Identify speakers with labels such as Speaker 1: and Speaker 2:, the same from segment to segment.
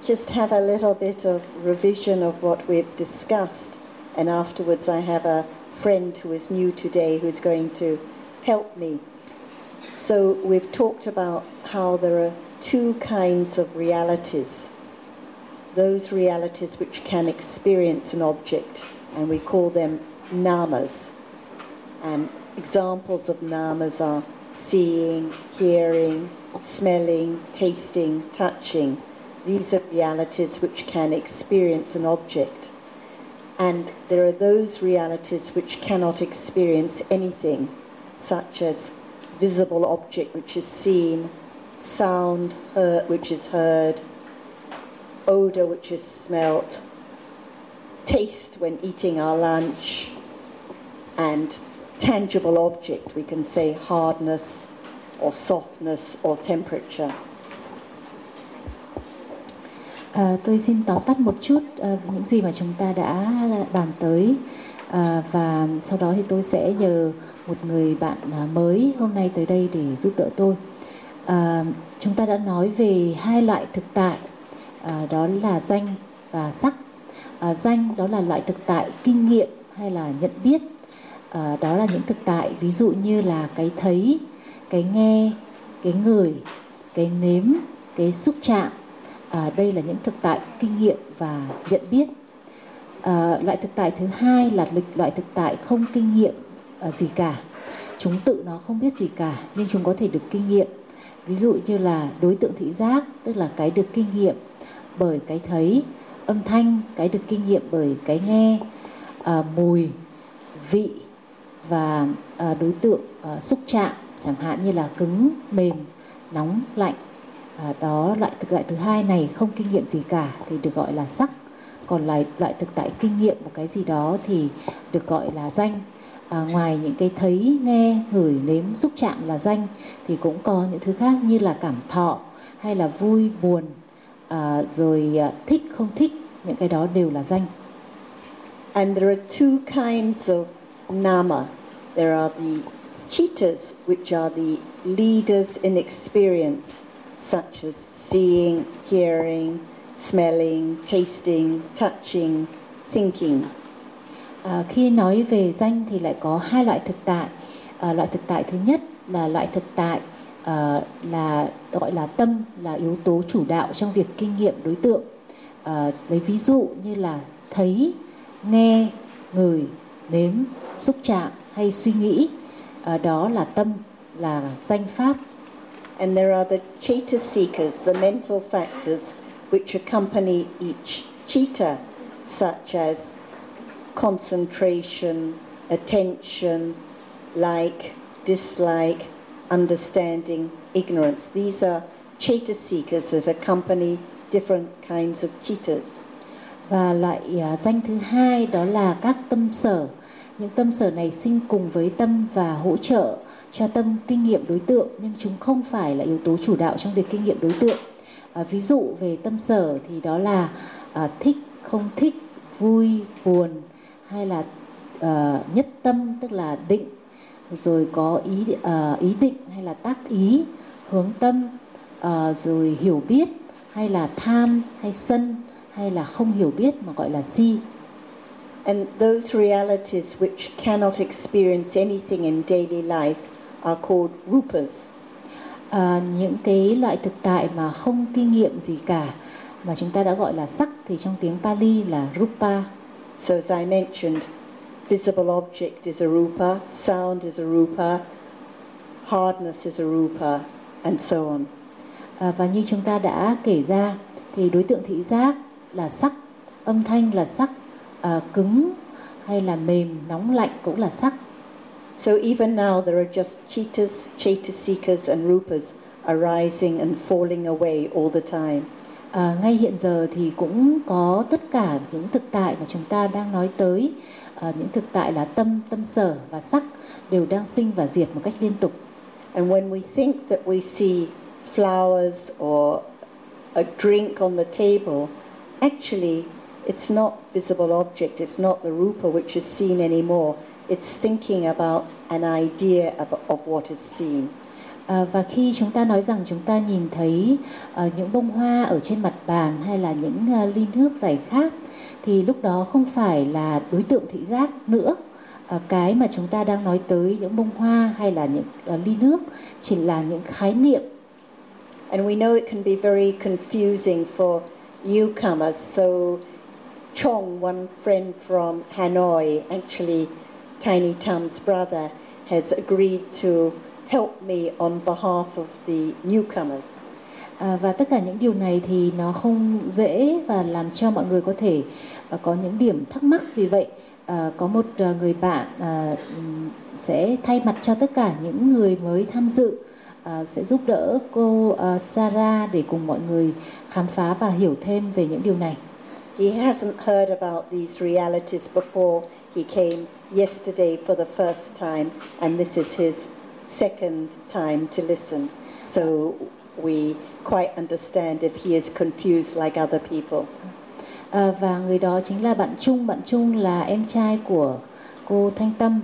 Speaker 1: just have a little bit of revision of what we've discussed, and afterwards I have a friend who is new today who's going to help me. So we've talked about how there are two kinds of realities. Those realities which can experience an object, and we call them namas. And examples of namas are seeing, hearing, smelling, tasting, touching. These are realities which can experience an object. And there are those realities which cannot experience anything, such as visible object which is seen, sound which is heard, odor which is smelt, taste when eating our lunch, and tangible object, we can say hardness or softness or temperature.
Speaker 2: Tôi xin tóm tắt một chút những gì mà chúng ta đã bàn tới, và sau đó thì tôi sẽ nhờ một người bạn mới hôm nay tới đây để giúp đỡ tôi. Chúng ta đã nói về hai loại thực tại, đó là danh và sắc. Danh đó là loại thực tại kinh nghiệm hay là nhận biết. Đó là những thực tại ví dụ như là cái thấy, cái nghe, cái ngửi, cái nếm, cái xúc chạm. Đây là những thực tại kinh nghiệm và nhận biết. Loại thực tại thứ hai là loại thực tại không kinh nghiệm gì cả. Chúng tự nó không biết gì cả, nhưng chúng có thể được kinh nghiệm. Ví dụ như là đối tượng thị giác, tức là cái được kinh nghiệm bởi cái thấy. Âm thanh, cái được kinh nghiệm bởi cái nghe. Mùi, vị và đối tượng xúc chạm, chẳng hạn như là cứng, mềm, nóng, lạnh. Đó, loại thực tại thứ hai này không kinh nghiệm gì cả thì được gọi là sắc. Còn loại thực tại kinh nghiệm một cái gì đó thì được gọi là danh. Ngoài những cái thấy, nghe, ngửi, nếm, xúc chạm là danh, thì cũng có những thứ khác như là cảm thọ hay là vui, buồn, rồi thích, không thích. Những cái đó đều là danh.
Speaker 1: And there are two kinds of nama. There are the chittas, which are the leaders in experience, such as seeing, hearing, smelling, tasting, touching, thinking.
Speaker 2: Khi nói về danh thì lại có hai loại thực tại. Loại thực tại thứ nhất là loại thực tại là gọi là tâm, là yếu tố chủ đạo trong việc kinh nghiệm đối tượng. Lấy ví dụ như là thấy, nghe, ngửi, nếm, xúc chạm hay suy nghĩ. Đó là tâm, là danh pháp.
Speaker 1: And there are the chaitasikas, the mental factors which accompany each chitta, such as concentration, attention, like, dislike, understanding, ignorance. These are chaitasikas that accompany different kinds of chittas.
Speaker 2: Và loại danh thứ hai đó là các tâm sở. Những tâm sở này sinh cùng với tâm và hỗ trợ cho tâm kinh nghiệm đối tượng, nhưng chúng không phải là yếu tố chủ đạo trong việc kinh nghiệm đối tượng. Ví dụ về tâm sở thì đó là thích, không thích, vui, buồn, hay là nhất tâm, tức là định, rồi có ý định hay là tác ý, hướng tâm, rồi hiểu biết hay là tham hay sân, hay là không hiểu biết mà gọi là si.
Speaker 1: And those realities which cannot experience anything in daily life are called rupas.
Speaker 2: Những cái loại thực tại mà không kinh nghiệm gì cả mà chúng ta đã gọi là sắc thì trong tiếng Pali là rupa.
Speaker 1: So as I mentioned, visible object is a rupa, sound is a rupa, hardness is a rupa, and so on.
Speaker 2: Và như chúng ta đã kể ra thì đối tượng thị giác là sắc, âm thanh là sắc, cứng hay là mềm, nóng, lạnh cũng là sắc.
Speaker 1: So even now there are just chittas, chaitasikas and rupas arising and falling away all the time.
Speaker 2: Ngay hiện giờ thì cũng có tất cả những thực tại mà chúng ta đang nói tới. Những thực tại là tâm, tâm sở và sắc đều đang sinh và diệt một cách liên tục.
Speaker 1: And when we think that we see flowers or a drink on the table, actually it's not visible object, it's not the rupa which is seen anymore. It's thinking about an idea of what is seen.
Speaker 2: Và khi chúng ta nói rằng chúng ta nhìn thấy những bông hoa ở trên mặt bàn hay là những ly nước giải khát, thì lúc đó không phải là đối tượng thị giác nữa. Cái mà chúng ta đang nói tới những bông hoa hay là những ly nước chỉ là những khái niệm.
Speaker 1: And we know it can be very confusing for newcomers. So Chong, one friend from Hanoi, actually Tiny Tam's brother, has agreed to help me on behalf of the newcomers.
Speaker 2: Và tất cả những điều này thì nó không dễ và làm cho mọi người có thể có những điểm thắc mắc. Vì vậy có một người bạn sẽ thay mặt cho tất cả những người mới tham dự, sẽ giúp đỡ cô Sarah để cùng mọi người khám phá và hiểu thêm về những điều này.
Speaker 1: He hasn't heard about these realities before. He came yesterday for the first time, and this is his second time to listen. So we quite understand if he is confused like other people.
Speaker 2: Và người đó chính là bạn Trung. Bạn Trung là em trai của cô Thanh Tâm,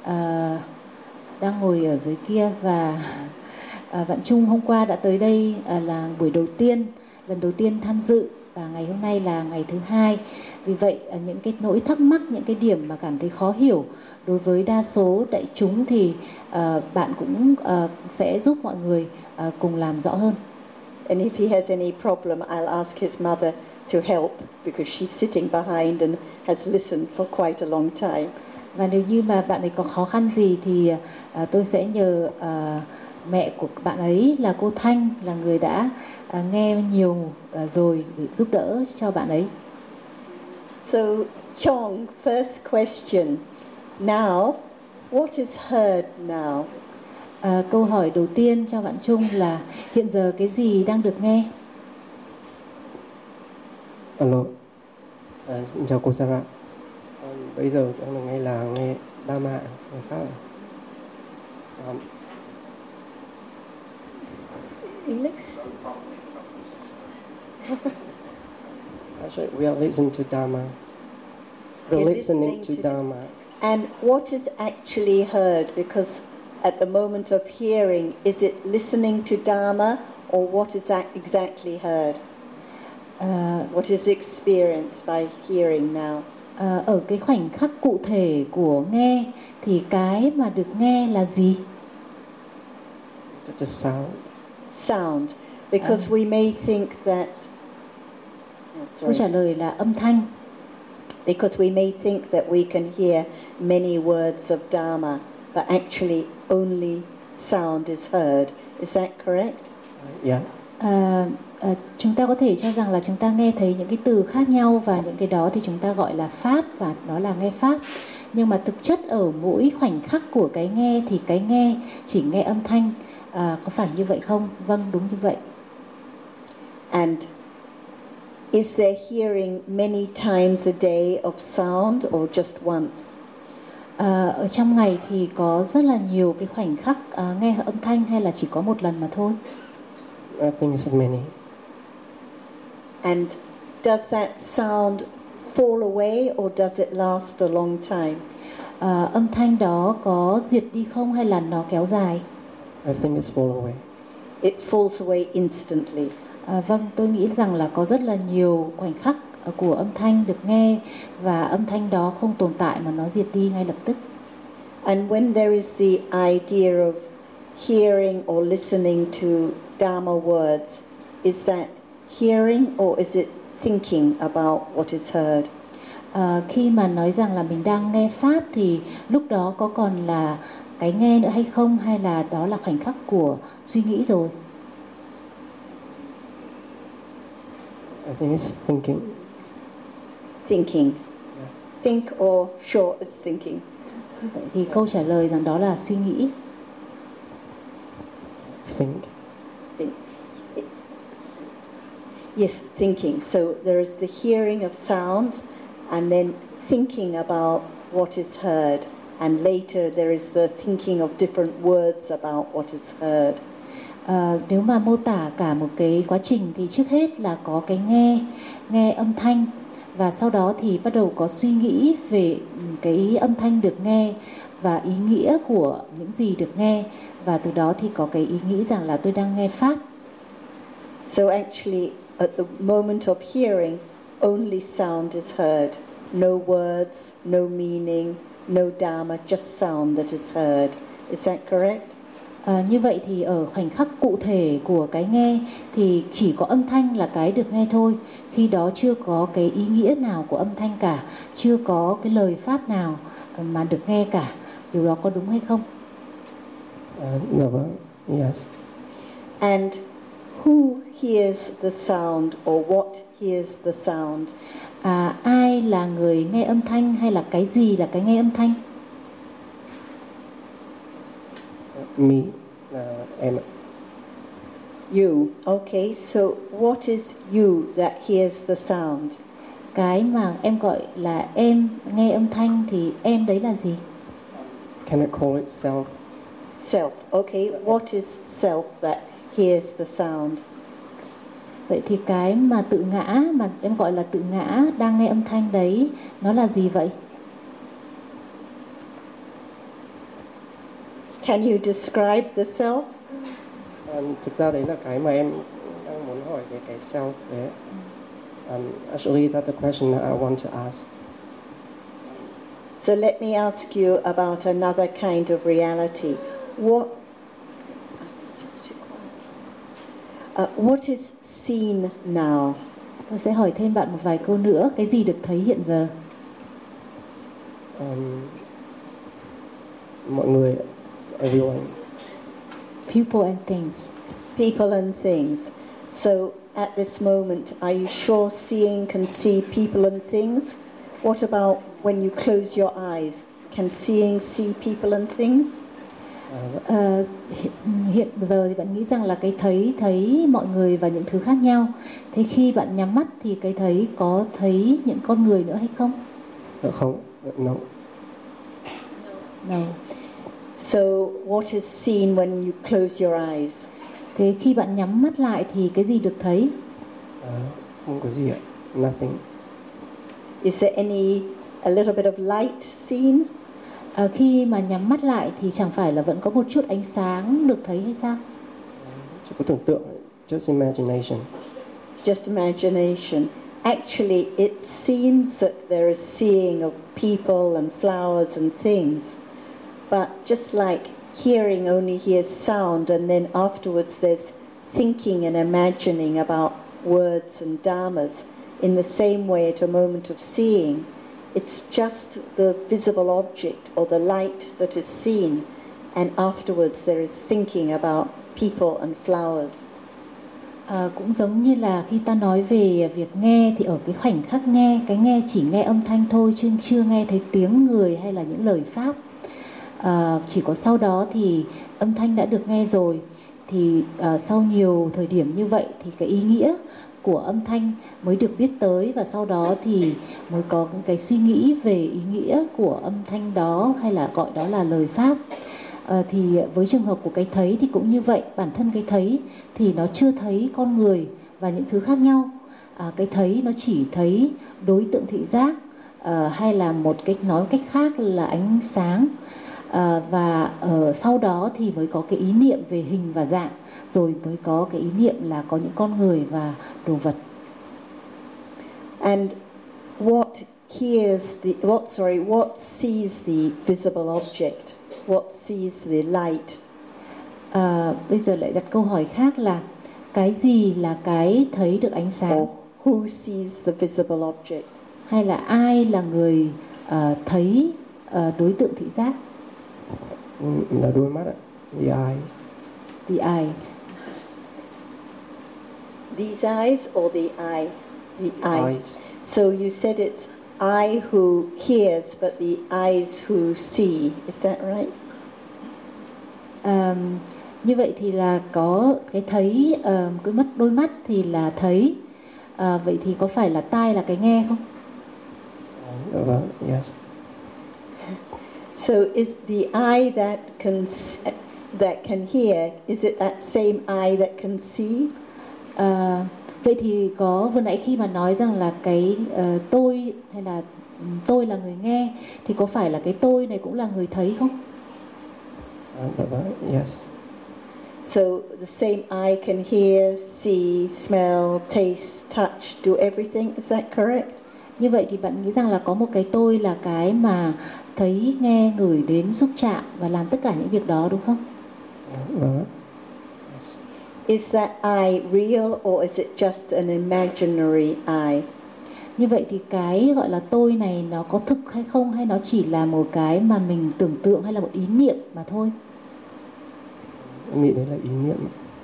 Speaker 2: đang ngồi ở dưới kia. Và bạn Trung hôm qua đã tới đây là buổi đầu tiên, lần đầu tiên tham dự, và ngày hôm nay là ngày thứ hai. Vì vậy những cái nỗi thắc mắc, những cái điểm mà cảm thấy khó hiểu đối với đa số đại chúng thì bạn cũng sẽ giúp mọi người cùng làm rõ hơn.
Speaker 1: And if he has any problem, I'll ask his mother to help, because she's sitting behind and has listened for quite a long time.
Speaker 2: Và nếu như mà bạn ấy có khó khăn gì thì tôi sẽ nhờ mẹ của bạn ấy là cô Thanh, là người đã nghe nhiều rồi, để giúp đỡ cho bạn ấy.
Speaker 1: So, Chong, first question. Now, what is heard now?
Speaker 2: Câu hỏi đầu tiên cho bạn Trung là hiện giờ cái gì đang được nghe?
Speaker 3: Alo, xin chào cô Sarah. Bây giờ đang được nghe là nghe Dharma, nghe Pháp.
Speaker 1: English?
Speaker 3: Actually, we are listening to Dharma. We're listening to Dharma.
Speaker 1: And what is actually heard? Because at the moment of hearing, is it listening to Dharma, or what is that exactly heard? What is experienced by hearing now?
Speaker 2: Ở cái khoảnh khắc cụ thể của nghe thì cái mà được nghe là gì?
Speaker 3: Just sound.
Speaker 1: Sound. Because we may think that...
Speaker 2: Câu trả lời là âm thanh.
Speaker 1: Because we may think that we can hear many words of Dharma, but actually only sound is heard. Is that correct?
Speaker 3: Yeah.
Speaker 2: Chúng ta có thể cho rằng là chúng ta nghe thấy những cái từ khác nhau, và những cái đó thì chúng ta gọi là pháp, và đó là nghe pháp. Nhưng mà thực chất ở mỗi khoảnh khắc của cái nghe thì cái nghe chỉ nghe âm thanh. Có phải như vậy không? Vâng, đúng như vậy.
Speaker 1: And is there hearing many times a day of sound, or just once?
Speaker 2: Ở trong ngày thì có rất là nhiều cái khoảnh khắc nghe âm thanh, hay là chỉ có một lần mà thôi?
Speaker 3: I think it's many.
Speaker 1: And does that sound fall away, or does it last a long time?
Speaker 2: Âm thanh đó có diệt đi không, hay là nó kéo dài?
Speaker 3: I think it's fall away.
Speaker 1: It falls away instantly.
Speaker 2: Vâng, tôi nghĩ rằng là có rất là nhiều khoảnh khắc của âm thanh được nghe, và âm thanh đó không tồn tại mà nó diệt đi ngay lập tức.
Speaker 1: And when there is the idea of hearing or listening to Dharma words, is that hearing, or is it thinking about what is heard?
Speaker 2: Khi mà nói rằng là mình đang nghe pháp thì lúc đó có còn là cái nghe nữa hay không, hay là đó là khoảnh khắc của suy nghĩ rồi?
Speaker 3: I think it's thinking.
Speaker 1: Thinking.
Speaker 3: Yeah.
Speaker 1: Think, or sure it's thinking?
Speaker 2: Vậy thì câu trả lời rằng đó là suy nghĩ.
Speaker 3: Think.
Speaker 1: Yes, thinking. So there is the hearing of sound, and then thinking about what is heard, and later there is the thinking of different words about what is heard.
Speaker 2: Nếu mà mô tả cả một cái quá trình thì trước hết là có cái nghe âm thanh, và sau đó thì bắt đầu có suy nghĩ về cái âm thanh được nghe và ý nghĩa của những gì được nghe, và từ đó thì có cái ý nghĩ rằng là tôi đang nghe pháp.
Speaker 1: So actually, at the moment of hearing, only sound is heard. No words, no meaning, no dharma, just sound that is heard. Is that correct?
Speaker 2: Như vậy thì ở khoảnh khắc cụ thể của cái nghe thì chỉ có âm thanh là cái được nghe thôi. Khi đó chưa có cái ý nghĩa nào của âm thanh cả, chưa có cái lời pháp nào mà được nghe cả. Điều đó có đúng hay không?
Speaker 3: Dạ vâng, yes.
Speaker 1: And who hears the sound or what hears the sound?
Speaker 2: Ai là người nghe âm thanh hay là cái gì là cái nghe âm thanh?
Speaker 3: Me, em.
Speaker 1: You. Okay, so what is you that hears the sound?
Speaker 2: Cái mà em gọi là em nghe âm thanh thì em đấy là gì?
Speaker 3: Can I call it self?
Speaker 1: Self. Okay, what is self that hears the sound?
Speaker 2: Vậy thì cái mà tự ngã mà em gọi là tự ngã đang nghe âm thanh đấy, nó là gì vậy?
Speaker 1: Can you describe the self?
Speaker 3: Thực ra đấy là cái mà em đang muốn hỏi về cái self đấy. Actually, that's the question that I want to ask.
Speaker 1: So let me ask you about another kind of reality. What is seen now?
Speaker 2: Tôi sẽ hỏi thêm bạn một vài câu nữa. Cái gì được thấy hiện giờ?
Speaker 3: Mọi người, everyone.
Speaker 2: People and things.
Speaker 1: People and things. So at this moment, are you sure seeing can see people and things? What about when you close your eyes? Can seeing see people and things?
Speaker 2: Hiện giờ thì bạn nghĩ rằng là cái thấy mọi người và những thứ khác nhau. Thế khi bạn nhắm mắt thì cái thấy có thấy những con người nữa hay không?
Speaker 3: Không, no.
Speaker 2: No.
Speaker 1: So what is seen when you close your eyes?
Speaker 2: Thế khi bạn nhắm mắt lại thì cái gì được thấy?
Speaker 3: Không có gì ạ. Nothing.
Speaker 1: Is there a little bit of light seen?
Speaker 2: Khi mà nhắm mắt lại thì chẳng phải là vẫn có một chút ánh sáng được thấy hay sao?
Speaker 3: Chỉ có tưởng tượng, just imagination.
Speaker 1: Just imagination. Actually, it seems that there is seeing of people and flowers and things, but just like hearing only hears sound, and then afterwards there's thinking and imagining about words and dharmas. In the same way, at a moment of seeing, it's just the visible object or the light that is seen, and afterwards there is thinking about people and flowers.
Speaker 2: Cũng giống như là khi ta nói về việc nghe thì ở cái khoảnh khắc nghe, cái nghe chỉ nghe âm thanh thôi chứ chưa nghe thấy tiếng người hay là những lời pháp. Chỉ có sau đó thì âm thanh đã được nghe rồi, thì sau nhiều thời điểm như vậy thì cái ý nghĩa của âm thanh mới được biết tới, và sau đó thì mới có cái suy nghĩ về ý nghĩa của âm thanh đó, hay là gọi đó là lời pháp. Thì với trường hợp của cái thấy thì cũng như vậy, bản thân cái thấy thì nó chưa thấy con người và những thứ khác nhau. Cái thấy nó chỉ thấy đối tượng thị giác, hay là nói cách khác là ánh sáng, và sau đó thì mới có cái ý niệm về hình và dạng, rồi mới có cái ý niệm là có những con người và đồ vật.
Speaker 1: And what sees the visible object? What sees the light?
Speaker 2: Bây giờ lại đặt câu hỏi khác là cái gì là cái thấy được ánh sáng?
Speaker 1: Or who sees the visible object?
Speaker 2: Hay là ai là người thấy đối tượng thị giác?
Speaker 3: Là đôi mắt ạ. The eye.
Speaker 2: The eyes.
Speaker 1: These eyes or the eye? The eyes. So you said it's eye who hears, but the eyes who see. Is that right?
Speaker 2: Như vậy thì là có cái thấy, cái đôi mắt thì là thấy. Vậy thì có phải là tai là cái nghe không?
Speaker 3: Vâng, yes.
Speaker 1: So is the eye that can hear, is it that same eye that can see?
Speaker 2: Vậy thì có vừa nãy khi mà nói rằng là cái tôi hay là tôi là người nghe, thì có phải là cái tôi này cũng là người thấy không?
Speaker 3: Vâng, yes.
Speaker 1: So the same eye can hear, see, smell, taste, touch, do everything. Is that correct?
Speaker 2: Như vậy thì bạn nghĩ rằng là có một cái tôi là cái mà thấy, nghe, ngửi, đếm, xúc chạm và làm tất cả những việc đó, đúng không?
Speaker 1: Is that I real or is it just an imaginary I?
Speaker 2: Như vậy thì cái gọi là tôi này nó có thực hay không, hay nó chỉ là một cái mà mình tưởng tượng hay là một ý niệm mà thôi?
Speaker 3: Em nghĩ đấy là ý niệm.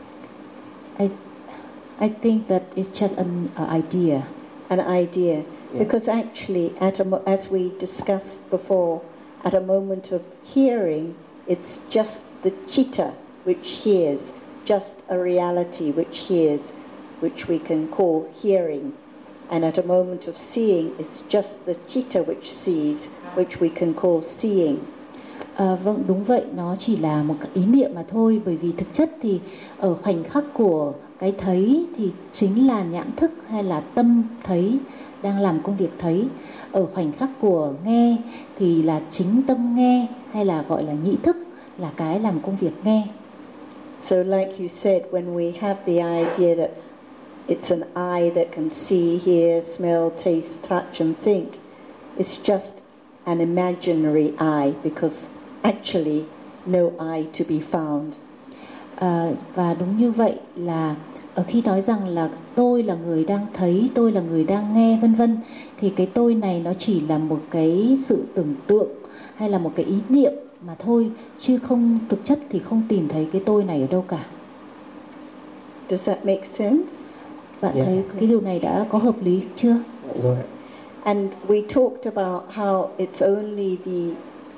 Speaker 2: I think that it's just an idea.
Speaker 1: An idea.
Speaker 3: Yeah.
Speaker 1: Because actually, as we discussed before, at a moment of hearing, it's just the chitta which hears, just a reality which hears, which we can call hearing. And at a moment of seeing, it's just the chitta which sees, which we can call seeing.
Speaker 2: Vâng, đúng vậy, nó chỉ là một ý niệm mà thôi, bởi vì thực chất thì ở khoảnh khắc của cái thấy thì chính là nhãn thức hay là tâm thấy đang làm công việc thấy. Ở khoảnh khắc của nghe thì là chính tâm nghe hay là gọi là nhĩ thức là cái làm công việc nghe.
Speaker 1: So like you said, when we have the idea that it's an I that can see, hear, smell, taste, touch and think, it's just an imaginary I because actually no I to be found.
Speaker 2: Và đúng như vậy là ở khi nói rằng là tôi là người đang thấy, tôi là người đang nghe vân vân, thì cái tôi này nó chỉ là một cái sự tưởng tượng hay là một cái ý niệm mà thôi, chứ không thực chất thì không tìm thấy cái tôi này ở đâu cả.
Speaker 1: Does that make sense?
Speaker 2: Bạn thấy cái điều này đã có hợp lý chưa?
Speaker 3: Rồi.
Speaker 1: And we talked about how it's only the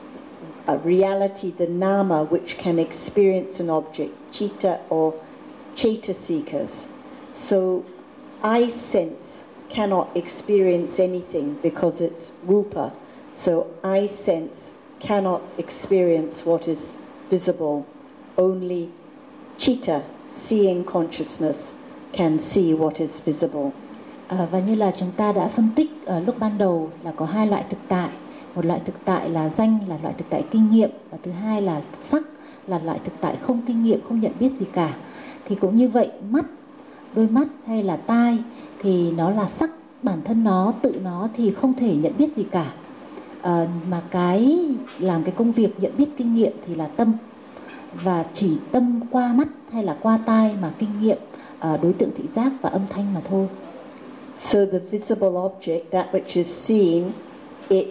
Speaker 1: reality, the nama, which can experience an object, chitta or chaitasikas. So I sense cannot experience anything because it's rupa. So I sense cannot experience what is visible. Only chitta, seeing consciousness, can see what is visible.
Speaker 2: Và như là chúng ta đã phân tích ở lúc ban đầu là có hai loại thực tại. Một loại thực tại là danh, là loại thực tại kinh nghiệm, và thứ hai là sắc, là loại thực tại không kinh nghiệm, không nhận biết gì cả. Thì cũng như vậy, mắt, đôi mắt hay là tai thì nó là sắc, bản thân nó, tự nó thì không thể nhận biết gì cả. Mà cái làm cái công việc nhận biết kinh nghiệm thì là tâm. Và chỉ tâm qua mắt hay là qua tai mà kinh nghiệm đối tượng thị giác và âm thanh mà thôi.
Speaker 1: So the visible object, that which is seen, it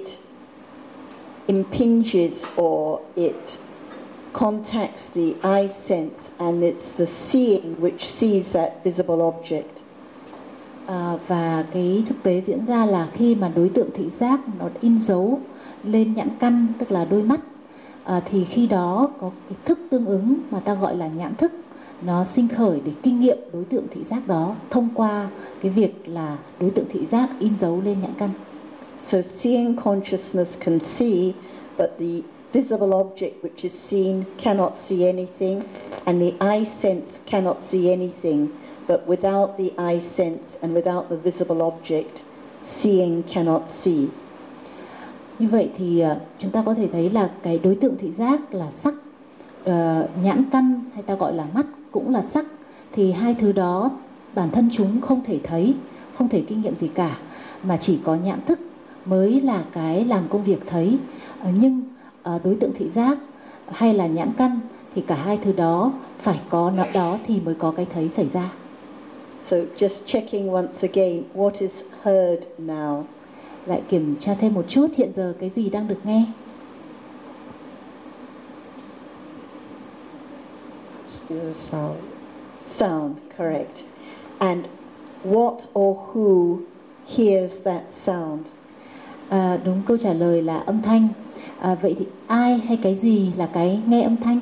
Speaker 1: impinges or it contacts the eye sense, and it's the seeing which sees that visible object.
Speaker 2: Và cái thực tế diễn ra là khi mà đối tượng thị giác nó in dấu lên nhãn căn, tức là đôi mắt, thì khi đó có cái thức tương ứng mà ta gọi là nhãn thức, nó sinh khởi để kinh nghiệm đối tượng thị giác đó thông qua cái việc là đối tượng thị giác in dấu lên nhãn căn.
Speaker 1: So seeing consciousness can see, but the visible object which is seen cannot see anything, and the eye sense cannot see anything. But without the eye sense and without the visible object, seeing cannot see.
Speaker 2: Như vậy thì chúng ta có thể thấy là cái đối tượng thị giác là sắc, nhãn căn hay ta gọi là mắt cũng là sắc, thì hai thứ đó bản thân chúng không thể thấy, không thể kinh nghiệm gì cả, mà chỉ có nhãn thức mới là cái làm công việc thấy. Nhưng đối tượng thị giác hay là nhãn căn thì cả hai thứ đó phải có nó đó thì mới có cái thấy xảy ra.
Speaker 1: So just checking once again, what is heard now?
Speaker 2: Lại kiểm tra thêm một chút, hiện giờ cái gì đang được nghe?
Speaker 3: Still sound.
Speaker 1: Sound, correct. And what or who hears that sound?
Speaker 2: Đúng, câu trả lời là âm thanh. Vậy thì ai hay cái gì là cái nghe âm thanh?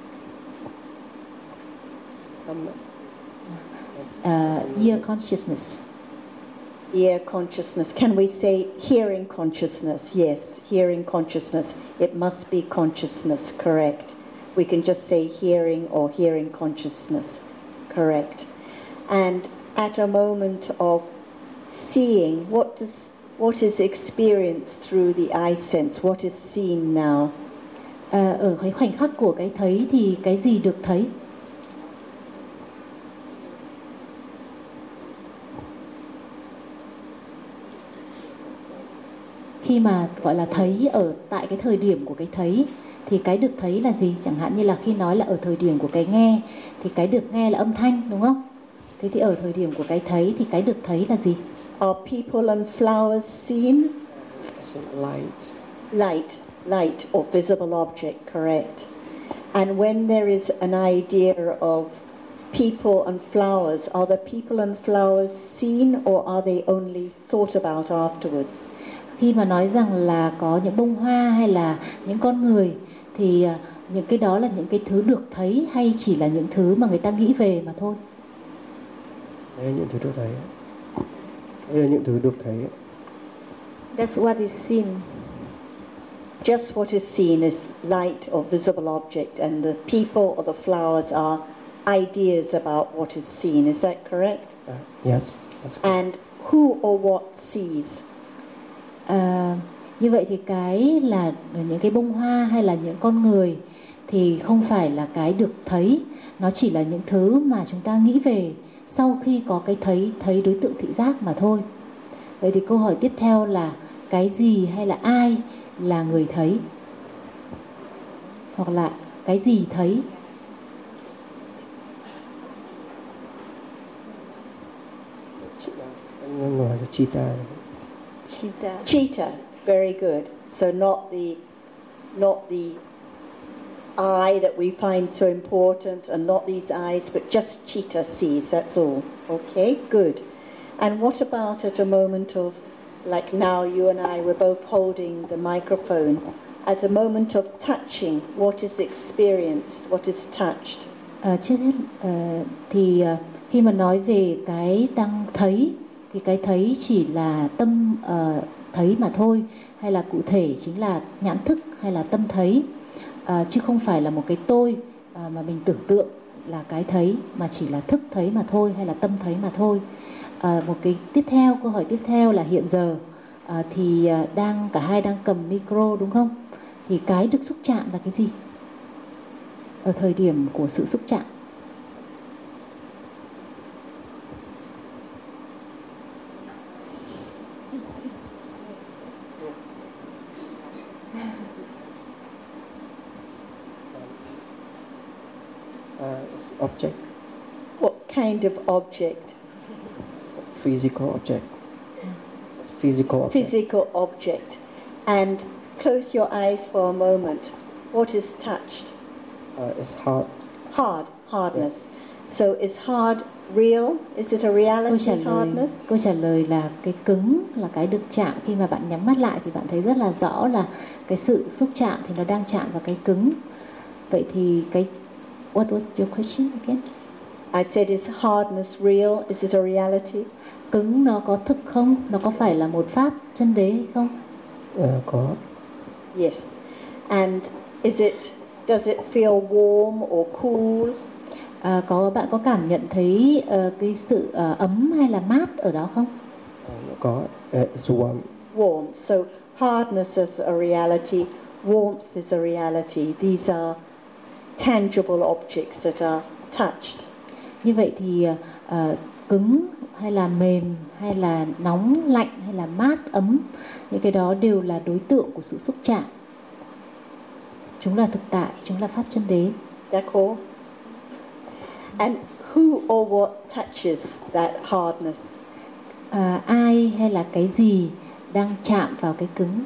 Speaker 2: Ear consciousness.
Speaker 1: Ear consciousness. Can we say hearing consciousness? Yes, hearing consciousness. It must be consciousness, correct. We can just say hearing or hearing consciousness, correct. And at a moment of seeing, what is experienced through the eye sense? What is seen now?
Speaker 2: Ở cái khoảnh khắc của cái thấy thì cái gì được thấy? khi mà gọi là thấy ở tại cái thời điểm của cái thấy thì cái được thấy là gì? Chẳng hạn như là khi nói là ở thời điểm của cái nghe thì cái được nghe là âm thanh, đúng không? Thế thì ở thời điểm của cái thấy thì cái được thấy là gì?
Speaker 1: Are people and flowers seen?
Speaker 3: Light.
Speaker 1: Light or visible object, correct. And when there is an idea of people and flowers, are the people and flowers seen or are they only thought about afterwards?
Speaker 2: Khi mà nói rằng là có những bông hoa hay là những con người thì những cái đó là những cái thứ được thấy hay chỉ là những thứ mà người ta nghĩ về mà thôi?
Speaker 3: Đấy là những thứ được thấy. Đây là những thứ được thấy.
Speaker 4: That's what is seen.
Speaker 1: Just what is seen is light or visible object, and the people or the flowers are ideas about what is seen. Is that correct?
Speaker 3: Yes. That's correct.
Speaker 1: And who or what sees?
Speaker 2: Như vậy thì cái là những cái bông hoa hay là những con người thì không phải là cái được thấy, nó chỉ là những thứ mà chúng ta nghĩ về sau khi có cái thấy đối tượng thị giác mà thôi. Vậy thì câu hỏi tiếp theo là cái gì hay là ai là người thấy? Hoặc là cái gì thấy?
Speaker 1: Cheetah. Very good. So not the eye that we find so important, and not these eyes, but just cheetah sees. That's all. Okay. Good. And what about at a moment of, like now you and I were both holding the microphone, at a moment of touching, what is experienced, what is touched?
Speaker 2: Trước hết khi mà nói về cái đang thấy thì cái thấy chỉ là tâm thấy mà thôi, hay là cụ thể chính là nhãn thức hay là tâm thấy, chứ không phải là một cái tôi mà mình tưởng tượng là cái thấy, mà chỉ là thức thấy mà thôi hay là tâm thấy mà thôi. Một cái câu hỏi tiếp theo là hiện giờ thì cả hai đang cầm micro đúng không? Thì cái được xúc chạm là cái gì? Ở thời điểm của sự xúc chạm.
Speaker 3: Object.
Speaker 1: What kind of object?
Speaker 3: Physical object. Physical object.
Speaker 1: Physical object. And close your eyes for a moment. What is touched?
Speaker 3: It's hard.
Speaker 1: Hardness. Yeah. So is hard real? Is it a reality, hardness?
Speaker 2: Câu trả lời là cái cứng là cái được chạm. Khi mà bạn nhắm mắt lại thì bạn thấy rất là rõ là cái sự xúc chạm thì nó đang chạm vào cái cứng. Vậy thì what was your question again?
Speaker 1: I said, is hardness real? Is it a reality?
Speaker 2: Cứng nó có thực không? Nó có phải là một pháp chân đế hay không?
Speaker 3: Có.
Speaker 1: Yes. And does it feel warm or cool?
Speaker 2: Bạn có cảm nhận thấy cái sự ấm hay là mát ở đó không?
Speaker 3: Có. It's warm.
Speaker 1: Warm. So hardness is a reality. Warmth is a reality. These are tangible objects that are touched.
Speaker 2: Như vậy thì cứng hay là mềm hay là nóng lạnh hay là mát ấm, những cái đó đều là đối tượng của sự xúc chạm. Chúng là thực tại, chúng là pháp chân đế.
Speaker 1: D'accord. And who or what touches that hardness?
Speaker 2: Ai hay là cái gì đang chạm vào cái cứng?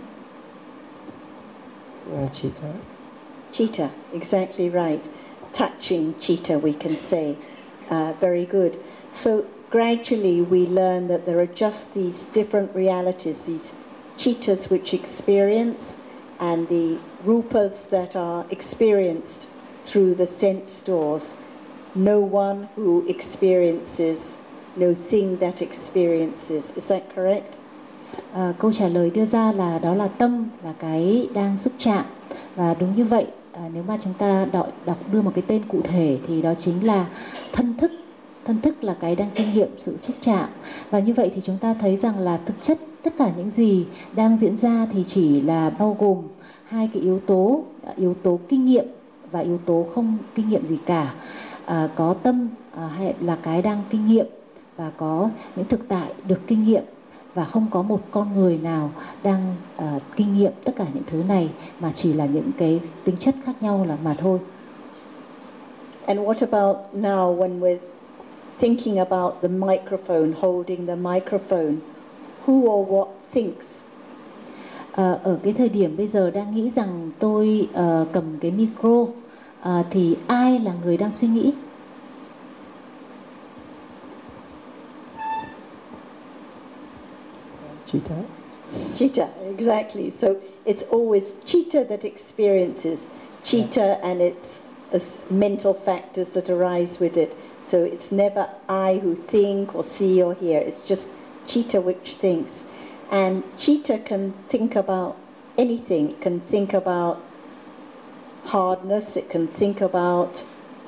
Speaker 3: Cheetah.
Speaker 1: Cheetah, exactly right. Touching cheetah, we can say. Very good. So gradually we learn that there are just these different realities, these cheetahs which experience and the rupas that are experienced through the sense doors. No one who experiences, no thing that experiences. Is that correct?
Speaker 2: Câu trả lời đưa ra là đó là tâm, là cái đang xúc chạm. Và đúng như vậy, nếu mà chúng ta đưa một cái tên cụ thể thì đó chính là thân thức. Thân thức là cái đang kinh nghiệm sự xúc chạm. Và như vậy thì chúng ta thấy rằng là thực chất tất cả những gì đang diễn ra thì chỉ là bao gồm hai cái yếu tố kinh nghiệm và yếu tố không kinh nghiệm gì cả. Có tâm hay là cái đang kinh nghiệm, và có những thực tại được kinh nghiệm. và không có một con người nào đang kinh nghiệm tất cả những thứ này, mà chỉ là những cái tính chất khác nhau là mà thôi.
Speaker 1: And what about now when we're thinking about the microphone, holding the microphone? Who or what thinks?
Speaker 2: Ở cái thời điểm bây giờ đang nghĩ rằng tôi cầm cái micro, thì ai là người đang suy nghĩ?
Speaker 3: Chitta.
Speaker 1: Chitta, exactly. So it's always Chitta that experiences. Chitta and its mental factors that arise with it. So it's never I who think or see or hear. It's just Chitta which thinks. And Chitta can think about anything. It can think about hardness. It can think about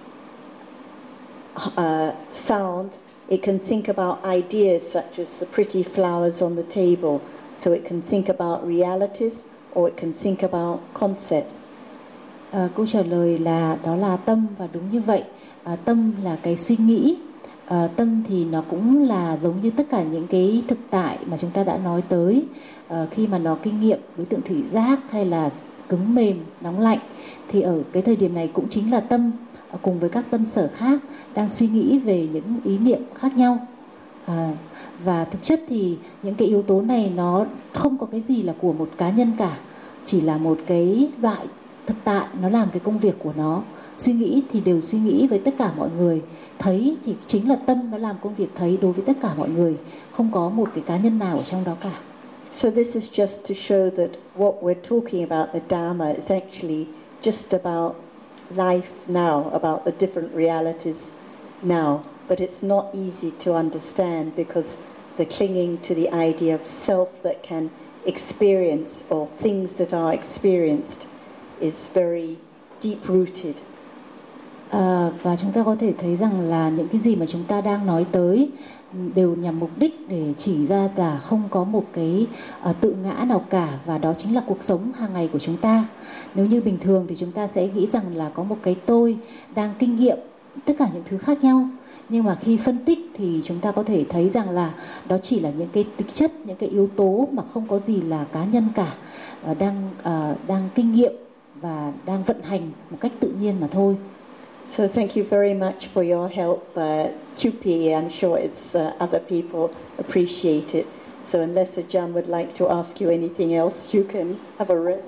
Speaker 1: sound. It can think about ideas such as the pretty flowers on the table. So it can think about realities or it can think about concepts.
Speaker 2: Câu trả lời là đó là tâm, và đúng như vậy. Tâm là cái suy nghĩ. Tâm thì nó cũng là giống như tất cả những cái thực tại mà chúng ta đã nói tới. Khi mà nó kinh nghiệm đối tượng thị giác hay là cứng mềm, nóng lạnh, thì ở cái thời điểm này cũng chính là tâm cùng với các tâm sở khác đang suy nghĩ về những ý niệm khác nhau. Và thực chất thì những cái yếu tố này nó không có cái gì là của một cá nhân cả, chỉ là một cái loại thực tại, nó làm cái công việc của nó. Suy nghĩ thì đều suy nghĩ với tất cả mọi người, thấy thì chính là tâm nó làm công việc thấy đối với tất cả mọi người, không có một cái cá nhân nào ở trong đó cả.
Speaker 1: So this is just to show that what we're talking about, the Dharma, is actually just about life now, about the different realities now. But it's not easy to understand because the clinging to the idea of self that can experience or things that are experienced is very deep-rooted.
Speaker 2: Và chúng ta có thể thấy rằng là những cái gì mà chúng ta đang nói tới đều nhằm mục đích để chỉ ra là không có một cái tự ngã nào cả, và đó chính là cuộc sống hàng ngày của chúng ta. Nếu như bình thường thì chúng ta sẽ nghĩ rằng là có một cái tôi đang kinh nghiệm tất cả những thứ khác nhau, nhưng mà khi phân tích thì chúng ta có thể thấy rằng là đó chỉ là những cái tính chất, những cái yếu tố mà không có gì là cá nhân cả, đang kinh nghiệm và đang vận hành một cách tự nhiên mà thôi.
Speaker 1: So thank you very much for your help, Chupi. I'm sure it's other people appreciate it. So unless Ajahn would like to ask you anything else, you can have a rest.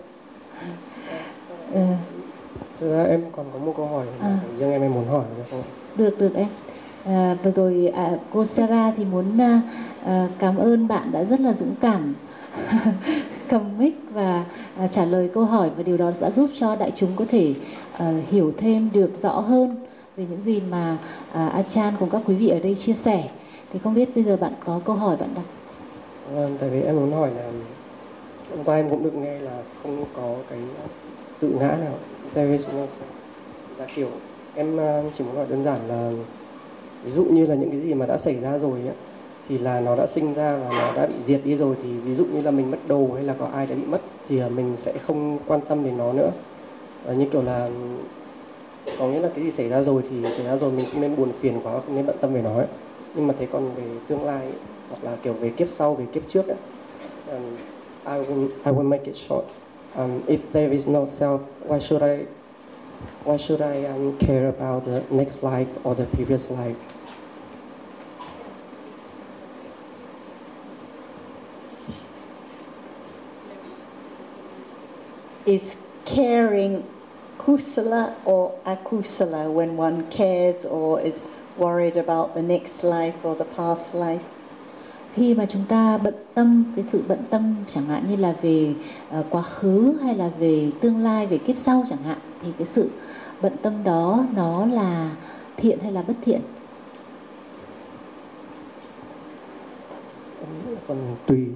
Speaker 3: Thực ra em còn có một câu hỏi riêng em muốn hỏi được không?
Speaker 2: Được em. Vừa rồi cô Sarah thì muốn cảm ơn bạn đã rất là dũng cảm cầm mic và trả lời câu hỏi, và điều đó sẽ giúp cho đại chúng có thể hiểu thêm được rõ hơn về những gì mà Ajahn cùng các quý vị ở đây chia sẻ. Thì không biết bây giờ bạn có câu hỏi bạn đặt.
Speaker 3: Tại vì em muốn hỏi là hôm qua em cũng được nghe là không có cái tự ngã nào, there is no self. Là kiểu em chỉ muốn hỏi đơn giản là ví dụ như là những cái gì mà đã xảy ra rồi ấy, thì là nó đã sinh ra và nó đã bị diệt đi rồi, thì ví dụ như là mình mất đồ hay là có ai đã bị mất thì mình sẽ không quan tâm đến nó nữa. Như kiểu là có nghĩa là cái gì xảy ra rồi thì xảy ra rồi, mình không nên buồn phiền quá, không nên bận tâm về nó ấy. Nhưng mà thế còn về tương lai ấy, hoặc là kiểu về kiếp sau, về kiếp trước ấy, I will make it short. If there is no self, why should I care about the next life or the previous life?
Speaker 1: Is caring kusala or akusala when one cares or is worried about the next life or the past life?
Speaker 2: Khi mà chúng ta bận tâm, cái sự bận tâm chẳng hạn như là về quá khứ hay là về tương lai, về kiếp sau chẳng hạn, thì cái sự bận tâm đó nó là thiện hay là bất thiện?
Speaker 3: Còn tùy.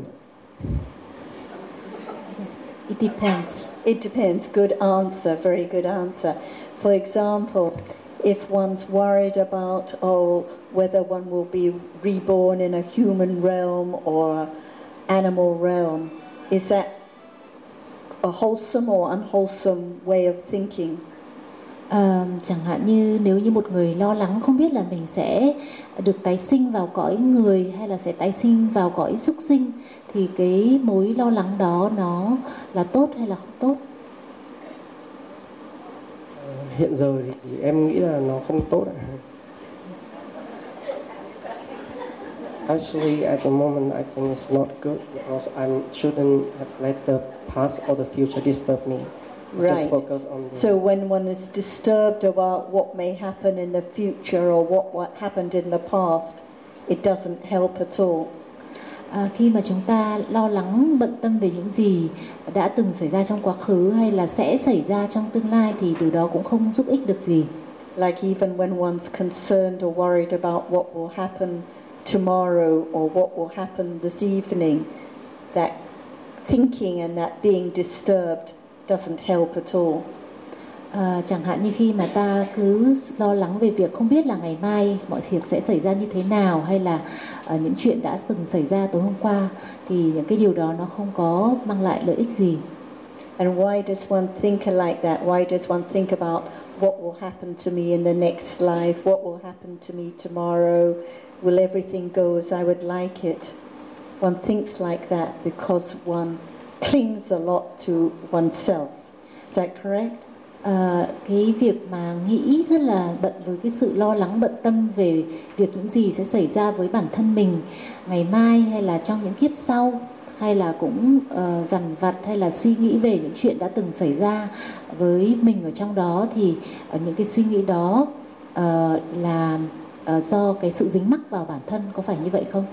Speaker 2: It depends.
Speaker 1: It depends. Good answer. Very good answer. For example, if one's worried about whether one will be reborn in a human realm or animal realm, is that a wholesome or unwholesome way of thinking?
Speaker 2: Chẳng hạn như nếu như một người lo lắng không biết là mình sẽ được tái sinh vào cõi người hay là sẽ tái sinh vào cõi súc sinh, thì cái mối lo lắng đó nó là tốt hay là không tốt?
Speaker 3: Hiện giờ thì em nghĩ là nó không tốt ạ. Actually, at the moment, I think it's not good because I shouldn't have let the past or the future disturb me.
Speaker 1: Right.
Speaker 3: Just focus on
Speaker 1: So when one is disturbed about what may happen in the future or what happened in the past, it doesn't help at all.
Speaker 2: Khi mà chúng ta lo lắng bận tâm về những gì đã từng xảy ra trong quá khứ hay là sẽ xảy ra trong tương lai thì điều đó cũng không giúp ích được gì.
Speaker 1: Like even when one's concerned or worried about what will happen tomorrow or what will happen this evening, that thinking and that being disturbed doesn't help at all.
Speaker 2: Chẳng hạn như khi mà ta cứ lo lắng về việc không biết là ngày mai mọi việc sẽ xảy ra như thế nào, hay là những chuyện đã từng xảy ra tối hôm qua, thì những cái điều đó nó không có mang lại lợi ích gì.
Speaker 1: And why does one think like that? Why does one think about what will happen to me in the next life? What will happen to me tomorrow? Will everything go as I would like it? One thinks like that because one clings a lot to oneself. Is that correct?
Speaker 2: Cái việc mà nghĩ rất là bận với cái sự lo lắng bận tâm về việc những gì sẽ xảy ra với bản thân mình ngày mai hay là trong những kiếp sau, hay là cũng dằn vặt hay là suy nghĩ về những chuyện đã từng xảy ra với mình ở trong đó, thì những cái suy nghĩ đó là do cái sự dính mắc vào bản thân, có phải như vậy không?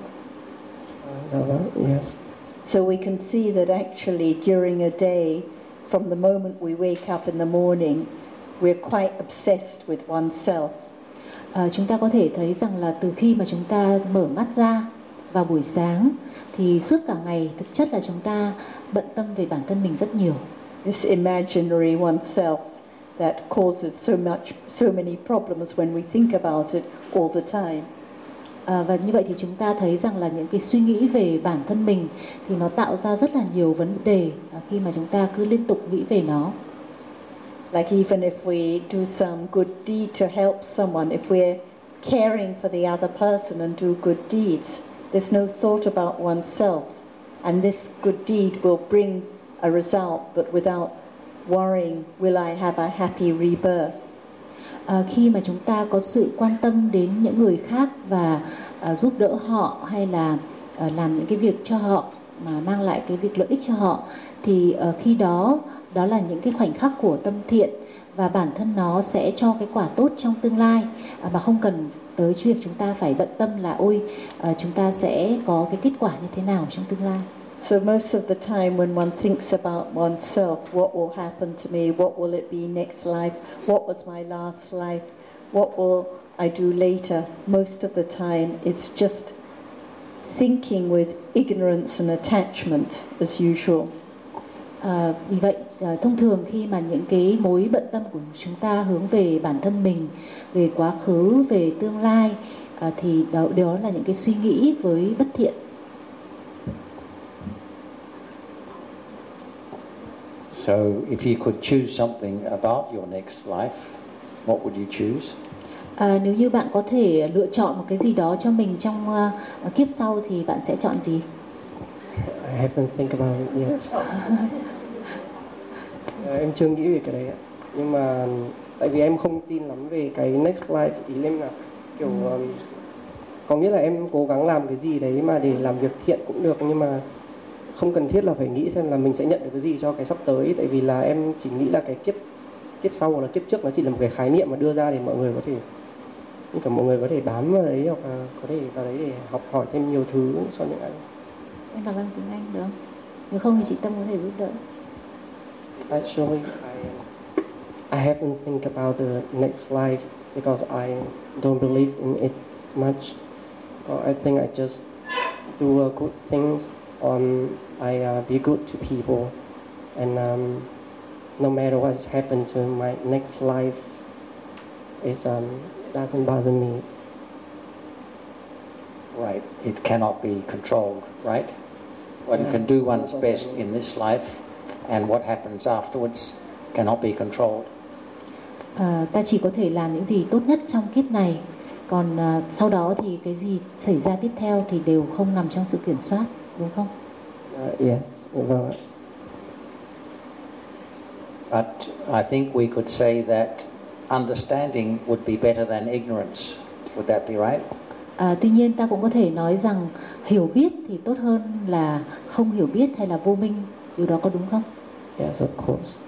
Speaker 3: Yes.
Speaker 1: So we can see that actually during a day, from the moment we wake up in the morning, we're quite obsessed with oneself.
Speaker 2: Chúng ta có thể thấy rằng là từ khi mà chúng ta mở mắt ra vào buổi sáng thì suốt cả ngày thực chất là chúng ta bận tâm về bản thân mình rất nhiều.
Speaker 1: This imaginary oneself that causes so many problems when we think about it all the time.
Speaker 2: Và như vậy thì chúng ta thấy rằng là những cái suy nghĩ về bản thân mình thì nó tạo ra rất là nhiều vấn đề khi mà chúng ta cứ liên tục nghĩ về nó.
Speaker 1: Like even if we do some good deed to help someone, if we're caring for the other person and do good deeds, there's no thought about oneself, and this good deed will bring a result, but without worrying, will I have a happy rebirth?
Speaker 2: Khi mà chúng ta có sự quan tâm đến những người khác và giúp đỡ họ, hay là làm những cái việc cho họ mà mang lại cái việc lợi ích cho họ, thì khi đó là những cái khoảnh khắc của tâm thiện, và bản thân nó sẽ cho cái quả tốt trong tương lai, mà không cần tới việc chúng ta phải bận tâm là chúng ta sẽ có cái kết quả như thế nào trong tương lai.
Speaker 1: So most of the time when one thinks about oneself, what will happen to me, what will it be next life, what was my last life, what will I do later, most of the time it's just thinking with ignorance and attachment as usual.
Speaker 2: Vì vậy thông thường khi mà những cái mối bận tâm của chúng ta hướng về bản thân mình, về quá khứ, về tương lai, thì đó là những cái suy nghĩ với bất thiện.
Speaker 5: So if you could choose something about your next life, what would you choose?
Speaker 2: Nếu như bạn có thể lựa chọn một cái gì đó cho mình trong kiếp sau thì bạn sẽ chọn gì?
Speaker 3: I haven't think about it yet. Em chưa nghĩ về cái đấy ạ. Nhưng mà tại vì em không tin lắm về cái next life, ý em là kiểu có nghĩa là em cố gắng làm cái gì đấy mà để làm việc thiện cũng được, nhưng mà không cần thiết là phải nghĩ xem là mình sẽ nhận được cái gì cho cái sắp tới. Tại vì là em chỉ nghĩ là cái kiếp sau hoặc là kiếp trước nó chỉ là một cái khái niệm mà đưa ra để mọi người có thể, như cả mọi người có thể bám vào đấy, hoặc là có thể vào đấy để học hỏi thêm nhiều thứ cho những ai.
Speaker 2: Em đọc bằng tiếng Anh được không? Nếu không thì chị Tâm có thể giúp đỡ.
Speaker 3: Actually, I haven't think about the next life because I don't believe in it much. I think I just do good things. I be good to people, and no matter what's happened to my next life, it doesn't bother me.
Speaker 5: Right, it cannot be controlled, right? One can do one's best in this life, and what happens afterwards cannot be controlled.
Speaker 2: Ta chỉ có thể làm những gì tốt nhất trong kiếp này, còn sau đó thì cái gì xảy ra tiếp theo thì đều không nằm trong sự kiểm soát, đúng không?
Speaker 3: Yes, vâng ạ.
Speaker 5: But I think we could say that understanding would be better than ignorance. Would that be right?
Speaker 2: Tuy nhiên ta cũng có thể nói rằng hiểu biết thì tốt hơn là không hiểu biết hay là vô minh. Điều đó có đúng không?
Speaker 3: Yes, of course.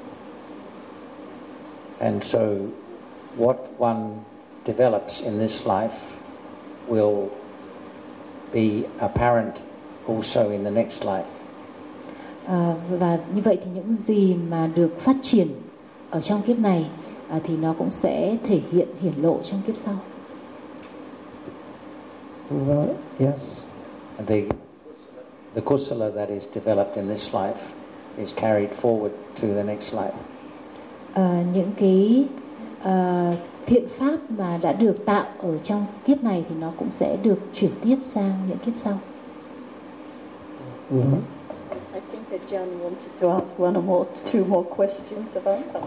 Speaker 5: And so what one develops in this life will be apparent also in the next life.
Speaker 2: Và như vậy thì những gì mà được phát triển ở trong kiếp này thì nó cũng sẽ thể hiện hiển lộ trong kiếp sau.
Speaker 3: Yes.
Speaker 5: And the kusala that is developed in this life is carried forward to the next life.
Speaker 2: Những cái thiện pháp mà đã được tạo ở trong kiếp này thì nó cũng sẽ được chuyển tiếp sang những kiếp sau.
Speaker 1: I think that John wanted to ask two more questions about that.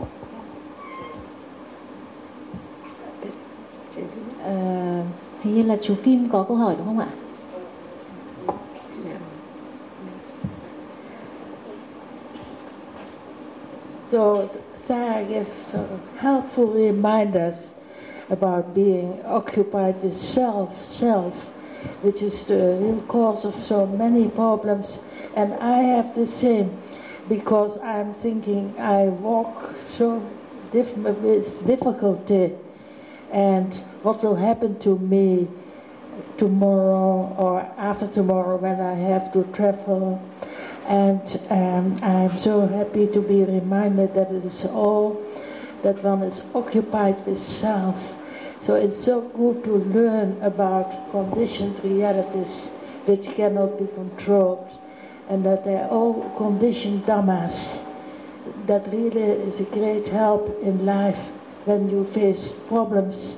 Speaker 2: Hình như là chú Kim có câu hỏi đúng không ạ?
Speaker 6: So Sarah gives helpful reminders about being occupied with self, which is the real cause of so many problems. And I have the same, because I'm thinking I walk with difficulty, and what will happen to me tomorrow or after tomorrow when I have to travel. And I'm so happy to be reminded that it is all that one is occupied with self. So it's so good to learn about conditioned realities which cannot be controlled, and that they're all conditioned dhammas. That really is a great help in life when you face problems.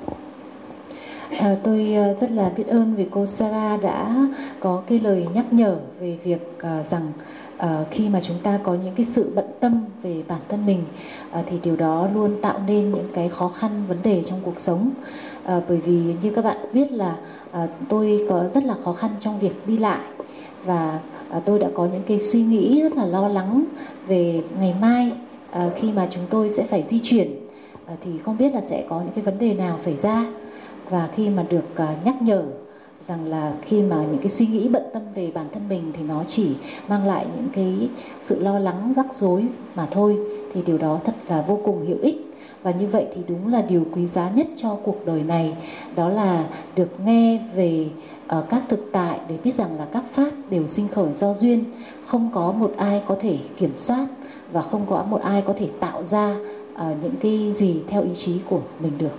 Speaker 2: Tôi rất là biết ơn vì cô Sarah đã có cái lời nhắc nhở về việc rằng khi mà chúng ta có những cái sự bận tâm về bản thân mình thì điều đó luôn tạo nên những cái khó khăn, vấn đề trong cuộc sống. Bởi vì như các bạn biết là tôi có rất là khó khăn trong việc đi lại, và tôi đã có những cái suy nghĩ rất là lo lắng về ngày mai khi mà chúng tôi sẽ phải di chuyển, thì không biết là sẽ có những cái vấn đề nào xảy ra. Và khi mà được nhắc nhở rằng là khi mà những cái suy nghĩ bận tâm về bản thân mình thì nó chỉ mang lại những cái sự lo lắng, rắc rối mà thôi, thì điều đó thật là vô cùng hữu ích. Và như vậy thì đúng là điều quý giá nhất cho cuộc đời này, đó là được nghe về các thực tại để biết rằng là các pháp đều sinh khởi do duyên, không có một ai có thể kiểm soát và không có một ai có thể tạo ra những cái gì theo ý chí của mình được.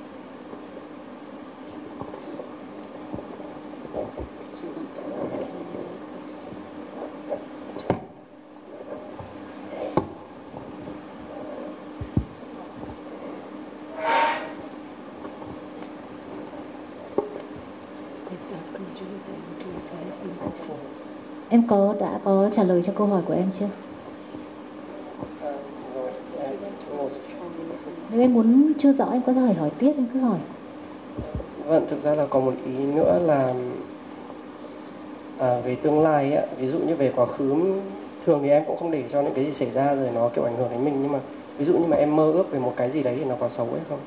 Speaker 2: Em đã có trả lời cho câu hỏi của em chưa? Nếu em muốn chưa rõ em có thể hỏi tiếp, em cứ hỏi.
Speaker 3: Vâng, thực ra là còn một ý nữa là về tương lai ấy, ví dụ như về quá khứ thường thì em cũng không để cho những cái gì xảy ra rồi nó kiểu ảnh hưởng đến mình, nhưng mà ví dụ như mà em mơ ước về một cái gì đấy thì nó có xấu hay không?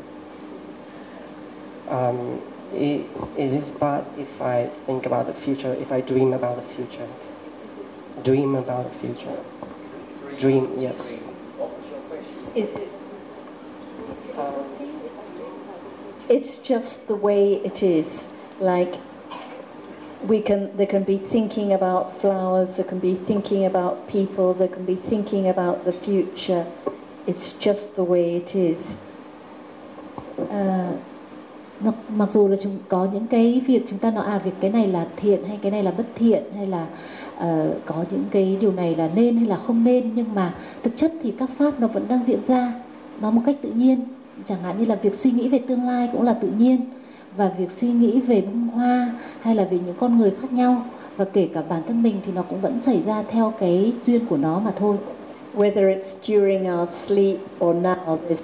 Speaker 3: Is it bad if I think about the future, if I dream about the future? Dream about the future. Dream, yes.
Speaker 1: It's just the way it is. Like there can be thinking about flowers, there can be thinking about people, there can be thinking about the future. It's just the way it is.
Speaker 2: Mặc dù là có những cái việc chúng ta nói việc cái này là thiện hay cái này là bất thiện, hay là có những cái điều này là nên hay là không nên, nhưng mà thực chất thì các pháp nó vẫn đang diễn ra, nó một cách tự nhiên. Chẳng hạn như là việc suy nghĩ về tương lai cũng là tự nhiên, và việc suy nghĩ về bông hoa hay là về những con người khác nhau, và kể cả bản thân mình thì nó cũng vẫn xảy ra theo cái duyên của nó mà thôi.
Speaker 1: Whether it's during our sleep or now, there's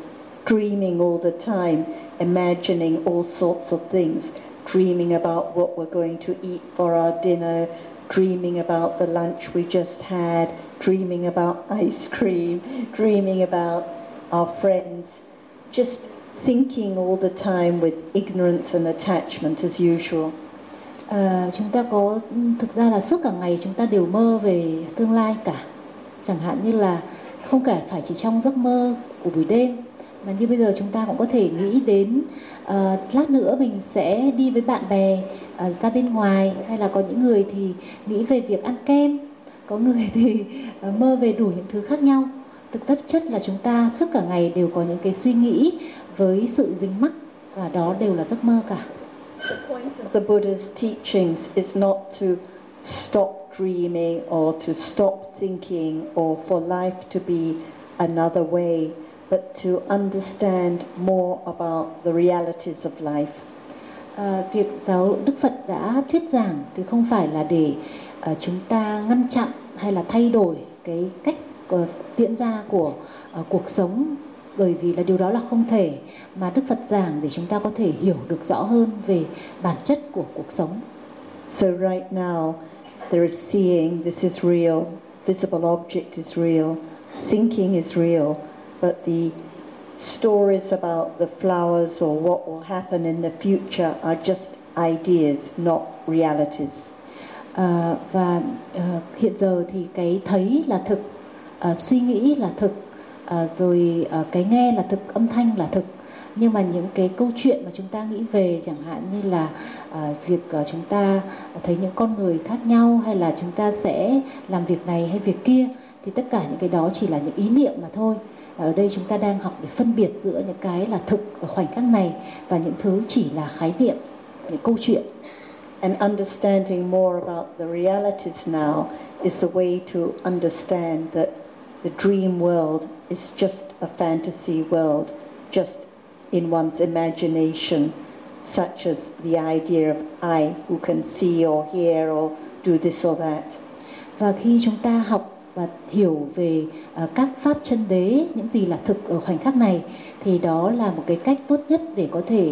Speaker 1: dreaming all the time, imagining all sorts of things, dreaming about what we're going to eat for our dinner, dreaming about the lunch we just had, dreaming about ice cream, dreaming about our friends, just thinking all the time with ignorance and attachment as usual.
Speaker 2: Chúng ta có thực ra là suốt cả ngày chúng ta đều mơ về tương lai cả. Chẳng hạn như là không phải chỉ trong giấc mơ của buổi đêm, mà như bây giờ chúng ta cũng có thể nghĩ đến lát nữa mình sẽ đi với bạn bè ra bên ngoài, hay là có những người thì nghĩ về việc ăn kem, có người thì mơ về đủ những thứ khác nhau. Thực chất là chúng ta suốt cả ngày đều có những cái suy nghĩ với sự dính mắc, và đó đều là giấc mơ cả.
Speaker 1: The point of the Buddha's teachings is not to stop dreaming or to stop thinking or for life to be another way, but to understand more about the realities of life.
Speaker 2: Việc Đức Phật đã thuyết giảng thì không phải là để chúng ta ngăn chặn hay là thay đổi cái cách diễn ra của cuộc sống, bởi vì là điều đó là không thể, mà Đức Phật giảng để chúng ta có thể hiểu được rõ hơn về bản chất của cuộc sống.
Speaker 1: So right now there is seeing, this is real, visible object is real, thinking is real, but the stories about the flowers or what will happen in the future are just ideas, not realities.
Speaker 2: Và hiện giờ thì cái thấy là thực, suy nghĩ là thực, rồi cái nghe là thực, âm thanh là thực. Nhưng mà những cái câu chuyện mà chúng ta nghĩ về, chẳng hạn như là việc chúng ta thấy những con người khác nhau, hay là chúng ta sẽ làm việc này hay việc kia, thì tất cả những cái đó chỉ là những ý niệm mà thôi. Ở đây chúng ta đang học để phân biệt giữa những cái là thực ở khoảnh khắc này và những thứ chỉ là khái niệm, những câu chuyện.
Speaker 1: And understanding more about the realities now is a way to understand that the dream world is just a fantasy world, just in one's imagination, such as the idea of I who can see or hear or do this or that.
Speaker 2: Và khi chúng ta học và hiểu về các pháp chân đế, những gì là thực ở khoảnh khắc này, thì đó là một cái cách tốt nhất để có thể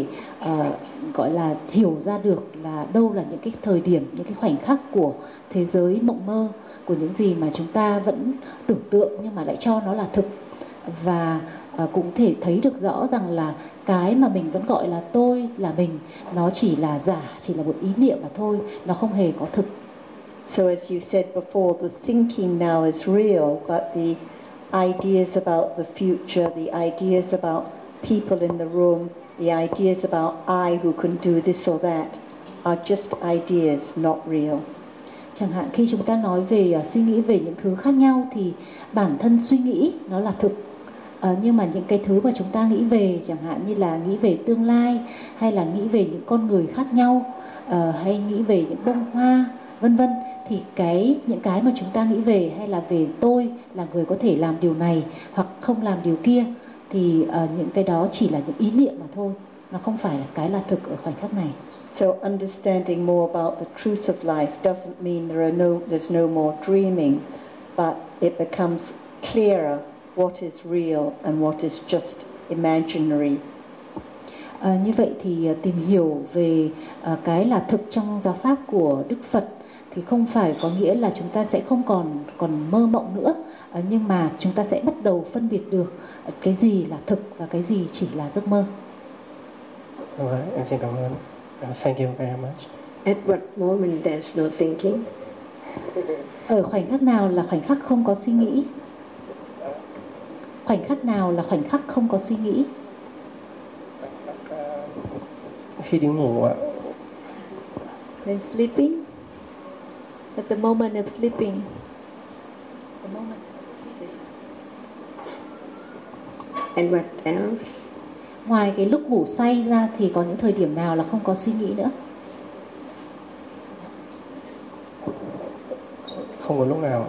Speaker 2: gọi là hiểu ra được là đâu là những cái thời điểm, những cái khoảnh khắc của thế giới mộng mơ, của những gì mà chúng ta vẫn tưởng tượng nhưng mà lại cho nó là thực. Và cũng thể thấy được rõ rằng là cái mà mình vẫn gọi là tôi, là mình, nó chỉ là giả, chỉ là một ý niệm mà thôi, nó không hề có thực.
Speaker 1: So as you said before, the thinking now is real, but the ideas about the future, the ideas about people in the room, the ideas about I who can do this or that are just ideas, not real.
Speaker 2: Chẳng hạn khi chúng ta nói về suy nghĩ về những thứ khác nhau thì bản thân suy nghĩ nó là thực. Nhưng mà những cái thứ mà chúng ta nghĩ về, chẳng hạn như là nghĩ về tương lai, hay là nghĩ về những con người khác nhau, hay nghĩ về những bông hoa, vân vân, thì những cái mà chúng ta nghĩ về, hay là về tôi là người có thể làm điều này hoặc không làm điều kia, thì những cái đó chỉ là những ý niệm mà thôi, nó không phải là cái là thực ở khoảnh khắc này.
Speaker 1: So understanding more about the truth of life doesn't mean there's no more dreaming, but it becomes clearer what is real and what is just imaginary.
Speaker 2: Như vậy thì tìm hiểu về cái là thực trong giáo pháp của Đức Phật thì không phải có nghĩa là chúng ta sẽ không còn mơ mộng nữa, nhưng mà chúng ta sẽ bắt đầu phân biệt được cái gì là thực và cái gì chỉ là giấc mơ.
Speaker 3: Em xin cảm ơn. Thank you very much.
Speaker 7: At what moment there's no thinking?
Speaker 2: Ở khoảnh khắc nào là khoảnh khắc không có suy nghĩ? Khoảnh khắc nào là khoảnh khắc không có suy nghĩ?
Speaker 3: Khi đi ngủ ạ.
Speaker 4: When sleeping? At the moment of sleeping.
Speaker 2: The moment of sleeping.
Speaker 7: And what else?
Speaker 2: Ngoài cái lúc ngủ say ra thì có những thời điểm nào là không có suy nghĩ nữa?
Speaker 3: Không có lúc nào.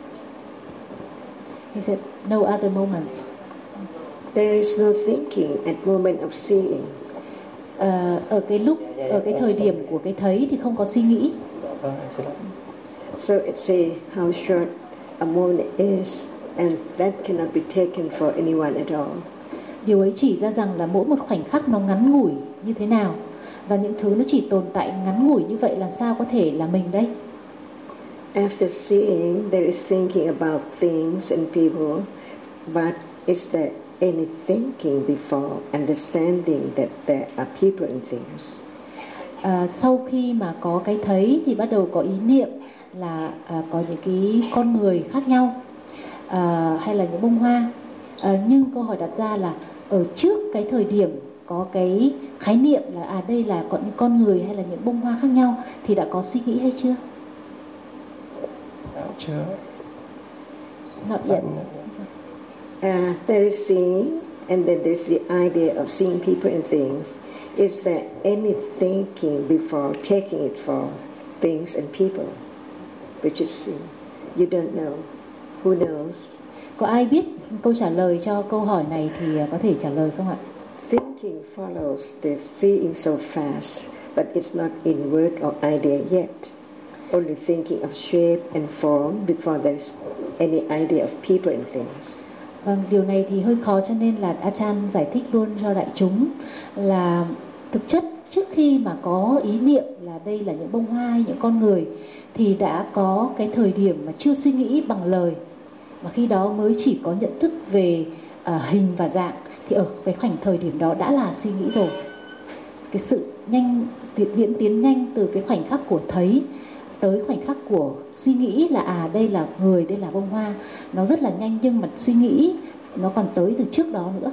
Speaker 2: He said no other moments.
Speaker 7: There is no thinking at moment of seeing.
Speaker 2: Ở cái thời điểm của cái thấy thì không có suy nghĩ.
Speaker 7: So it say how short a moment is, and that cannot be taken for anyone at all.
Speaker 2: Điều ấy chỉ ra rằng là mỗi một khoảnh khắc nó ngắn ngủi như thế nào, và những thứ nó chỉ tồn tại ngắn ngủi như vậy làm sao có thể là mình đây?
Speaker 7: After seeing, there is thinking about things and people, but is there any thinking before understanding that there are people and things?
Speaker 2: Sau khi mà có cái thấy thì bắt đầu có ý niệm là có những cái con người khác nhau, hay là những bông hoa. Nhưng câu hỏi đặt ra là ở trước cái thời điểm có cái khái niệm là đây là có những con người hay là những bông hoa khác nhau thì đã có suy nghĩ hay chưa?
Speaker 3: Chưa.
Speaker 2: Not yet.
Speaker 7: There is seeing, and then there's the idea of seeing people and things. Is there any thinking before taking it for things and people, which is seeing? You don't know. Who knows?
Speaker 2: Có ai biết câu trả lời cho câu hỏi này thì có thể trả lời không ạ?
Speaker 7: Thinking follows the seeing so fast, but it's not in word or idea yet. Only thinking of shape and form before there's any idea of people and things.
Speaker 2: Vâng, điều này thì hơi khó cho nên là Achan giải thích luôn cho đại chúng là thực chất trước khi mà có ý niệm là đây là những bông hoa hay những con người thì đã có cái thời điểm mà chưa suy nghĩ bằng lời, mà khi đó mới chỉ có nhận thức về hình và dạng, thì ở cái khoảnh thời điểm đó đã là suy nghĩ rồi. Cái sự nhanh diễn tiến nhanh từ cái khoảnh khắc của thấy tới khoảnh khắc của suy nghĩ là đây là người, đây là bông hoa, nó rất là nhanh, nhưng mà suy nghĩ nó còn tới từ trước đó nữa.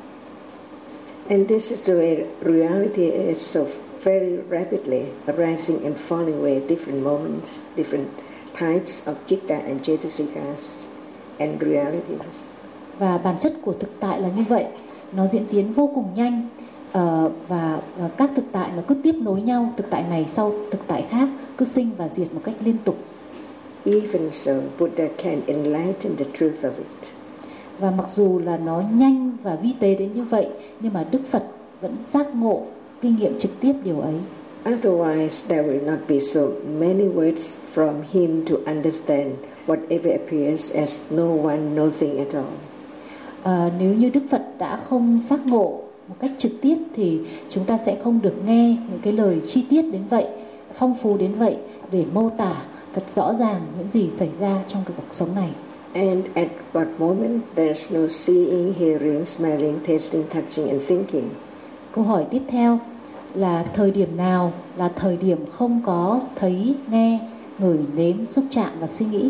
Speaker 7: And this is the way reality is, so very rapidly arising and falling away at different moments, different types of citta and cetasikas and realities.
Speaker 2: Và bản chất của thực tại là như vậy, nó diễn tiến vô cùng nhanh, và các thực tại nó cứ tiếp nối nhau, thực tại này sau thực tại khác, cứ sinh và diệt một cách liên tục.
Speaker 7: Even so, Buddha can enlighten the truth of it.
Speaker 2: Và mặc dù là nó nhanh và vi tế đến như vậy, nhưng mà Đức Phật vẫn giác ngộ, kinh nghiệm trực tiếp điều ấy.
Speaker 7: Otherwise, there will not be so many words from him to understand whatever appears as no one, nothing at all.
Speaker 2: Nếu như Đức Phật đã không giác ngộ một cách trực tiếp thì chúng ta sẽ không được nghe những cái lời chi tiết đến vậy, phong phú đến vậy để mô tả thật rõ ràng những gì xảy ra trong cái cuộc sống này.
Speaker 7: And at what moment there's no seeing, hearing, smelling, tasting, touching and thinking?
Speaker 2: Câu hỏi tiếp theo là thời điểm nào là thời điểm không có thấy, nghe, ngửi, nếm, xúc chạm và suy nghĩ?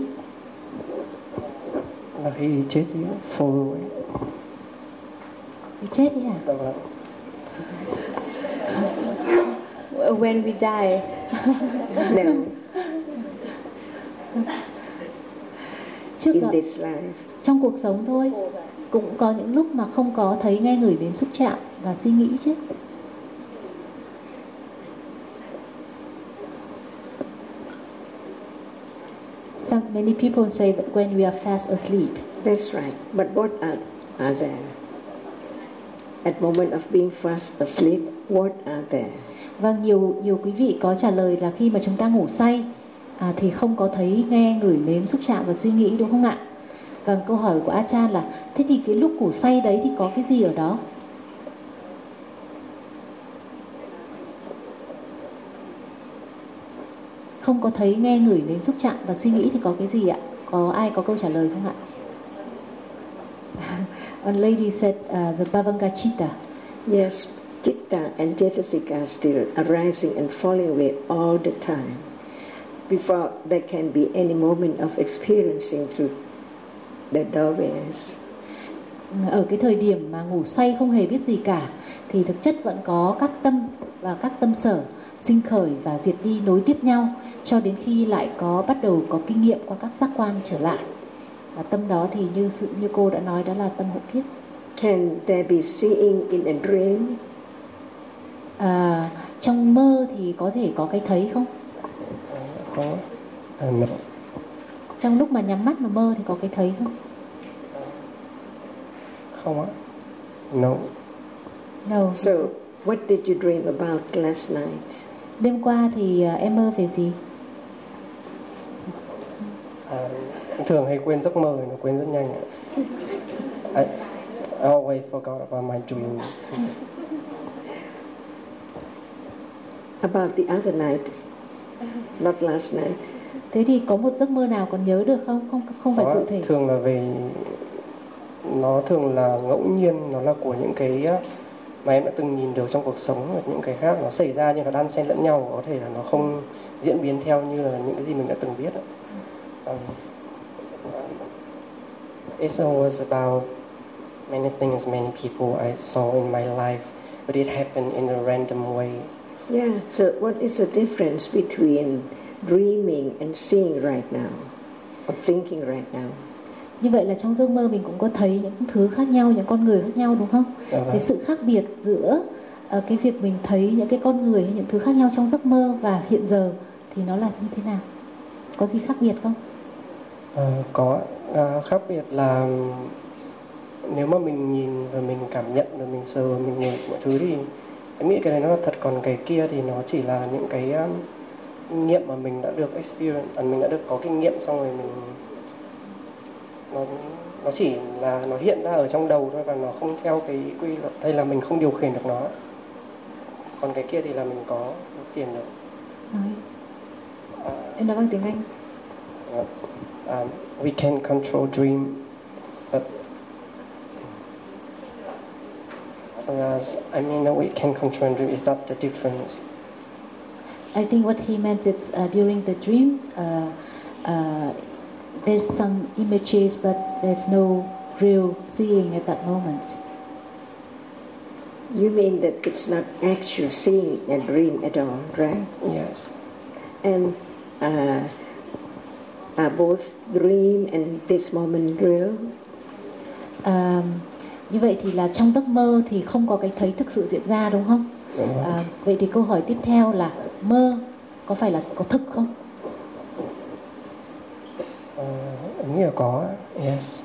Speaker 3: Là khi chết thì phù ấy.
Speaker 2: Khi chết đi hả?
Speaker 4: When we die.
Speaker 7: No.
Speaker 2: Trước
Speaker 7: In
Speaker 2: đó,
Speaker 7: this life.
Speaker 2: trong cuộc sống thôi, cũng có những lúc mà không có thấy, nghe, ngửi, đến xúc chạm và suy nghĩ chứ. Many people say that when we are fast asleep.
Speaker 7: That's right. But what are there? At moment of being fast asleep, what are there?
Speaker 2: Vâng, nhiều quý vị có trả lời là khi mà chúng ta ngủ say thì không có thấy, nghe, ngửi, nếm, xúc chạm và suy nghĩ, đúng không ạ? Vâng, câu hỏi của Achan là thế thì cái lúc ngủ say đấy thì có cái gì ở đó? Không có thấy, nghe, ngửi, nếm, xúc chạm và suy nghĩ thì có cái gì ạ? Có ai có câu trả lời không ạ? One lady said the Bhavanga Citta.
Speaker 7: Yes, citta and cetasika are still arising and falling away all the time. Before there can be any moment of experiencing through the doorways.
Speaker 2: Ở cái thời điểm mà ngủ say không hề biết gì cả thì thực chất vẫn có các tâm và các tâm sở sinh khởi và diệt đi nối tiếp nhau cho đến khi lại bắt đầu có kinh nghiệm qua các giác quan trở lại. Và tâm đó thì như cô đã nói, đó là tâm hộ kiếp.
Speaker 7: Can there be seeing in a dream?
Speaker 2: Trong mơ thì có thể có cái thấy không?
Speaker 3: Có. No.
Speaker 2: Trong lúc mà nhắm mắt mà mơ thì có cái thấy không?
Speaker 3: Không ạ. No.
Speaker 2: No.
Speaker 7: So, what did you dream about last night?
Speaker 2: Đêm qua thì em mơ về gì?
Speaker 3: Thường hay quên giấc mơ, nó quên rất nhanh ạ. always forgot about my dream.
Speaker 7: About the other night, not last night.
Speaker 2: Thế thì có một giấc mơ nào còn nhớ được không? Không phải cụ thể.
Speaker 3: Thường là về, nó thường là ngẫu nhiên, nó là của những cái mà em đã từng nhìn được trong cuộc sống, những cái khác nó xảy ra nhưng nó đan xen lẫn nhau, có thể là nó không diễn biến theo như là những cái gì mình đã từng biết. It's always about many things, many people I saw in my life, but it happened in a random way.
Speaker 7: Yeah, so what is the difference between dreaming and seeing right now, or thinking right now?
Speaker 2: Như vậy là trong giấc mơ mình cũng có thấy những thứ khác nhau, những con người khác nhau đúng không? Cái sự khác biệt giữa cái việc mình thấy những cái con người hay những thứ khác nhau trong giấc mơ và hiện giờ thì nó là như thế nào? Có gì khác biệt không?
Speaker 3: Có khác biệt là nếu mà mình nhìn và mình cảm nhận và mình sờ và mình ngửi mọi thứ thì em nghĩ cái này nó là thật, còn cái kia thì nó chỉ là những cái kinh nghiệm mà mình đã được experience, mình đã được có kinh nghiệm, xong rồi mình nó chỉ là nó hiện ra ở trong đầu thôi và nó không theo cái quy luật, hay là mình không điều khiển được nó. Còn cái kia thì là mình có điều khiển được.
Speaker 2: Em nói bằng tiếng Anh.
Speaker 3: We can control dream, but I mean we can control dream. Is that the difference?
Speaker 2: I think what he meant is during the dream, there's some images, but there's no real seeing at that moment.
Speaker 7: You mean that it's not actual seeing a dream at all, right?
Speaker 3: Yes.
Speaker 7: And are both dream and this moment real?
Speaker 2: Như vậy thì là trong giấc mơ thì không có cái thấy thực sự diễn ra đúng không? Vậy thì câu hỏi tiếp theo là mơ có phải là có thực không?
Speaker 3: Em nghĩ là có. Yes.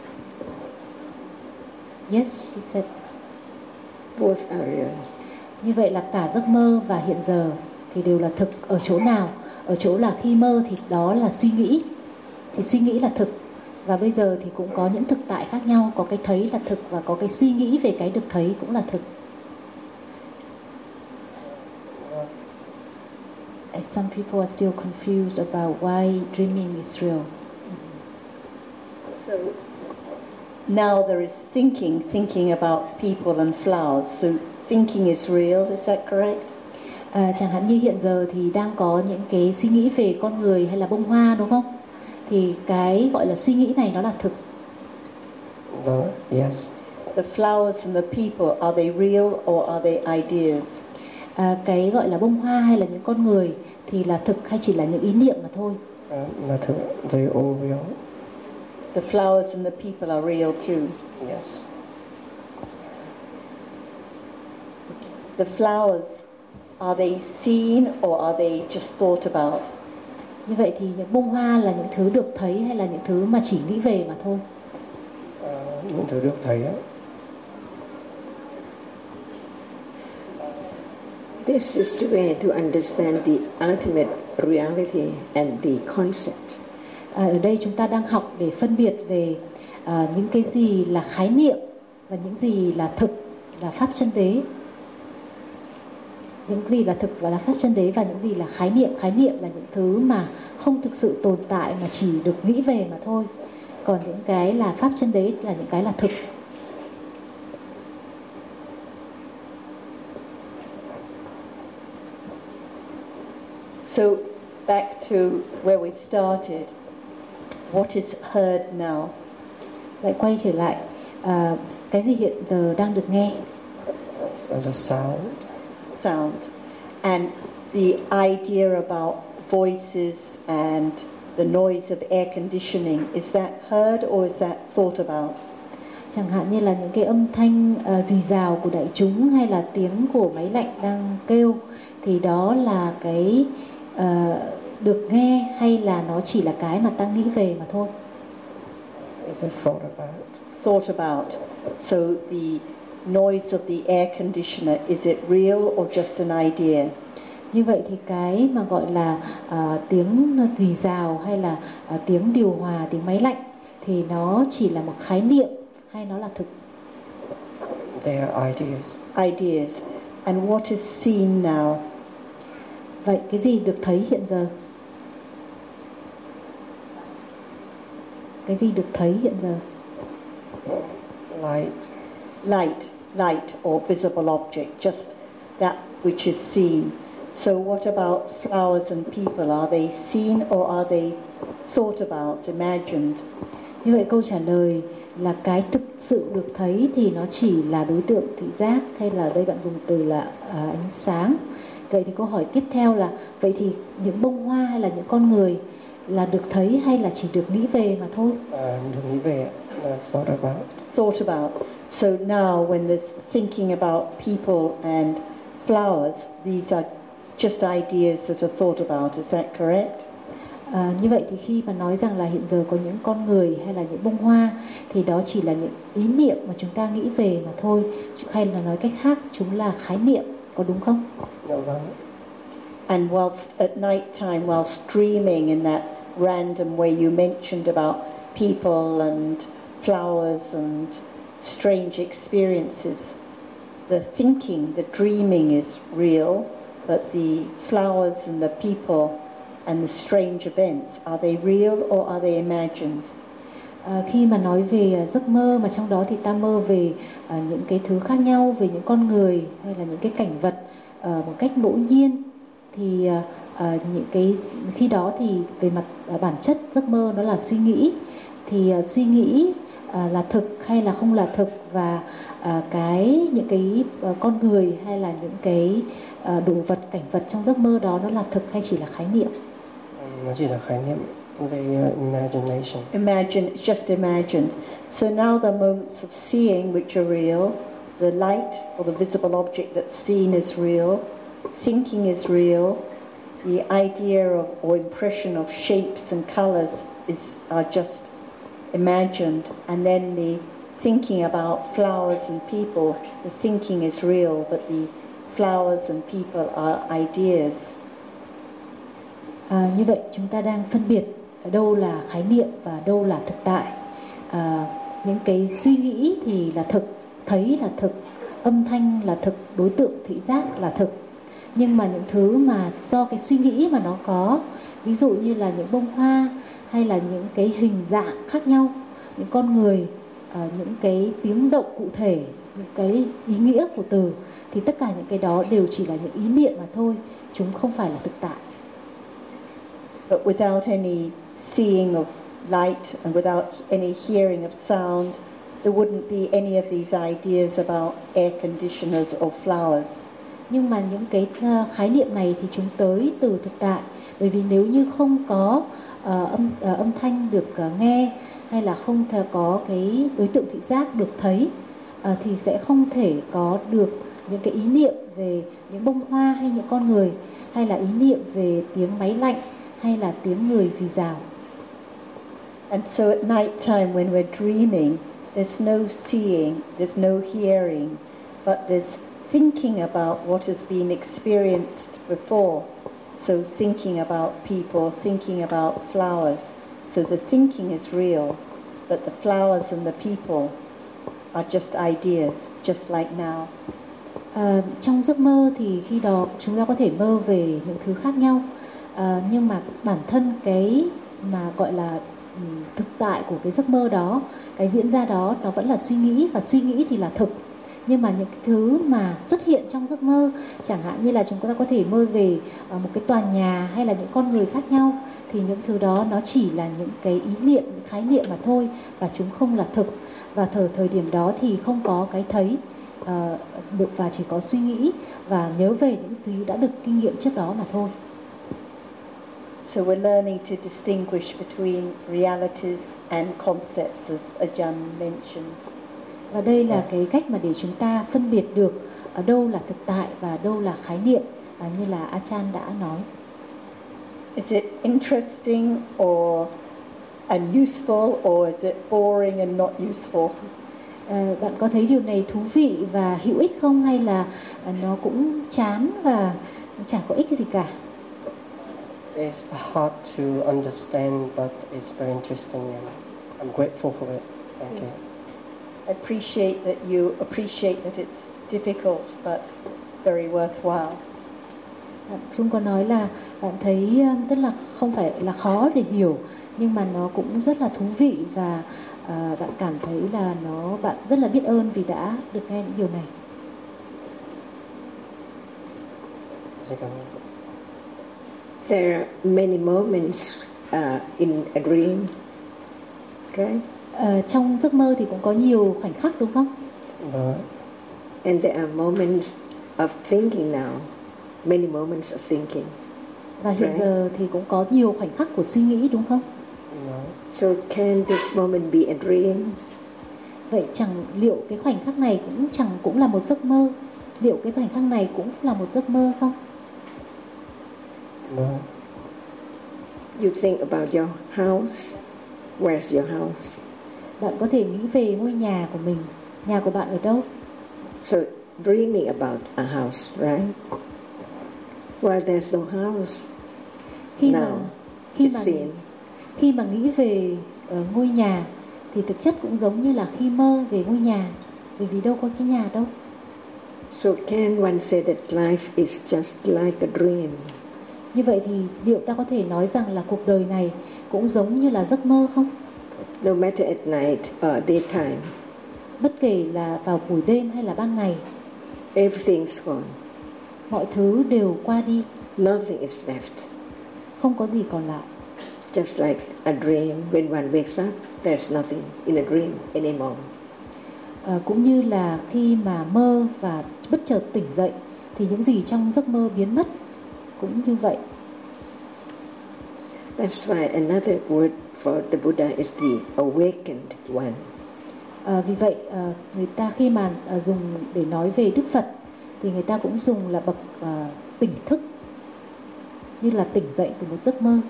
Speaker 2: Yes, she said.
Speaker 7: Both are real.
Speaker 2: Như vậy là cả giấc mơ và hiện giờ thì đều là thực ở chỗ nào? Ở chỗ là khi mơ thì đó là suy nghĩ, thì suy nghĩ là thực, và bây giờ thì cũng có những thực tại khác nhau, có cái thấy là thực và có cái suy nghĩ về cái được thấy cũng là thực. Some people are still confused about why dreaming is real.
Speaker 1: So now there is thinking about people and flowers. So thinking is real, is that correct?
Speaker 2: Chẳng hạn như hiện giờ thì đang có những cái suy nghĩ về con người hay là bông hoa đúng không? Thì cái gọi là suy nghĩ này nó là thực.
Speaker 3: Yes.
Speaker 1: The flowers and the people, are they real or are they ideas?
Speaker 2: Cái gọi là bông hoa hay là những con người thì là thực hay chỉ là những ý niệm mà thôi?
Speaker 3: Là thực, they all real.
Speaker 1: The flowers and the people are real too.
Speaker 3: Yes.
Speaker 1: The flowers, are they seen or are they just thought about?
Speaker 2: Như vậy thì những bông hoa là những thứ được thấy hay là những thứ mà chỉ nghĩ về mà thôi?
Speaker 3: Những thứ được thấy á.
Speaker 7: This is the way to understand the ultimate reality and the concept.
Speaker 2: Ở đây chúng ta đang học để phân biệt về những cái gì là khái niệm và những gì là thực, là pháp chân đế. Những gì là thực và là pháp chân đế và những gì là khái niệm. Khái niệm là những thứ mà không thực sự tồn tại mà chỉ được nghĩ về mà thôi. Còn những cái là pháp chân đế là những cái là thực.
Speaker 1: So back to where we started. What is heard now?
Speaker 2: Lại quay trở lại, cái gì hiện giờ đang được nghe?
Speaker 3: The sound.
Speaker 1: Sound. And the idea about voices and the noise of air conditioning, is that heard or is that thought about?
Speaker 2: Chẳng hạn như là những cái âm thanh rì rào của đại chúng hay là tiếng của máy lạnh đang kêu, thì đó là cái được nghe hay là nó chỉ là cái mà ta nghĩ về mà thôi?
Speaker 3: Is it thought about?
Speaker 1: Thought about. So the noise of the air conditioner, is it real or just an idea?
Speaker 2: Như vậy thì cái mà gọi là tiếng rì rào hay là tiếng điều hòa, tiếng máy lạnh thì nó chỉ là một khái niệm hay nó là thực?
Speaker 3: They are ideas.
Speaker 1: Ideas. And what is seen now?
Speaker 2: Vậy cái gì được thấy hiện giờ? Cái gì được thấy hiện giờ?
Speaker 3: Light.
Speaker 1: Light or visible object, just that which is seen. So what about flowers and people? Are they seen or are they thought about, imagined?
Speaker 2: Như vậy câu trả lời là cái thực sự được thấy thì nó chỉ là đối tượng thị giác, hay là ở đây bạn dùng từ là ánh sáng. Vậy thì câu hỏi tiếp theo là vậy thì những bông hoa hay là những con người là được thấy hay là chỉ được nghĩ về mà thôi?
Speaker 3: Được nghĩ về, thought about.
Speaker 1: Thought about. So now when there's thinking about people and flowers, these are just ideas that are thought about, is that correct?
Speaker 2: Như vậy thì khi mà nói rằng là hiện giờ có những con người hay là những bông hoa thì đó chỉ là những ý niệm mà chúng ta nghĩ về mà thôi, hay là nói cách khác chúng là khái niệm, có đúng không?
Speaker 3: Dạ vâng.
Speaker 1: And whilst at night time, whilst dreaming in that random way you mentioned about people and flowers and strange experiences, the thinking, the dreaming is real, but the flowers and the people and the strange events, are they real or are they imagined?
Speaker 2: Khi mà nói về giấc mơ mà trong đó thì ta mơ về những cái thứ khác nhau, về những con người hay là những cái cảnh vật một cách ngẫu nhiên, thì những cái khi đó thì về mặt bản chất giấc mơ nó là suy nghĩ, thì suy nghĩ là thực hay là không là thực, và những cái con người hay là những cái đồ vật, cảnh vật trong giấc mơ đó nó là thực hay chỉ là khái niệm?
Speaker 3: Nó chỉ là khái niệm, về imagination.
Speaker 1: Imagine, it's just imagined. So now the moments of seeing which are real, the light or the visible object that's seen is real, thinking is real, the idea of or impression of shapes and colours are just imagined, and then the thinking about flowers and people, the thinking is real, but the flowers and people are ideas.
Speaker 2: Như vậy chúng ta đang phân biệt ở đâu là khái niệm và đâu là thực tại. Những cái suy nghĩ thì là thực, thấy là thực, âm thanh là thực, đối tượng thị giác là thực. Nhưng mà những thứ mà do cái suy nghĩ mà nó có, ví dụ như là những bông hoa hay là những cái hình dạng khác nhau, những con người, những cái tiếng động cụ thể, những cái ý nghĩa của từ, thì tất cả những cái đó đều chỉ là những ý niệm mà thôi, chúng không phải là thực tại.
Speaker 1: But without any seeing of light and without any hearing of sound, there wouldn't be any of these ideas about air conditioners or flowers.
Speaker 2: Nhưng mà những cái khái niệm này thì chúng tới từ thực tại, bởi vì nếu như không có âm thanh được nghe, hay là không thể có cái đối tượng thị giác được thấy, thì sẽ không thể có được những cái ý niệm về những bông hoa hay những con người, hay là ý niệm về tiếng máy lạnh hay là tiếng người rì rào.
Speaker 1: And so at night time when we're dreaming, there's no seeing, there's no hearing, but there's thinking about what has been experienced before. So thinking about people, thinking about flowers. So the thinking is real, but the flowers and the people are just ideas, just like now.
Speaker 2: Trong giấc mơ thì khi đó chúng ta có thể mơ về những thứ khác nhau, nhưng mà bản thân cái mà gọi là thực tại của cái giấc mơ đó, cái diễn ra đó, nó vẫn là suy nghĩ, và suy nghĩ thì là thực. Nhưng mà những cái thứ mà xuất hiện trong giấc mơ, chẳng hạn như là chúng ta có thể mơ về một cái tòa nhà hay là những con người khác nhau, thì những thứ đó nó chỉ là những cái ý niệm, những khái niệm mà thôi, và chúng không là thực. Và thời điểm đó thì không có cái thấy được, và chỉ có suy nghĩ và nhớ về những gì đã được kinh nghiệm trước đó mà thôi.
Speaker 1: So we're learning to distinguish between realities and concepts, as Ajahn mentioned.
Speaker 2: Và đây là cái cách mà để chúng ta phân biệt được ở đâu là thực tại và đâu là khái niệm, như là Ajahn đã nói.
Speaker 1: Is it interesting and useful, or is it boring and not useful?
Speaker 2: Bạn có thấy điều này thú vị và hữu ích không, hay là nó cũng chán và chẳng có ích gì cả?
Speaker 3: It's hard to understand, but it's very interesting and I'm grateful for it. Thank you.
Speaker 1: appreciate that you appreciate that it's difficult but very worthwhile.
Speaker 2: Bạn Trung có nói là bạn thấy tức là không phải là khó để hiểu, nhưng mà nó cũng rất là thú vị, và bạn cảm thấy là bạn rất là biết ơn vì đã được nghe những điều này.
Speaker 7: There are many moments in a dream, right?
Speaker 2: Trong giấc mơ thì cũng có nhiều khoảnh khắc, đúng không?
Speaker 7: And there are moments of thinking now, many moments of thinking.
Speaker 2: Và hiện giờ thì cũng có nhiều khoảnh khắc của suy nghĩ, đúng không?
Speaker 7: So can this moment be a dream?
Speaker 2: Vậy liệu cái khoảnh khắc này cũng là một giấc mơ? Liệu cái khoảnh khắc này cũng là một giấc mơ không?
Speaker 7: You think about your house. Where's your house?
Speaker 2: Bạn có thể nghĩ về ngôi nhà của mình. Nhà của bạn ở đâu?
Speaker 7: So dreaming about a house, right? Well, there's no house.
Speaker 2: Khi mà nghĩ về ngôi nhà thì thực chất cũng giống như là khi mơ về ngôi nhà, bởi vì đâu có cái nhà đâu.
Speaker 7: So can one say that life is just like a dream?
Speaker 2: Như vậy thì liệu ta có thể nói rằng là cuộc đời này cũng giống như là giấc mơ không?
Speaker 7: No matter at night or daytime.
Speaker 2: Bất kể là vào buổi đêm hay là ban ngày.
Speaker 7: Everything's gone.
Speaker 2: Mọi thứ đều qua đi.
Speaker 7: Nothing is left.
Speaker 2: Không có gì còn lại.
Speaker 7: Just like a dream, when one wakes up, there's nothing in a dream anymore.
Speaker 2: Cũng như là khi mà mơ và bất chợt tỉnh dậy thì những gì trong giấc mơ biến mất. Cũng như vậy.
Speaker 7: That's why another word for the Buddha is the awakened one.
Speaker 2: Vì vậy người ta khi mà dùng để nói về Đức Phật thì người ta cũng dùng là bậc tỉnh thức, như là tỉnh dậy từ một giấc mơ.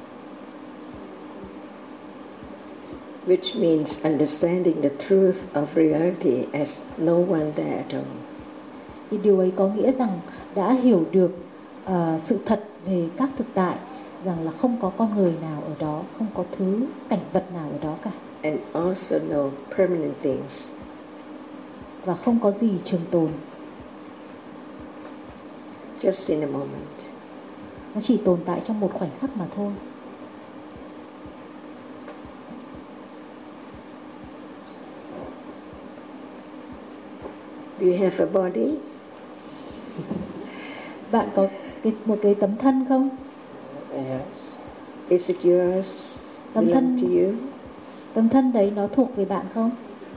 Speaker 7: Which means understanding the truth of reality as no one there at all.
Speaker 2: Thì điều ấy có nghĩa rằng đã hiểu được sự thật về các thực tại, rằng là không có con người nào ở đó, không có thứ cảnh vật nào ở đó cả.
Speaker 7: And also no permanent things.
Speaker 2: Và không có gì trường tồn.
Speaker 7: Just in a moment.
Speaker 2: Nó chỉ tồn tại trong một khoảnh khắc mà thôi.
Speaker 7: Do you have a body?
Speaker 2: Bạn có một cái tấm thân không?
Speaker 3: Yes.
Speaker 7: Is it yours?
Speaker 2: Tấm
Speaker 7: belong to you?
Speaker 2: Tấm thân đấy nó thuộc về bạn không?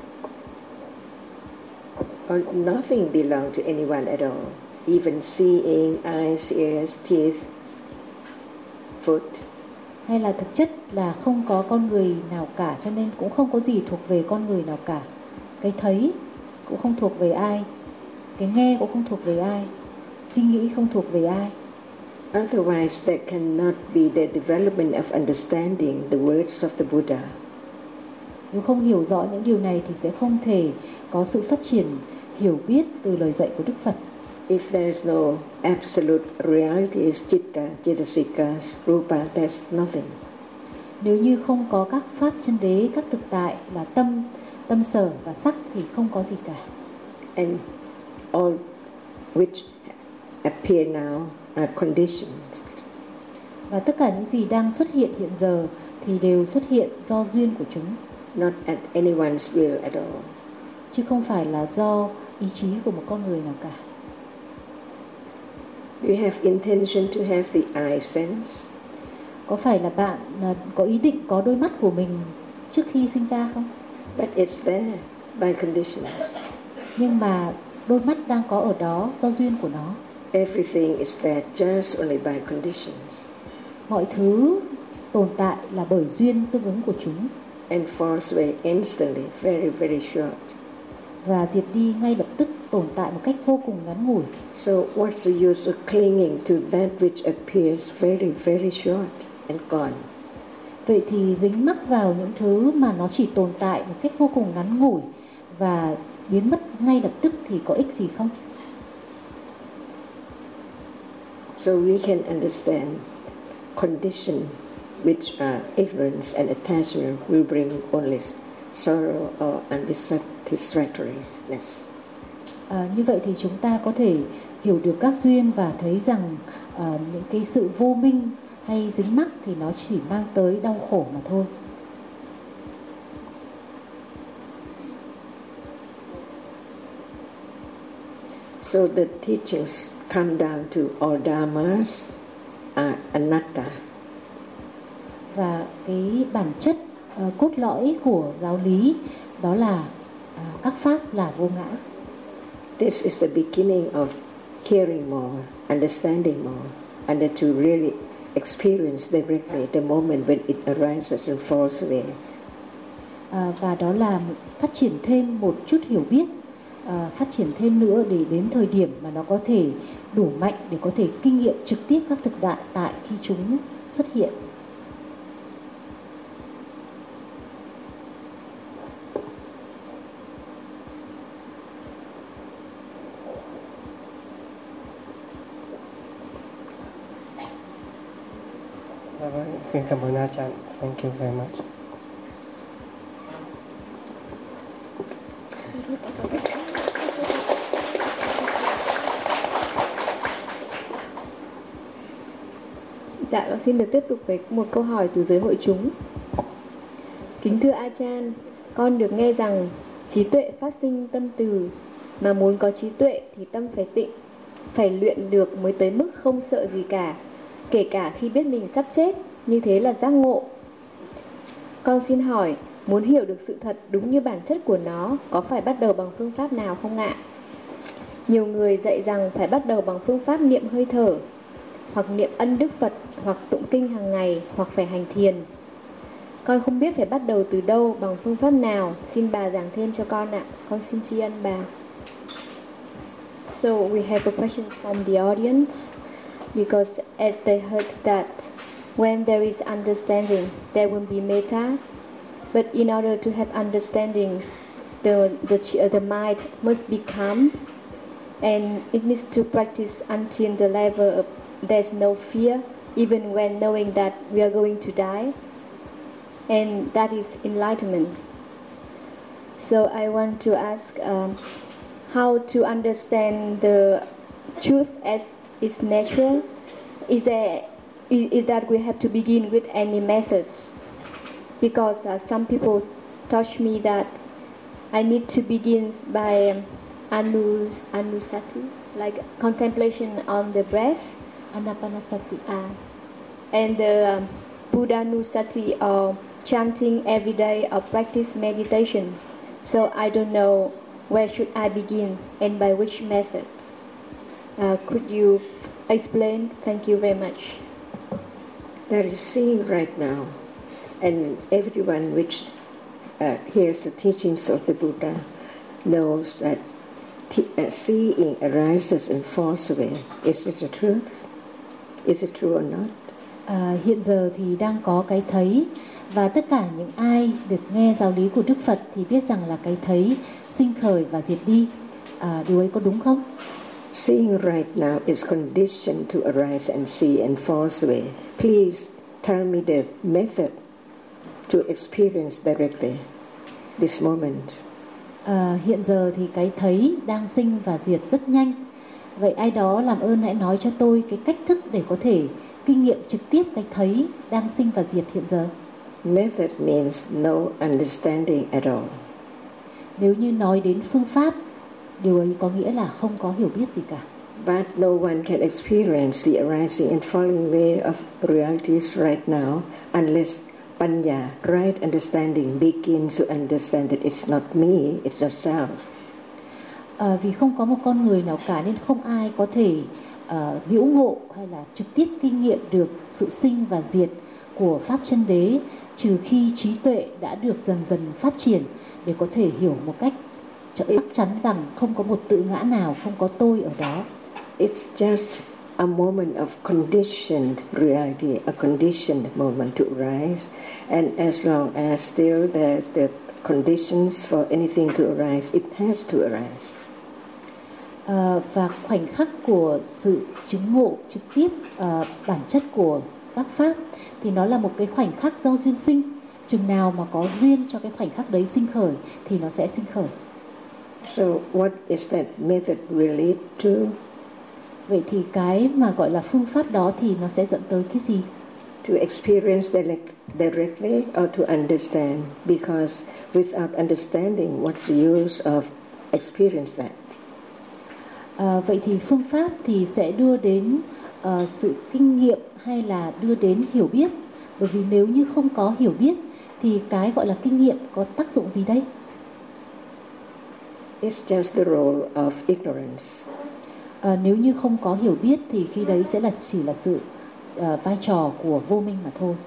Speaker 7: Or nothing belong to anyone at all. Even seeing, eyes, ears, teeth, foot.
Speaker 2: Hay là thực chất là không có con người nào cả, cho nên cũng không có gì thuộc về con người nào cả. Cái thấy cũng không thuộc về ai, cái nghe cũng không thuộc về ai, suy nghĩ không thuộc về ai.
Speaker 7: Otherwise there cannot be the development of understanding the words of the Buddha.
Speaker 2: Nếu không hiểu rõ những điều này thì sẽ không thể có sự phát triển hiểu biết từ lời dạy của Đức Phật.
Speaker 7: If there is no absolute realities, citta, cetasikas, rupa, there's nothing.
Speaker 2: Nếu như không có các pháp chân đế, các thực tại là tâm, tâm sở và sắc thì không có gì cả.
Speaker 7: And all which appear now are conditions.
Speaker 2: Và tất cả những gì đang xuất hiện hiện giờ thì đều xuất hiện do duyên của chúng.
Speaker 7: Not at anyone's will at all.
Speaker 2: Chứ không phải là do ý chí của một con người nào cả.
Speaker 7: You have intention to have the eye sense?
Speaker 2: Có phải là bạn có ý định có đôi mắt của mình trước khi sinh ra không?
Speaker 7: But it's there by conditions.
Speaker 2: Nhưng mà đôi mắt đang có ở đó do duyên của nó.
Speaker 7: Everything is there just only by conditions.
Speaker 2: Mọi thứ tồn tại là bởi duyên tương ứng của chúng.
Speaker 7: And falls away instantly, very, very short.
Speaker 2: Và diệt đi ngay lập tức, tồn tại một cách vô cùng ngắn ngủi.
Speaker 7: So what's the use of clinging to that which appears very, very short and gone?
Speaker 2: Vậy thì dính mắc vào những thứ mà nó chỉ tồn tại một cách vô cùng ngắn ngủi và biến mất ngay lập tức thì có ích gì không?
Speaker 7: So we can understand condition which are ignorance and attachment will bring only sorrow or unsatisfactoriness.
Speaker 2: Như vậy thì chúng ta có thể hiểu được các duyên và thấy rằng những cái sự vô minh hay dính mắc thì nó chỉ mang tới đau khổ mà thôi.
Speaker 7: So the teachings come down to all dharmas are anatta.
Speaker 2: Và cái bản chất cốt lõi của giáo lý đó là các pháp là vô ngã.
Speaker 7: This is the beginning of hearing more, understanding more, and to really experience directly the moment when it arises and falls away.
Speaker 2: Và đó là phát triển thêm một chút hiểu biết, phát triển thêm nữa để đến thời điểm mà nó có thể đủ mạnh để có thể kinh nghiệm trực tiếp các thực tại tại khi chúng xuất hiện.
Speaker 3: Cảm ơn A Chan. Thank you very much.
Speaker 4: Dạ, con xin được tiếp tục với một câu hỏi từ giới hội chúng. Kính thưa A Chan, con được nghe rằng trí tuệ phát sinh tâm từ, mà muốn có trí tuệ thì tâm phải tịnh, phải luyện được mới tới mức không sợ gì cả, kể cả khi biết mình sắp chết, như thế là giác ngộ. Con xin hỏi, muốn hiểu được sự thật đúng như bản chất của nó, có phải bắt đầu bằng phương pháp nào không ạ? Nhiều người dạy rằng phải bắt đầu bằng phương pháp niệm hơi thở, hoặc niệm ân Đức Phật, hoặc tụng kinh hàng ngày, hoặc phải hành thiền. Con không biết phải bắt đầu từ đâu, bằng phương pháp nào, xin bà giảng thêm cho con ạ. Con xin tri ân bà. So we have a question from the audience, because as they heard that when there is understanding, there will be metta. But in order to have understanding, the mind must be calm, and it needs to practice until the level of there's no fear, even when knowing that we are going to die, and that is enlightenment. So I want to ask how to understand the truth as is natural. Is that we have to begin with any methods? Because some people taught me that I need to begin by anusati, like contemplation on the breath,
Speaker 2: Anapanasati,
Speaker 4: and the Buddhanusati, or chanting every day, or practice meditation. So I don't know where should I begin and by which method. Could you explain? Thank you very much.
Speaker 7: There is seeing right now, and everyone which hears the teachings of the Buddha knows that seeing arises and falls away. Is it the truth? Is it true or not?
Speaker 2: Hiện giờ thì đang có cái thấy, và tất cả những ai được nghe giáo lý của Đức Phật thì biết rằng là cái thấy sinh khởi và diệt đi. Điều ấy có đúng không?
Speaker 7: Seeing right now is conditioned to arise and see and falls away. Please tell me the method to experience directly this moment.
Speaker 2: Hiện giờ thì cái thấy đang sinh và diệt rất nhanh. Vậy ai đó làm ơn hãy nói cho tôi cái cách thức để có thể kinh nghiệm trực tiếp cái thấy đang sinh và diệt hiện giờ.
Speaker 7: Method means no understanding at all.
Speaker 2: Nếu như nói đến phương pháp, điều ấy có nghĩa là không có hiểu biết gì cả.
Speaker 7: But no one can experience the arising and falling away of realities right now unless Panya, right understanding, begins to understand that it's not me, it's not self.
Speaker 2: Vì không có một con người nào cả nên không ai có thể liễu ngộ hay là trực tiếp kinh nghiệm được sự sinh và diệt của Pháp chân đế, trừ khi trí tuệ đã được dần dần phát triển để có thể hiểu một cách chắc chắn rằng không có một tự ngã nào, không có tôi ở đó.
Speaker 7: It's just a moment of conditioned reality, a conditioned moment to arise, and as long as still the conditions for anything to arise, it has to arise.
Speaker 2: Và khoảnh khắc của sự chứng ngộ trực tiếp bản chất của các pháp thì nó là một cái khoảnh khắc do duyên sinh, chừng nào mà có duyên cho cái khoảnh khắc đấy sinh khởi thì nó sẽ sinh khởi.
Speaker 7: So what is that method will lead to?
Speaker 2: Vậy thì cái mà gọi là phương pháp đó thì nó sẽ dẫn tới cái gì?
Speaker 7: To experience directly or to understand? Because without understanding, what's the use of experience that?
Speaker 2: Vậy thì phương pháp thì sẽ đưa đến sự kinh nghiệm hay là đưa đến hiểu biết? Bởi vì nếu như không có hiểu biết thì cái gọi là kinh nghiệm có tác dụng gì đây?
Speaker 7: It's just the role of ignorance.
Speaker 2: Nếu như không có hiểu biết thì khi đấy sẽ chỉ là sự vai trò của vô minh mà thôi.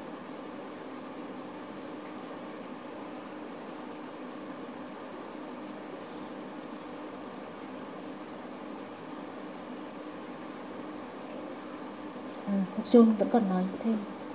Speaker 2: John vẫn còn nói thêm.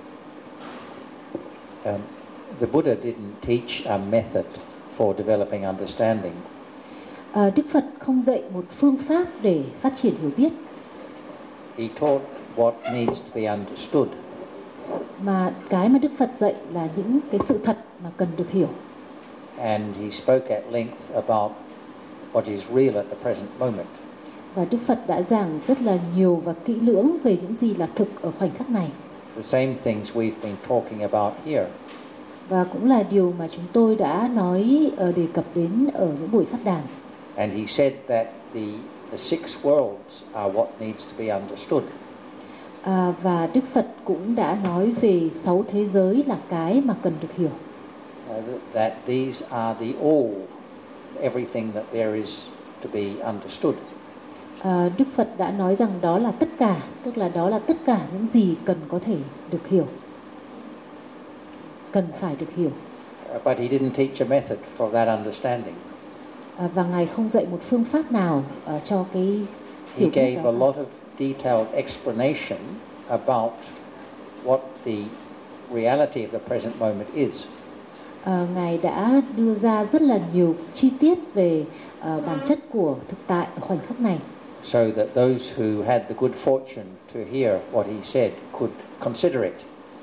Speaker 5: The Buddha didn't teach a method for developing understanding.
Speaker 2: Đức Phật không dạy một phương pháp để phát triển hiểu biết.
Speaker 5: He taught what needs to be understood.
Speaker 2: Mà cái mà Đức Phật dạy là những cái sự thật mà cần được hiểu.
Speaker 5: And he spoke at length about what is real at the present moment.
Speaker 2: Và Đức Phật đã giảng rất là nhiều và kỹ lưỡng về những gì là thực ở khoảnh khắc này.
Speaker 5: The same things we've been talking about here.
Speaker 2: Và cũng là điều mà chúng tôi đã nói đề cập đến ở những buổi pháp đàn.
Speaker 5: And he said that the six worlds are what needs to be understood.
Speaker 2: Và Đức Phật cũng đã nói về 6 thế giới là cái mà cần được hiểu.
Speaker 5: That these are the all, everything that there is to be understood.
Speaker 2: Đức Phật đã nói rằng đó là tất cả, tức là đó là tất cả những gì cần có thể được hiểu, cần phải được hiểu.
Speaker 5: But he didn't teach a method for that understanding.
Speaker 2: Và Ngài không dạy một phương pháp nào cho cái hiểu biết đó.
Speaker 5: He gave a lot of detailed explanation about what the reality of the present moment is.
Speaker 2: Ngài đã đưa ra rất là nhiều chi tiết về bản chất của thực tại ở khoảnh khắc này.
Speaker 5: So that those who had the good fortune to hear what he said could consider it.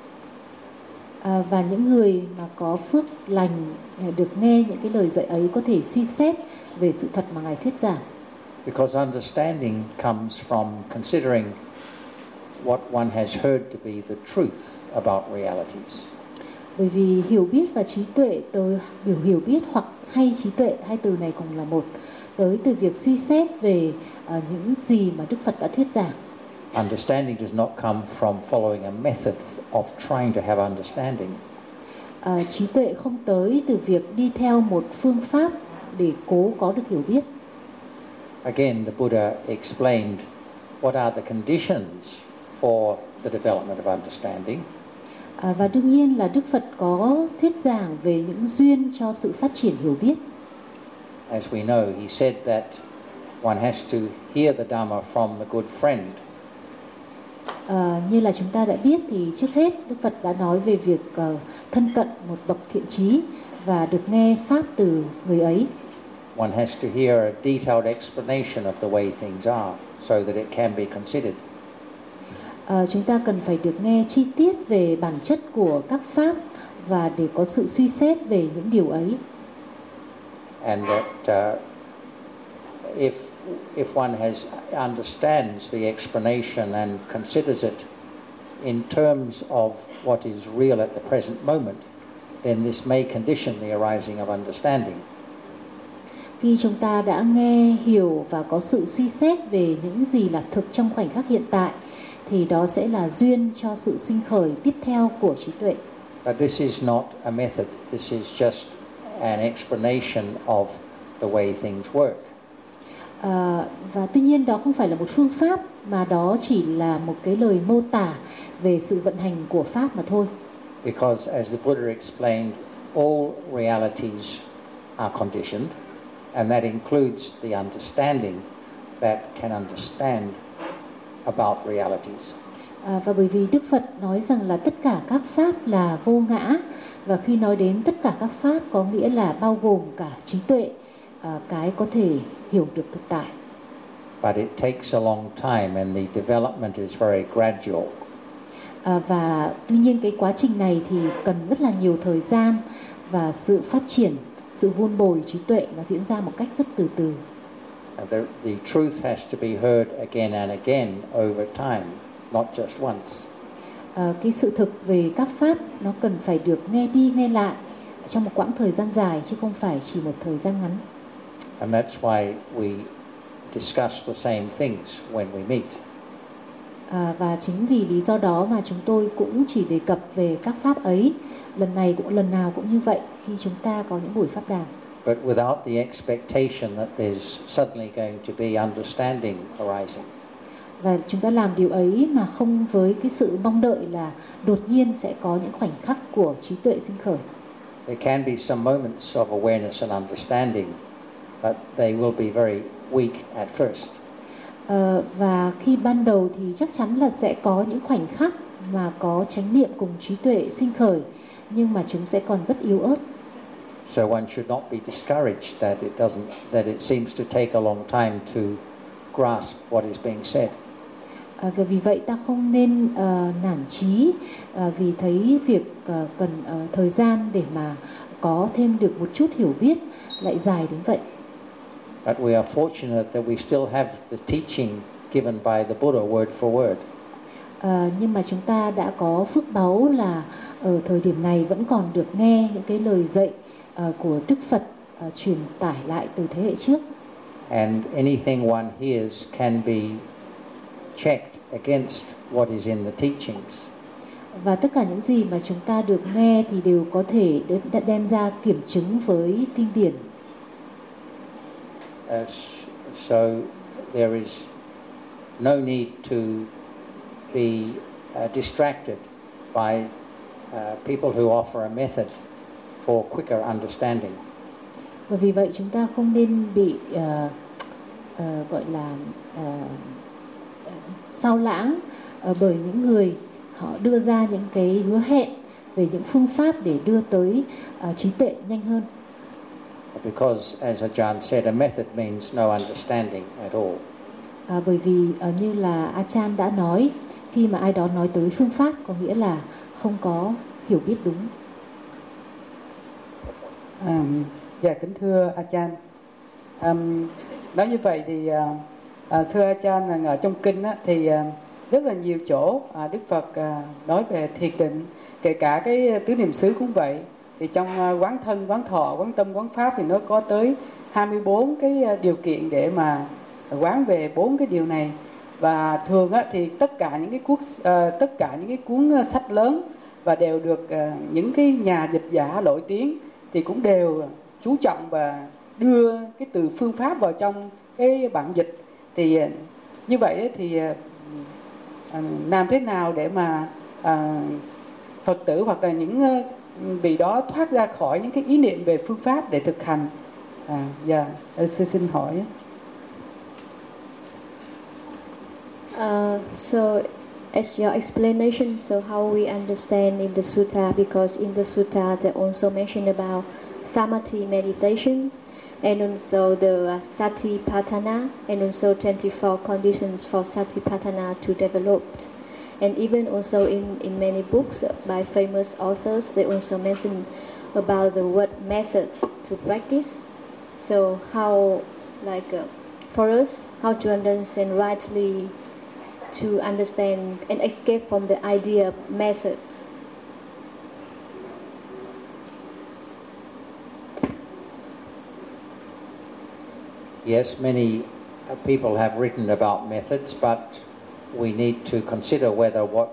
Speaker 2: Và những người mà có phước lành được nghe những cái lời dạy ấy có thể suy xét về sự thật mà Ngài thuyết giảng.
Speaker 5: Because understanding comes from considering what one has heard to be the truth about realities.
Speaker 2: Bởi vì hiểu biết và trí tuệ từ biểu hiểu biết hoặc hay trí tuệ, hai từ này cùng là một, tới từ việc suy xét về những gì mà Đức Phật đã thuyết giảng.
Speaker 5: Understanding does not come from following a method of trying to have understanding.
Speaker 2: Trí tuệ không tới từ việc đi theo một phương pháp để cố có được hiểu biết.
Speaker 5: Again, the Buddha explained what are the conditions for the development of understanding.
Speaker 2: Và đương nhiên là Đức Phật có thuyết giảng về những duyên cho sự phát triển hiểu biết.
Speaker 5: As we know, he said that one has to hear the Dhamma from the good friend.
Speaker 2: Như là chúng ta đã biết thì trước hết Đức Phật đã nói về việc thân cận một bậc thiện trí và được nghe pháp từ người ấy.
Speaker 5: One has to hear a detailed explanation of the way things are so that it can be considered.
Speaker 2: Chúng ta cần phải được nghe chi tiết về bản chất của các pháp và để có sự suy xét về những điều ấy.
Speaker 5: And that if one understands the explanation and considers it in terms of what is real at the present moment, then this may condition the arising of understanding.
Speaker 2: Khi chúng ta đã nghe, hiểu và có sự suy xét về những gì là thực trong khoảnh khắc hiện tại, thì đó sẽ là duyên cho sự sinh khởi tiếp theo của trí tuệ.
Speaker 5: But this is not a method. This is just an explanation of the way things work.
Speaker 2: Và tuy nhiên đó không phải là một phương pháp, mà đó chỉ là một cái lời mô tả về sự vận hành của pháp mà thôi.
Speaker 5: Because as the Buddha explained, all realities are conditioned, and that includes the understanding that can understand about realities.
Speaker 2: Và bởi vì Đức Phật nói rằng là tất cả các pháp là vô ngã, và khi nói đến tất cả các pháp có nghĩa là bao gồm cả trí tuệ, cái có thể hiểu được thực tại.
Speaker 5: But it takes a long time and the development is very gradual.
Speaker 2: Và tuy nhiên cái quá trình này thì cần rất là nhiều thời gian và sự phát triển, sự vun bồi trí tuệ nó diễn ra một cách rất từ từ.
Speaker 5: And the truth has to be heard again and again over time, not just once.
Speaker 2: Cái sự thực về các pháp nó cần phải được nghe đi nghe lại trong một quãng thời gian dài chứ không phải chỉ một thời gian ngắn.
Speaker 5: And that's why we discuss the same things when we meet.
Speaker 2: Và chính vì lý do đó mà chúng tôi cũng chỉ đề cập về các pháp ấy lần nào cũng như vậy khi chúng ta có những buổi pháp đàm.
Speaker 5: But without the expectation that there's suddenly going to be understanding arising.
Speaker 2: Và chúng ta làm điều ấy mà không với cái sự mong đợi là đột nhiên sẽ có những khoảnh khắc của trí tuệ sinh khởi.
Speaker 5: There can be some moments of awareness and understanding, but they will be very weak at first.
Speaker 2: Và khi ban đầu thì chắc chắn là sẽ có những khoảnh khắc mà có chánh niệm cùng trí tuệ sinh khởi, nhưng mà chúng sẽ còn rất yếu ớt.
Speaker 5: So one should not be discouraged that it seems to take a long time to grasp what is being said.
Speaker 2: Và vì vậy ta không nên nản chí vì thấy việc cần thời gian để mà có thêm được một chút hiểu biết lại dài đến vậy.
Speaker 5: But we are fortunate that we still have the teaching given by the Buddha word for word.
Speaker 2: Nhưng mà chúng ta đã có phước báu là ở thời điểm này vẫn còn được nghe những cái lời dạy của Đức Phật truyền tải lại từ thế hệ trước.
Speaker 5: And anything one hears can be checked against what is in the teachings.
Speaker 2: Và tất cả những gì mà chúng ta được nghe thì đều có thể đem ra kiểm chứng với kinh điển.
Speaker 5: So there is no need to be distracted by people who offer a method for quicker understanding.
Speaker 2: Và vì vậy chúng ta không nên bị gọi là sao lãng bởi những người họ đưa ra những cái hứa hẹn về những phương pháp để đưa tới trí tuệ nhanh hơn.
Speaker 5: Because as Ajahn said, a method means no understanding at all.
Speaker 2: Bởi vì như là Ajahn đã nói, khi mà ai đó nói tới phương pháp có nghĩa là không có hiểu biết đúng.
Speaker 8: Dạ kính thưa Ajahn, nói như vậy thì thưa Ajahn rằng ở trong kinh á, thì rất là nhiều chỗ Đức Phật nói về thiền định, kể cả cái tứ niệm xứ cũng vậy. Thì trong quán thân, quán thọ, quán tâm, quán pháp thì nó có tới 24 cái điều kiện để mà quán về 4 cái điều này. Và thường á, thì tất cả những cái cuốn sách lớn và đều được những cái nhà dịch giả nổi tiếng thì cũng đều chú trọng và đưa cái từ phương pháp vào trong cái bản dịch. Thì như vậy thì làm thế nào để mà Phật tử hoặc là những vị đó thoát ra khỏi những cái ý niệm về phương pháp để thực hành? Sư xin hỏi.
Speaker 4: So as your explanation, so how we understand in the sutta, because in the sutta they also mention about samadhi meditations and also the satipatthana and also 24 conditions for satipatthana to develop. And even also in many books by famous authors, they also mention about the word methods to practice. So how, for us, how to understand rightly, to understand and escape from the idea of method.
Speaker 5: Yes, many people have written about methods, but we need to consider whether what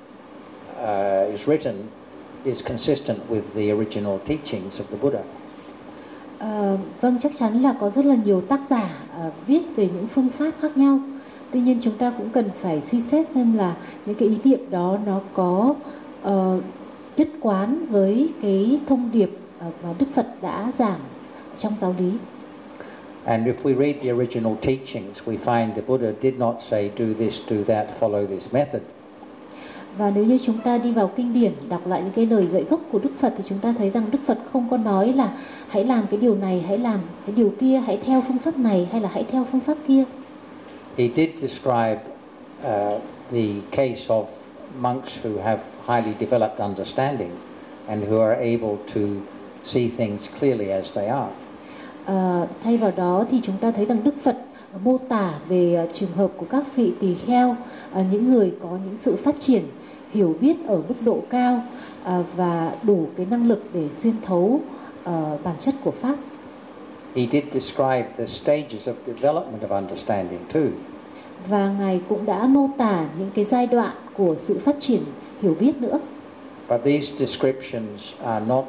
Speaker 5: is written is consistent with the original teachings of the Buddha.
Speaker 2: Vâng, chắc chắn là có rất là nhiều tác giả viết về những phương pháp khác nhau. Tuy nhiên chúng ta cũng cần phải suy xét xem là những cái ý niệm đó nó có nhất quán với cái thông điệp mà Đức Phật đã giảng trong giáo lý.
Speaker 5: And if we read the original teachings, we find the Buddha did not say do this, do that, follow this method.
Speaker 2: Và nếu như chúng ta đi vào kinh điển, đọc lại những cái lời dạy gốc của Đức Phật thì chúng ta thấy rằng Đức Phật không có nói là hãy làm cái điều này, hãy làm cái điều kia, hãy theo phương pháp này hay là hãy theo phương pháp kia.
Speaker 5: He did describe the case of monks who have highly developed understanding and who are able to see things clearly as they are.
Speaker 2: Thay vào đó thì chúng ta thấy rằng Đức Phật mô tả về trường hợp của các vị tỳ kheo, những người có những sự phát triển hiểu biết ở mức độ cao và đủ cái năng lực để xuyên thấu bản chất của pháp.
Speaker 5: He did describe the stages of development of understanding too.
Speaker 2: Và Ngài cũng đã mô tả những cái giai đoạn của sự phát triển hiểu biết nữa.
Speaker 5: But these descriptions are not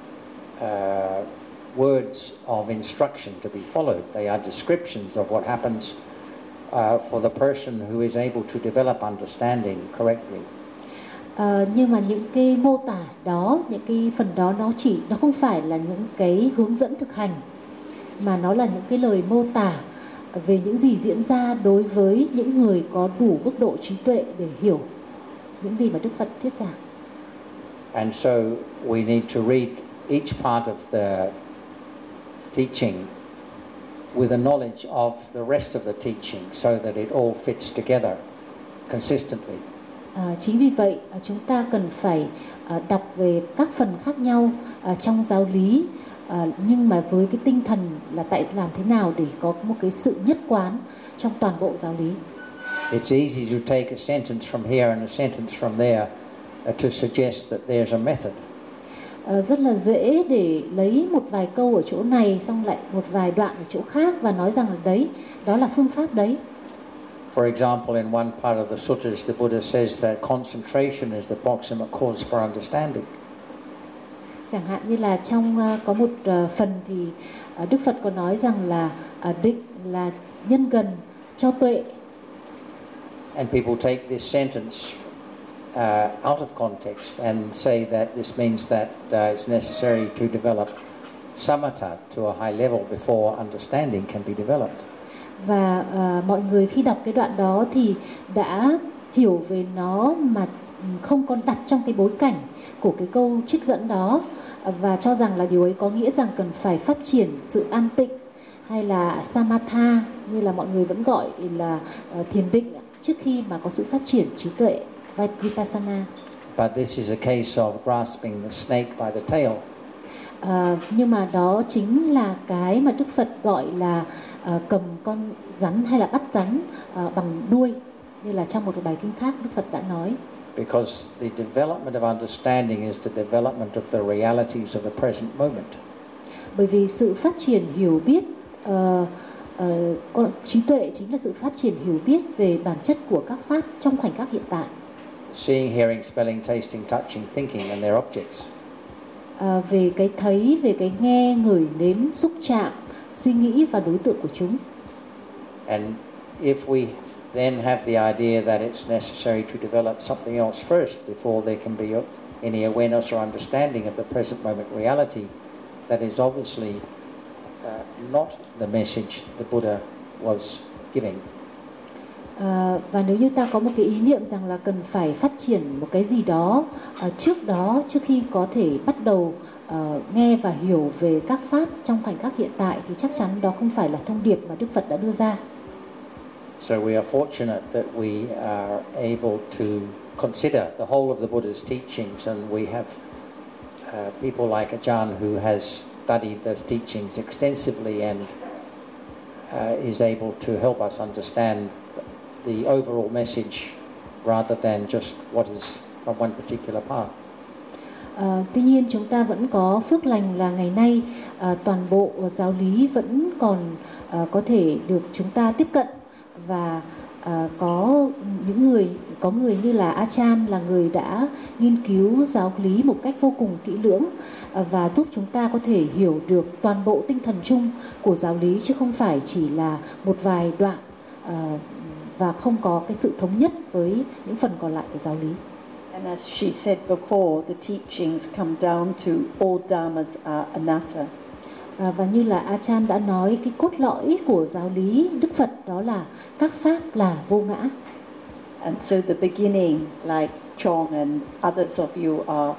Speaker 5: words of instruction to be followed. They are descriptions of what happens for the person who is able to develop understanding correctly.
Speaker 2: Nhưng mà những cái mô tả đó, những cái phần đó nó không phải là những cái hướng dẫn thực hành, mà nó là những cái lời mô tả về những gì diễn ra đối với những người có đủ mức độ trí tuệ để hiểu những gì mà Đức Phật thuyết giảng.
Speaker 5: And so we need to read each part of the teaching with a knowledge of the rest of the teaching so that it all fits together consistently.
Speaker 2: Chính vì vậy chúng ta cần phải đọc về các phần khác nhau trong giáo lý, nhưng mà với cái tinh thần là làm thế nào để có một cái sự nhất quán trong toàn bộ giáo lý.
Speaker 5: It's easy to take a sentence from here and a sentence from there to suggest that there's a method.
Speaker 2: Rất là dễ để lấy một vài câu ở chỗ này xong lại một vài đoạn ở chỗ khác và nói rằng là đấy, đó là phương pháp đấy.
Speaker 5: For example, in one part of the sutras, the Buddha says that concentration is the proximate cause for understanding.
Speaker 2: Chẳng hạn như là trong có một phần thì Đức Phật có nói rằng là định là nhân gần cho tuệ.
Speaker 5: And people take this sentence out of context and say that this means that it's necessary to develop samatha to a high level before understanding can be developed.
Speaker 2: Và mọi người khi đọc cái đoạn đó thì đã hiểu về nó mà không còn đặt trong cái bối cảnh của cái câu trích dẫn đó, và cho rằng là điều ấy có nghĩa rằng cần phải phát triển sự an tịnh hay là samatha như là mọi người vẫn gọi là thiền định trước khi mà có sự phát triển trí tuệ vipassana.
Speaker 5: But this is a case of grasping the snake by the tail.
Speaker 2: Nhưng mà đó chính là cái mà Đức Phật gọi là cầm con rắn hay là bắt rắn bằng đuôi, như là trong một bài kinh khác Đức Phật đã nói.
Speaker 5: Because the development of understanding is the development of the realities of the present moment.
Speaker 2: Bởi vì sự phát triển hiểu biết, trí tuệ chính là sự phát triển hiểu biết về bản chất của các pháp trong khoảnh khắc hiện tại.
Speaker 5: Seeing, hearing, smelling, tasting, touching, thinking and their objects.
Speaker 2: Về cái thấy, về cái nghe, ngửi, nếm, xúc chạm, suy nghĩ và đối tượng của chúng.
Speaker 5: And if we then have the idea that it's necessary to develop something else first before there can be any awareness or understanding of the present moment reality, that is obviously not the message the Buddha was giving.
Speaker 2: Và nếu như ta có một cái ý niệm rằng là cần phải phát triển một cái gì đó trước khi có thể bắt đầu nghe và hiểu về các pháp trong khoảnh khắc hiện tại, thì chắc chắn đó không phải là thông điệp mà Đức Phật đã đưa ra.
Speaker 5: So we are fortunate that we are able to consider the whole of the Buddha's teachings, and we have people like Ajahn who has studied those teachings extensively and is able to help us understand the overall message rather than just what is from one particular part.
Speaker 2: Tuy nhiên chúng ta vẫn có phước lành là ngày nay toàn bộ giáo lý vẫn còn có thể được chúng ta tiếp cận, và có người như là Achan là người đã nghiên cứu giáo lý một cách vô cùng kỹ lưỡng và giúp chúng ta có thể hiểu được toàn bộ tinh thần chung của giáo lý, chứ không phải chỉ là một vài đoạn và không có cái sự thống nhất với những phần còn lại của giáo lý.
Speaker 1: And as she said before, the teachings come down to all dharmas are anatta.
Speaker 2: Và như là Achan đã nói, cái cốt lõi của giáo lý Đức Phật đó là các pháp là vô ngã.
Speaker 1: And so the beginning, like Chong and others of you are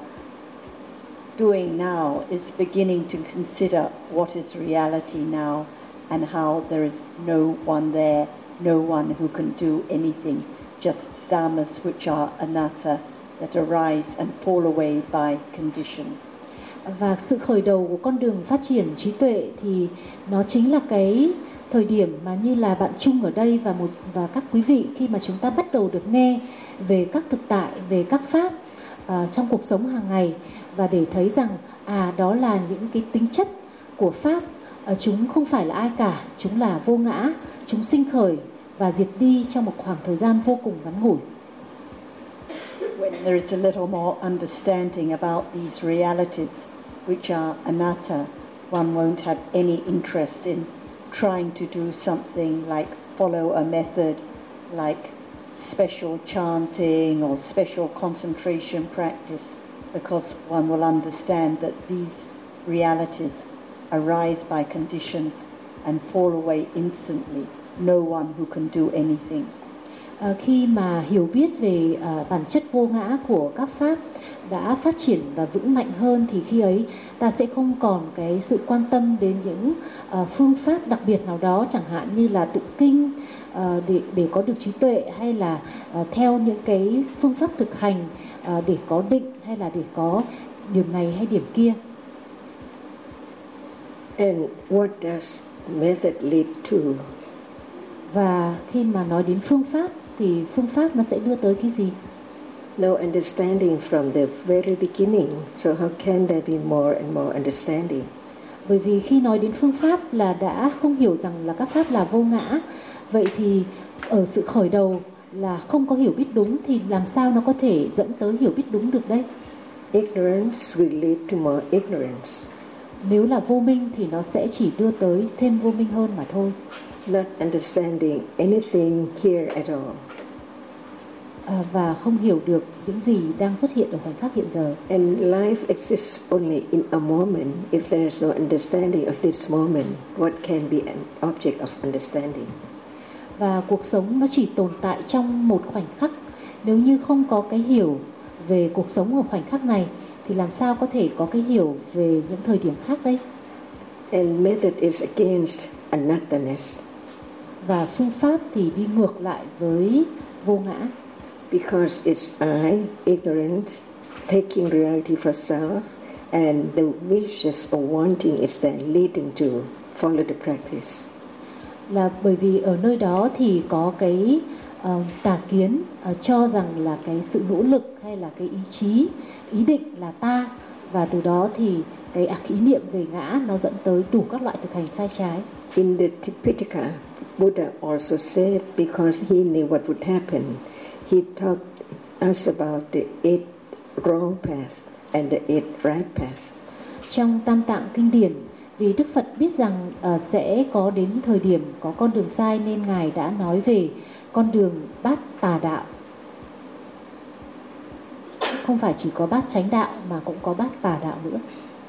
Speaker 1: doing now, is beginning to consider what is reality now and how there is no one there, no one who can do anything just dhammas which are anatta, that arise and fall away by conditions.
Speaker 2: Và sự khởi đầu của con đường phát triển trí tuệ thì nó chính là cái thời điểm mà như là bạn Trung ở đây và các quý vị, khi mà chúng ta bắt đầu được nghe về các thực tại, về các pháp trong cuộc sống hàng ngày, và để thấy rằng đó là những cái tính chất của pháp. Chúng không phải là ai cả, chúng là vô ngã, chúng sinh khởi và diệt đi trong một khoảng thời gian vô cùng ngắn ngủi.
Speaker 1: When there is a little more understanding about these realities which are anatta, one won't have any interest in trying to do something like follow a method like special chanting or special concentration practice, because one will understand that these realities arise by conditions and fall away instantly. No one who can do anything.
Speaker 2: Khi mà hiểu biết về bản chất vô ngã của các pháp đã phát triển và vững mạnh hơn, thì khi ấy ta sẽ không còn cái sự quan tâm đến những phương pháp đặc biệt nào đó, chẳng hạn như là tụng kinh để có được trí tuệ, hay là theo những cái phương pháp thực hành để có định, hay là để có điểm này hay điểm kia.
Speaker 7: And what does method lead to?
Speaker 2: Và khi mà nói đến phương pháp thì phương pháp nó sẽ đưa tới cái gì?
Speaker 7: No understanding from the very beginning. So how can there be more and more understanding?
Speaker 2: Bởi vì khi nói đến phương pháp là đã không hiểu rằng là các pháp là vô ngã. Vậy thì ở sự khởi đầu là không có hiểu biết đúng, thì làm sao nó có thể dẫn tới hiểu biết đúng được đây?
Speaker 7: Ignorance will lead to more ignorance.
Speaker 2: Nếu là vô minh thì nó sẽ chỉ đưa tới thêm vô minh hơn mà thôi.
Speaker 7: Not understanding anything here at all.
Speaker 2: Và không hiểu được những gì đang xuất hiện ở khoảnh khắc hiện giờ.
Speaker 7: And life exists only in a moment. If there is no understanding of this moment, what can be an object of understanding?
Speaker 2: Và cuộc sống nó chỉ tồn tại trong một khoảnh khắc. Nếu như không có cái hiểu về cuộc sống ở khoảnh khắc này, thì làm sao có thể có cái hiểu về những thời điểm khác đây?
Speaker 7: And method is against anatthaness.
Speaker 2: Và phương pháp thì đi ngược lại với vô ngã.
Speaker 7: Because it's I, ignorance, taking reality for self, and the wishes or wanting is then leading to follow the practice.
Speaker 2: Là bởi vì ở nơi đó thì có cái tà kiến cho rằng là cái sự nỗ lực hay là cái ý chí, ý định là ta, và từ đó thì cái ý niệm về ngã nó dẫn tới đủ các loại thực hành sai trái.
Speaker 7: In the Tipitaka, Buddha also said, because he knew what would happen, he taught us about the 8 wrong path and the 8 right path.
Speaker 2: Trong Tam Tạng Kinh điển, vì Đức Phật biết rằng sẽ có đến thời điểm có con đường sai, nên Ngài đã nói về con đường bát tà đạo. Không phải chỉ có bát chánh đạo mà cũng có bát tà đạo nữa.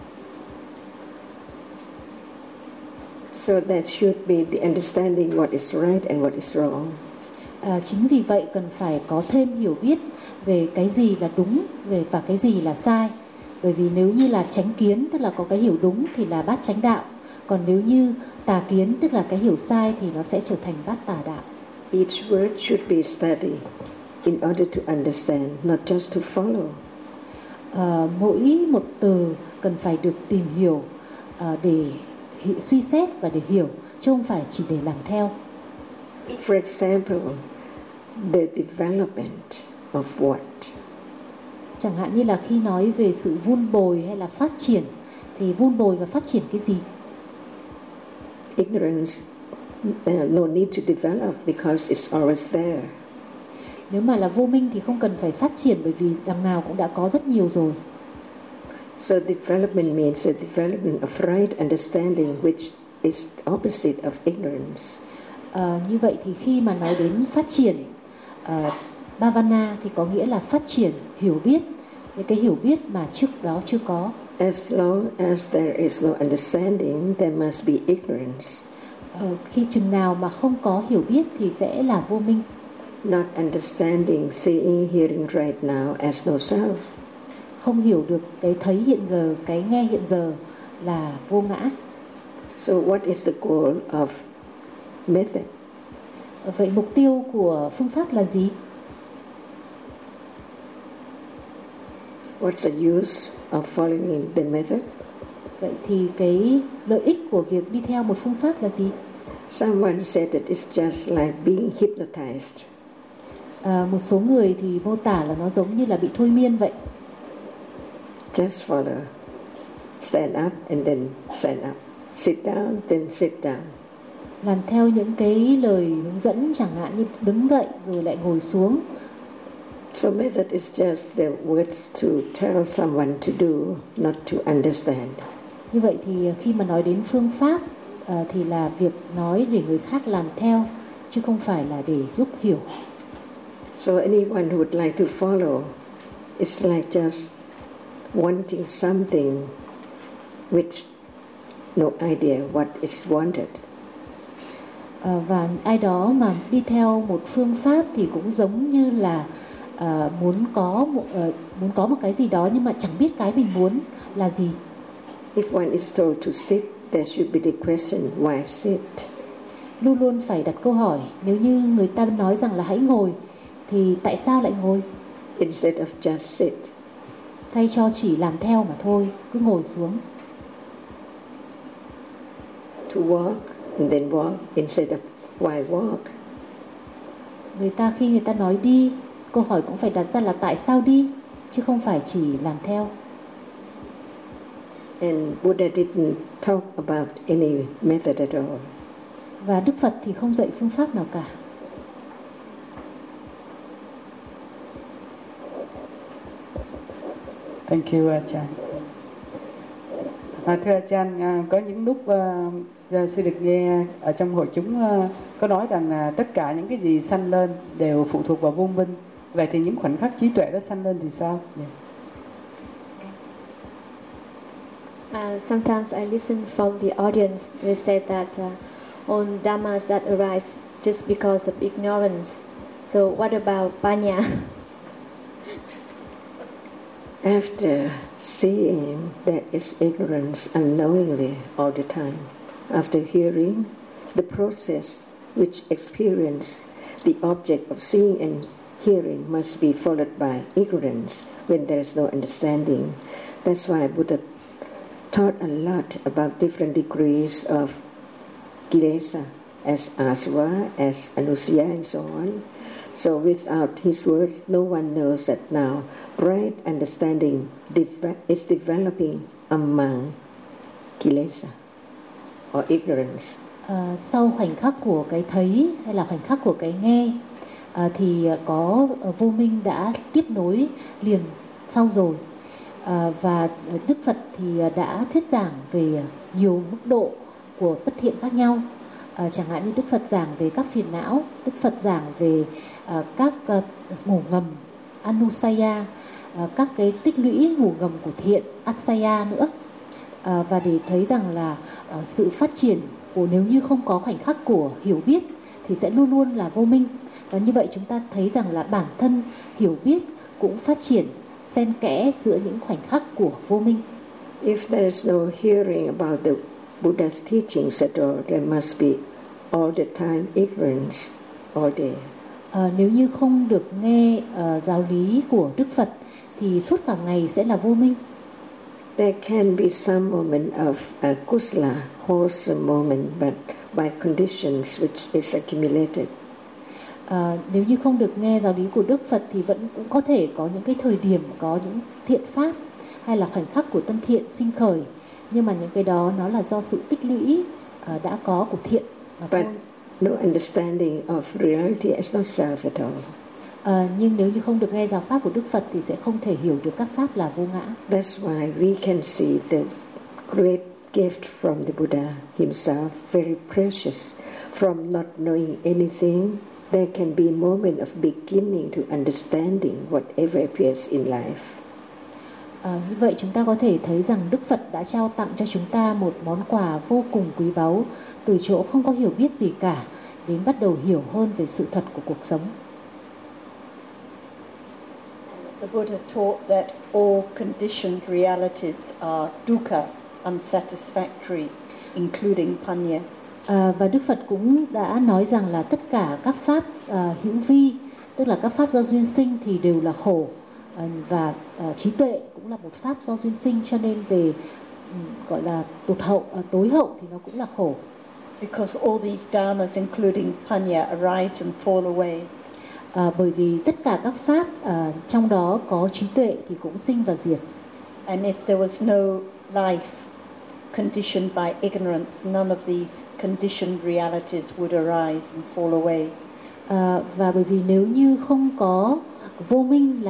Speaker 7: So that should be the understanding what is right and what is wrong.
Speaker 2: Chính vì vậy cần phải có thêm hiểu biết về cái gì là đúng và cái gì là sai. Bởi vì nếu như là chánh kiến, tức là có cái hiểu đúng, thì là bát chánh đạo. Còn nếu như tà kiến, tức là cái hiểu sai, thì nó sẽ trở thành bát tà đạo.
Speaker 7: Each word should be studied in order to understand, not just to follow.
Speaker 2: Mỗi một từ cần phải được tìm hiểu để suy xét và để hiểu, chứ không phải chỉ để làm theo.
Speaker 7: For example, the development of what?
Speaker 2: Chẳng hạn như là khi nói về sự vun bồi hay là phát triển, thì vun bồi và phát triển cái gì?
Speaker 7: Ignorance, no need to develop because it's always there.
Speaker 2: Nếu mà là vô minh thì không cần phải phát triển, bởi vì đằng nào cũng đã có rất nhiều rồi.
Speaker 7: So development means a development of right understanding, which is opposite of ignorance.
Speaker 2: Như vậy thì khi mà nói đến phát triển Bhavana thì có nghĩa là phát triển hiểu biết, những cái hiểu biết mà trước đó chưa có.
Speaker 7: As long as there is no understanding, there must be ignorance.
Speaker 2: Khi chừng nào mà không có hiểu biết thì sẽ là vô minh.
Speaker 7: Not understanding, seeing, hearing right now as no self.
Speaker 2: Không hiểu được cái thấy hiện giờ, cái nghe hiện giờ là vô ngã.
Speaker 7: So what is the goal of method?
Speaker 2: Vậy mục tiêu của phương pháp là gì?
Speaker 7: What's the use of following the method?
Speaker 2: Vậy thì cái lợi ích của việc đi theo một phương pháp là gì?
Speaker 7: Someone said that it's just like being hypnotized.
Speaker 2: Một số người thì mô tả là nó giống như là bị thôi miên vậy.
Speaker 7: Just follow. Stand up and then stand up. Sit down, then sit down.
Speaker 2: Làm theo những cái lời hướng dẫn, chẳng hạn như đứng dậy rồi lại ngồi xuống.
Speaker 7: So method is just the words to tell someone to do, not to understand.
Speaker 2: Như vậy thì khi mà nói đến phương pháp thì là việc nói để người khác làm theo, chứ không phải là để giúp hiểu.
Speaker 7: So anyone who would like to follow, it's like just wanting something which no idea what is wanted.
Speaker 2: Và ai đó mà đi theo một phương pháp thì cũng giống như là muốn có một cái gì đó nhưng mà chẳng biết cái mình muốn là gì.
Speaker 7: If one is told to sit, there should be the question, why sit?
Speaker 2: Luôn luôn phải đặt câu hỏi, nếu như người ta nói rằng là hãy ngồi thì tại sao lại ngồi?
Speaker 7: Instead of just sit.
Speaker 2: Thay cho chỉ làm theo mà thôi, cứ ngồi xuống.
Speaker 7: To walk and then walk instead of why walk.
Speaker 2: Khi người ta nói đi, câu hỏi cũng phải đặt ra là tại sao đi, chứ không phải chỉ làm theo.
Speaker 7: And Buddha didn't talk about any method at all.
Speaker 2: Và Đức Phật thì không dạy phương pháp nào cả.
Speaker 8: Thank you, Ajahn. Thưa Ajahn, có những lúc sư được nghe ở trong hội chúng có nói rằng tất cả những cái gì sanh lên đều phụ thuộc vào vô minh. Vậy thì những khoảnh khắc trí tuệ đó sanh lên thì sao?
Speaker 4: Sometimes I listen from the audience. They said that all dhammas that arise just because of ignorance. So what about panya?
Speaker 7: After seeing there is ignorance unknowingly all the time, after hearing, the process which experience the object of seeing and hearing must be followed by ignorance when there is no understanding. That's why Buddha taught a lot about different degrees of kilesa, as asava, as anusaya, and so on. So without his words, no one knows that now right understanding is developing among kilesa or ignorance.
Speaker 2: Sau khoảnh khắc của cái thấy hay là khoảnh khắc của cái nghe thì có vô minh đã tiếp nối liền sau rồi. Và Đức Phật thì đã thuyết giảng về nhiều mức độ của bất thiện khác nhau. Chẳng hạn như Đức Phật giảng về các phiền não, Đức Phật giảng về các ngủ ngầm anusaya, các cái tích lũy ngủ ngầm của thiện asaya nữa. Và để thấy rằng là sự phát triển của nếu như không có khoảnh khắc của hiểu biết thì sẽ luôn luôn là vô minh. Và như vậy chúng ta thấy rằng là bản thân hiểu biết cũng phát triển xen kẽ giữa những khoảnh khắc của vô minh.
Speaker 7: If there is no hearing about the Buddha's teachings at all, there must be all the time ignorance all day.
Speaker 2: Nếu như không được nghe giáo lý của Đức Phật thì suốt cả ngày sẽ là vô minh.
Speaker 7: There can be some moment of kusala, wholesome moment, but by conditions which is accumulated.
Speaker 2: Nếu như không được nghe giáo lý của Đức Phật thì vẫn cũng có thể có những cái thời điểm có những thiện pháp hay là khoảnh khắc của tâm thiện sinh khởi, nhưng mà những cái đó nó là do sự tích lũy đã có của thiện mà thôi.
Speaker 7: No understanding of reality as not self at all.
Speaker 2: Nhưng nếu như không được nghe giáo pháp của Đức Phật thì sẽ không thể hiểu được các pháp là vô ngã.
Speaker 7: That's why we can see the great gift from the Buddha himself, very precious. From not knowing anything, there can be a moment of beginning to understanding whatever appears in life.
Speaker 2: Như vậy chúng ta có thể thấy rằng Đức Phật đã trao tặng cho chúng ta một món quà vô cùng quý báu, từ chỗ không có hiểu biết gì cả đến bắt đầu hiểu hơn về sự thật của cuộc sống.
Speaker 1: The Buddha taught that all conditioned realities are dukkha, unsatisfactory, including panya.
Speaker 2: Và Đức Phật cũng đã nói rằng là tất cả các pháp hữu vi, tức là các pháp do duyên sinh thì đều là khổ, và trí tuệ cũng là một pháp do duyên sinh, cho nên về gọi là tối hậu thì nó cũng là khổ.
Speaker 1: Because all these dharmas, including panya, arise and fall away.
Speaker 2: Bởi vì tất cả các pháp trong đó có trí tuệ thì cũng sinh và diệt.
Speaker 1: And if there was no life conditioned by ignorance, none of these conditioned realities would arise and fall away.
Speaker 2: Và bởi vì nếu như không có vô minh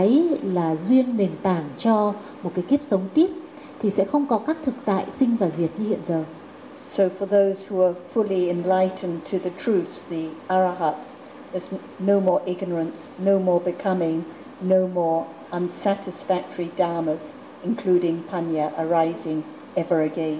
Speaker 2: là duyên nền tảng cho một cái kiếp sống tiếp, thì sẽ không có các thực tại sinh và diệt như hiện giờ.
Speaker 1: So for those who are fully enlightened to the truths, the arahats, there's no more ignorance, no more becoming, no more unsatisfactory dharmas, including panya, arising ever again.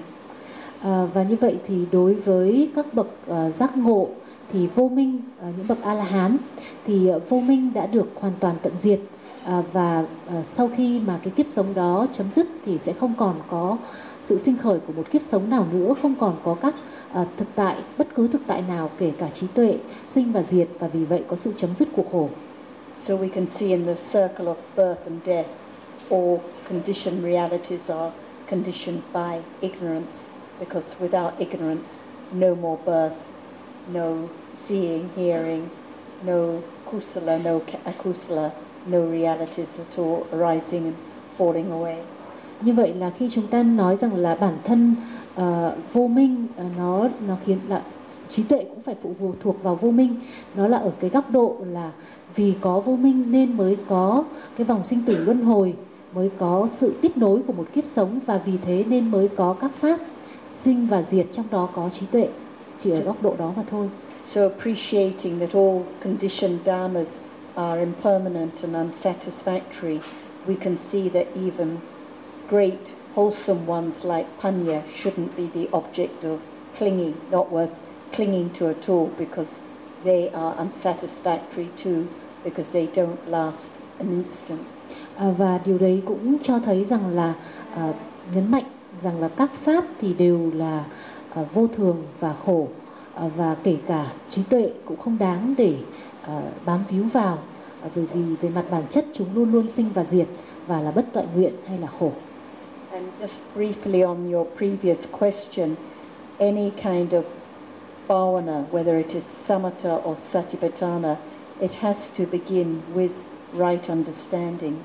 Speaker 2: Và như vậy thì đối với các bậc giác ngộ thì vô minh, những bậc A-la-hán thì vô minh đã được hoàn toàn tận diệt, và sau khi mà cái kiếp sống đó chấm dứt thì sẽ không còn có sự sinh khởi của một kiếp sống nào nữa, không còn có các thực tại, bất cứ thực tại nào kể cả trí tuệ sinh và diệt, và vì vậy có sự chấm dứt của khổ.
Speaker 1: So we can see in the circle of birth and death, all conditioned realities are conditioned by ignorance, because without ignorance, no more birth, no seeing, hearing, no kusala, no akusala, no realities at all arising and falling away.
Speaker 2: Như vậy là khi chúng ta nói rằng là bản thân vô minh nó khiến là trí tuệ cũng phải phụ thuộc vào vô minh, nó là ở cái góc độ là vì có vô minh nên mới có cái vòng sinh tử luân hồi, mới có sự tiếp nối của một kiếp sống, và vì thế nên mới có các pháp sinh và diệt, trong đó có trí tuệ, chỉ ở góc độ đó mà thôi.
Speaker 1: So appreciating that all conditioned dharmas are impermanent and unsatisfactory, we can see that even great wholesome ones like panya shouldn't be the object of clinging, not worth clinging to at all, because they are unsatisfactory too, because they don't last an instant.
Speaker 2: Và điều đấy cũng cho thấy rằng là nhấn mạnh rằng là các pháp thì đều là vô thường và khổ, và kể cả trí tuệ cũng không đáng để bám víu vào, bởi vì về mặt bản chất chúng luôn luôn sinh và diệt và là bất toại nguyện hay là khổ.
Speaker 1: And just briefly on your previous question, any kind of bhavana, whether it is samatha or satipatthana, it has to begin with right understanding.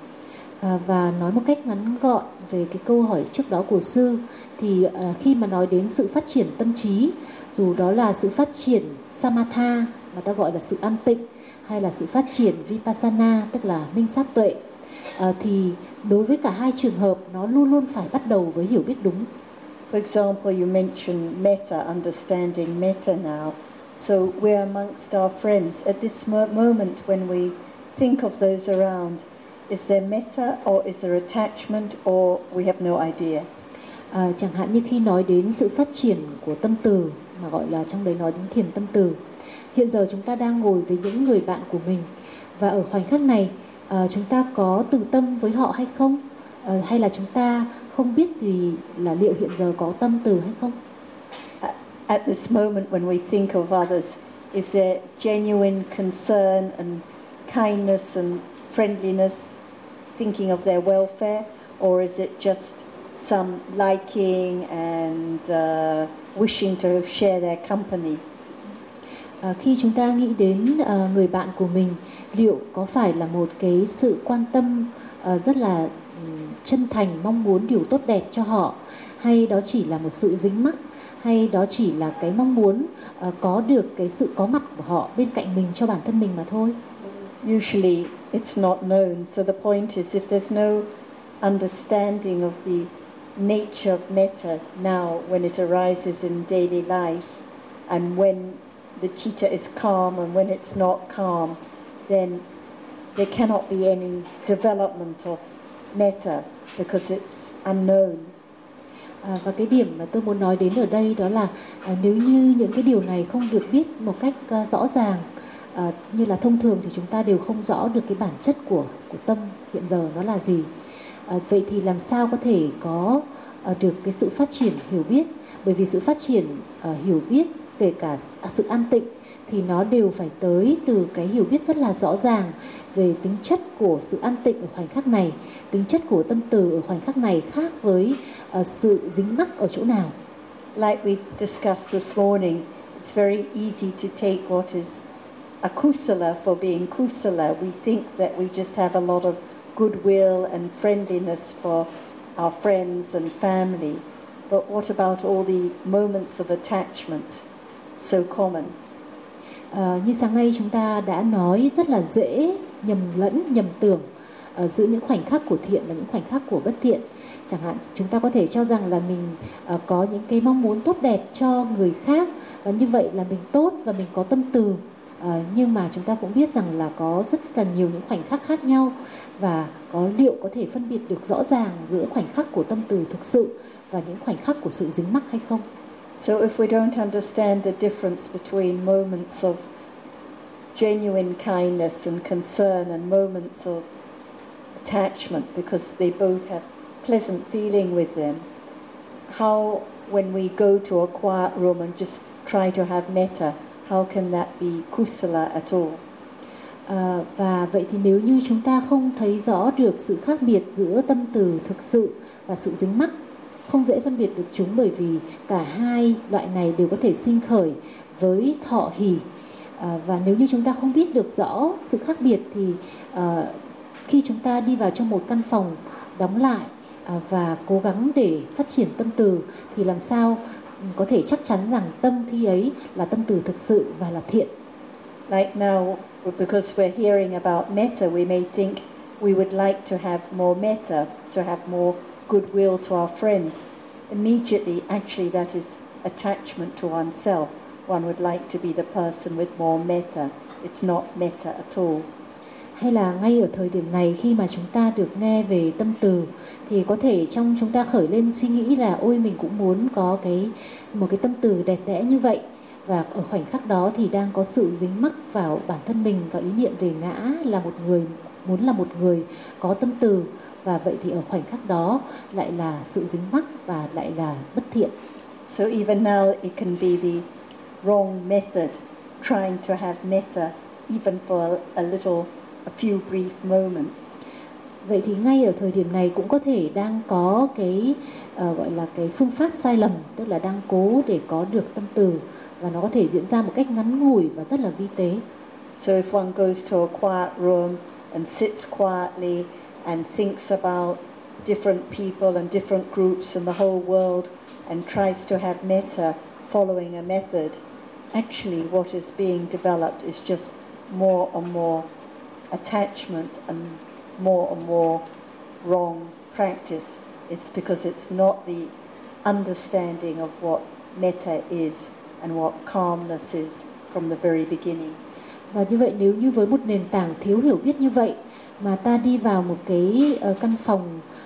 Speaker 2: Và nói một cách ngắn gọn về cái câu hỏi trước đó của sư, thì khi mà nói đến sự phát triển tâm trí, dù đó là sự phát triển samatha mà ta gọi là sự an tịnh, hay là sự phát triển vipassana tức là minh sát tuệ, thì đối với cả hai trường hợp nó luôn luôn phải bắt đầu với hiểu biết đúng.
Speaker 1: For example, you mentioned metta, understanding metta now. So we're amongst our friends. At this moment when we think of those around, is there metta or is there attachment or we have no idea?
Speaker 2: Chẳng hạn như khi nói đến sự phát triển của tâm từ, mà gọi là trong đấy nói đến thiền tâm từ. Hiện giờ chúng ta đang ngồi với những người bạn của mình, và ở khoảnh khắc này chúng ta có từ tâm với họ hay không? Hay là chúng ta không biết thì là liệu hiện giờ có tâm từ hay không?
Speaker 1: At this moment when we think of others, is there genuine concern and kindness and friendliness, thinking of their welfare, or is it just some liking and wishing to share their company?
Speaker 2: Khi chúng ta nghĩ đến người bạn của mình, liệu có phải là một cái sự quan tâm rất là chân thành, mong muốn điều tốt đẹp cho họ, hay đó chỉ là một sự dính mắc, hay đó chỉ là cái mong muốn có được cái sự có mặt của họ bên cạnh mình cho bản thân mình mà thôi?
Speaker 1: Usually it's not known, so the point is if there's no understanding of the nature of metta now when it arises in daily life, and when the citta is calm and when it's not calm, then there cannot be any development of metta because it's unknown.
Speaker 2: Và cái điểm mà tôi muốn nói đến ở đây đó là nếu như những cái điều này không được biết một cách rõ ràng, như là thông thường thì chúng ta đều không rõ được cái bản chất của tâm hiện giờ nó là gì. Vậy thì làm sao có thể có được cái sự phát triển hiểu biết? Bởi vì sự phát triển hiểu biết kể cả sự an tịnh thì nó đều phải tới từ cái hiểu biết rất là rõ ràng về tính chất của sự an tịnh ở khoảnh khắc này, tính chất của tâm từ ở khoảnh khắc này khác với sự dính mắc ở chỗ nào.
Speaker 1: Like we discussed this morning, it's very easy to take what is a kusala for being kusala. We think that we just have a lot of goodwill and friendliness for our friends and family. But what about all the moments of attachment, so common?
Speaker 2: Như sáng nay chúng ta đã nói, rất là dễ nhầm lẫn, nhầm tưởng giữa những khoảnh khắc của thiện và những khoảnh khắc của bất thiện. Chẳng hạn chúng ta có thể cho rằng là mình có những cái mong muốn tốt đẹp cho người khác, và như vậy là mình tốt và mình có tâm từ. Nhưng mà chúng ta cũng biết rằng là có rất là nhiều những khoảnh khắc khác nhau, và liệu có thể phân biệt được rõ ràng giữa khoảnh khắc của tâm từ thực sự và những khoảnh khắc của sự dính mắc hay không?
Speaker 1: So if we don't understand the difference between moments of genuine kindness and concern and moments of attachment, because they both have pleasant feeling with them, how, when we go to a quiet room and just try to have metta, how can that be kusala at all?
Speaker 2: Và vậy thì nếu như chúng ta không thấy rõ được sự khác biệt giữa tâm từ thực sự và sự dính mắc, không dễ phân biệt được chúng, bởi vì cả hai loại này đều có thể sinh khởi với thọ hỷ. Và nếu như chúng ta không biết được rõ sự khác biệt thì khi chúng ta đi vào trong một căn phòng đóng lại và cố gắng để phát triển tâm từ, thì làm sao có thể chắc chắn rằng tâm khi ấy là tâm từ thực sự và là thiện.
Speaker 1: Like now, because we're hearing about metta, we may think we would like to have more metta, to have more goodwill to our friends. Immediately, actually, that is attachment to oneself. One would like to be the person with more metta. It's not metta at all.
Speaker 2: Hay là ngay ở thời điểm này, khi mà chúng ta được nghe về tâm từ, thì có thể trong chúng ta khởi lên suy nghĩ là ôi, mình cũng muốn có một cái tâm từ đẹp đẽ như vậy. Và ở khoảnh khắc đó thì đang có sự dính mắc vào bản thân mình và ý niệm về ngã là một người, muốn là một người có tâm từ. Và vậy thì ở khoảnh khắc đó lại là sự dính mắc và lại là bất thiện.
Speaker 1: So even now it can be the wrong method, trying to have metta even for a few brief moments.
Speaker 2: Vậy thì ngay ở thời điểm này cũng có thể đang có cái gọi là cái phương pháp sai lầm, tức là đang cố để có được tâm từ, và nó có thể diễn ra một cách ngắn ngủi và rất là vi tế.
Speaker 1: So if one goes to a quiet room and sits quietly and thinks about different people and different groups and the whole world and tries to have metta following a method, actually what is being developed is just more and more attachment and more wrong practice. It's because it's not the understanding of what metta is and what calmness is from the very beginning.
Speaker 2: Và như vậy, nếu như với một nền tảng thiếu hiểu biết như vậy mà ta đi vào một cái căn phòng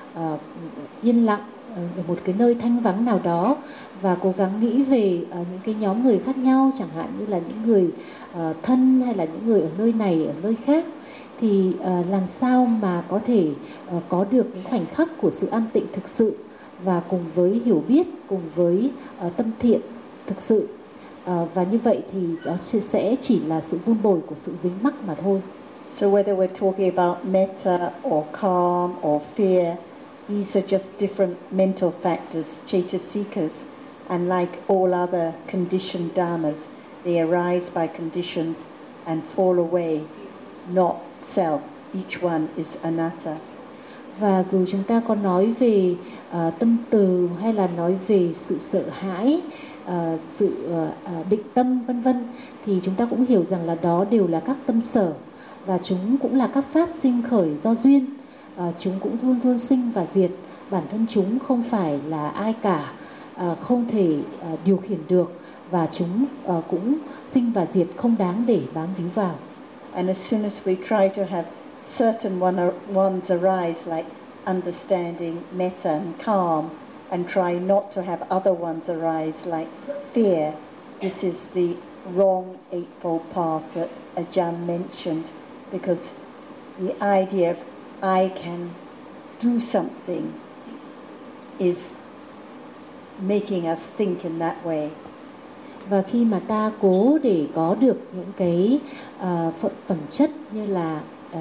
Speaker 2: yên lặng, ở một cái nơi thanh vắng nào đó, và cố gắng nghĩ về những cái nhóm người khác nhau, chẳng hạn như là những người thân hay là những người ở nơi này, ở nơi khác, thì làm sao mà có thể có được những khoảnh khắc của sự an tịnh thực sự, và cùng với hiểu biết, cùng với tâm thiện thực sự. Và như vậy thì sẽ chỉ là sự vun bồi của sự dính mắc mà thôi.
Speaker 1: So whether we're talking about metta or calm or fear, these are just different mental factors, chaitasikas, and like all other conditioned dharmas, they arise by conditions and fall away, not self. Each one is anatta.
Speaker 2: Và dù chúng ta có nói về tâm từ, hay là nói về sự sợ hãi, sự định tâm vân vân, thì chúng ta cũng hiểu rằng là đó đều là các tâm sở, và chúng cũng là các pháp sinh khởi do duyên. Chúng cũng luôn luôn sinh và diệt. Bản thân chúng không phải là ai cả, không thể điều khiển được, và chúng cũng sinh và diệt, không đáng để bám víu vào.
Speaker 1: And as soon as we try to have certain ones arise, like understanding, metta and calm, and try not to have other ones arise like fear, this is the wrong eightfold path that Ajahn mentioned, because the idea of I can do something is making us think in that way.
Speaker 2: Và khi mà ta cố để có được những cái phẩm chất như là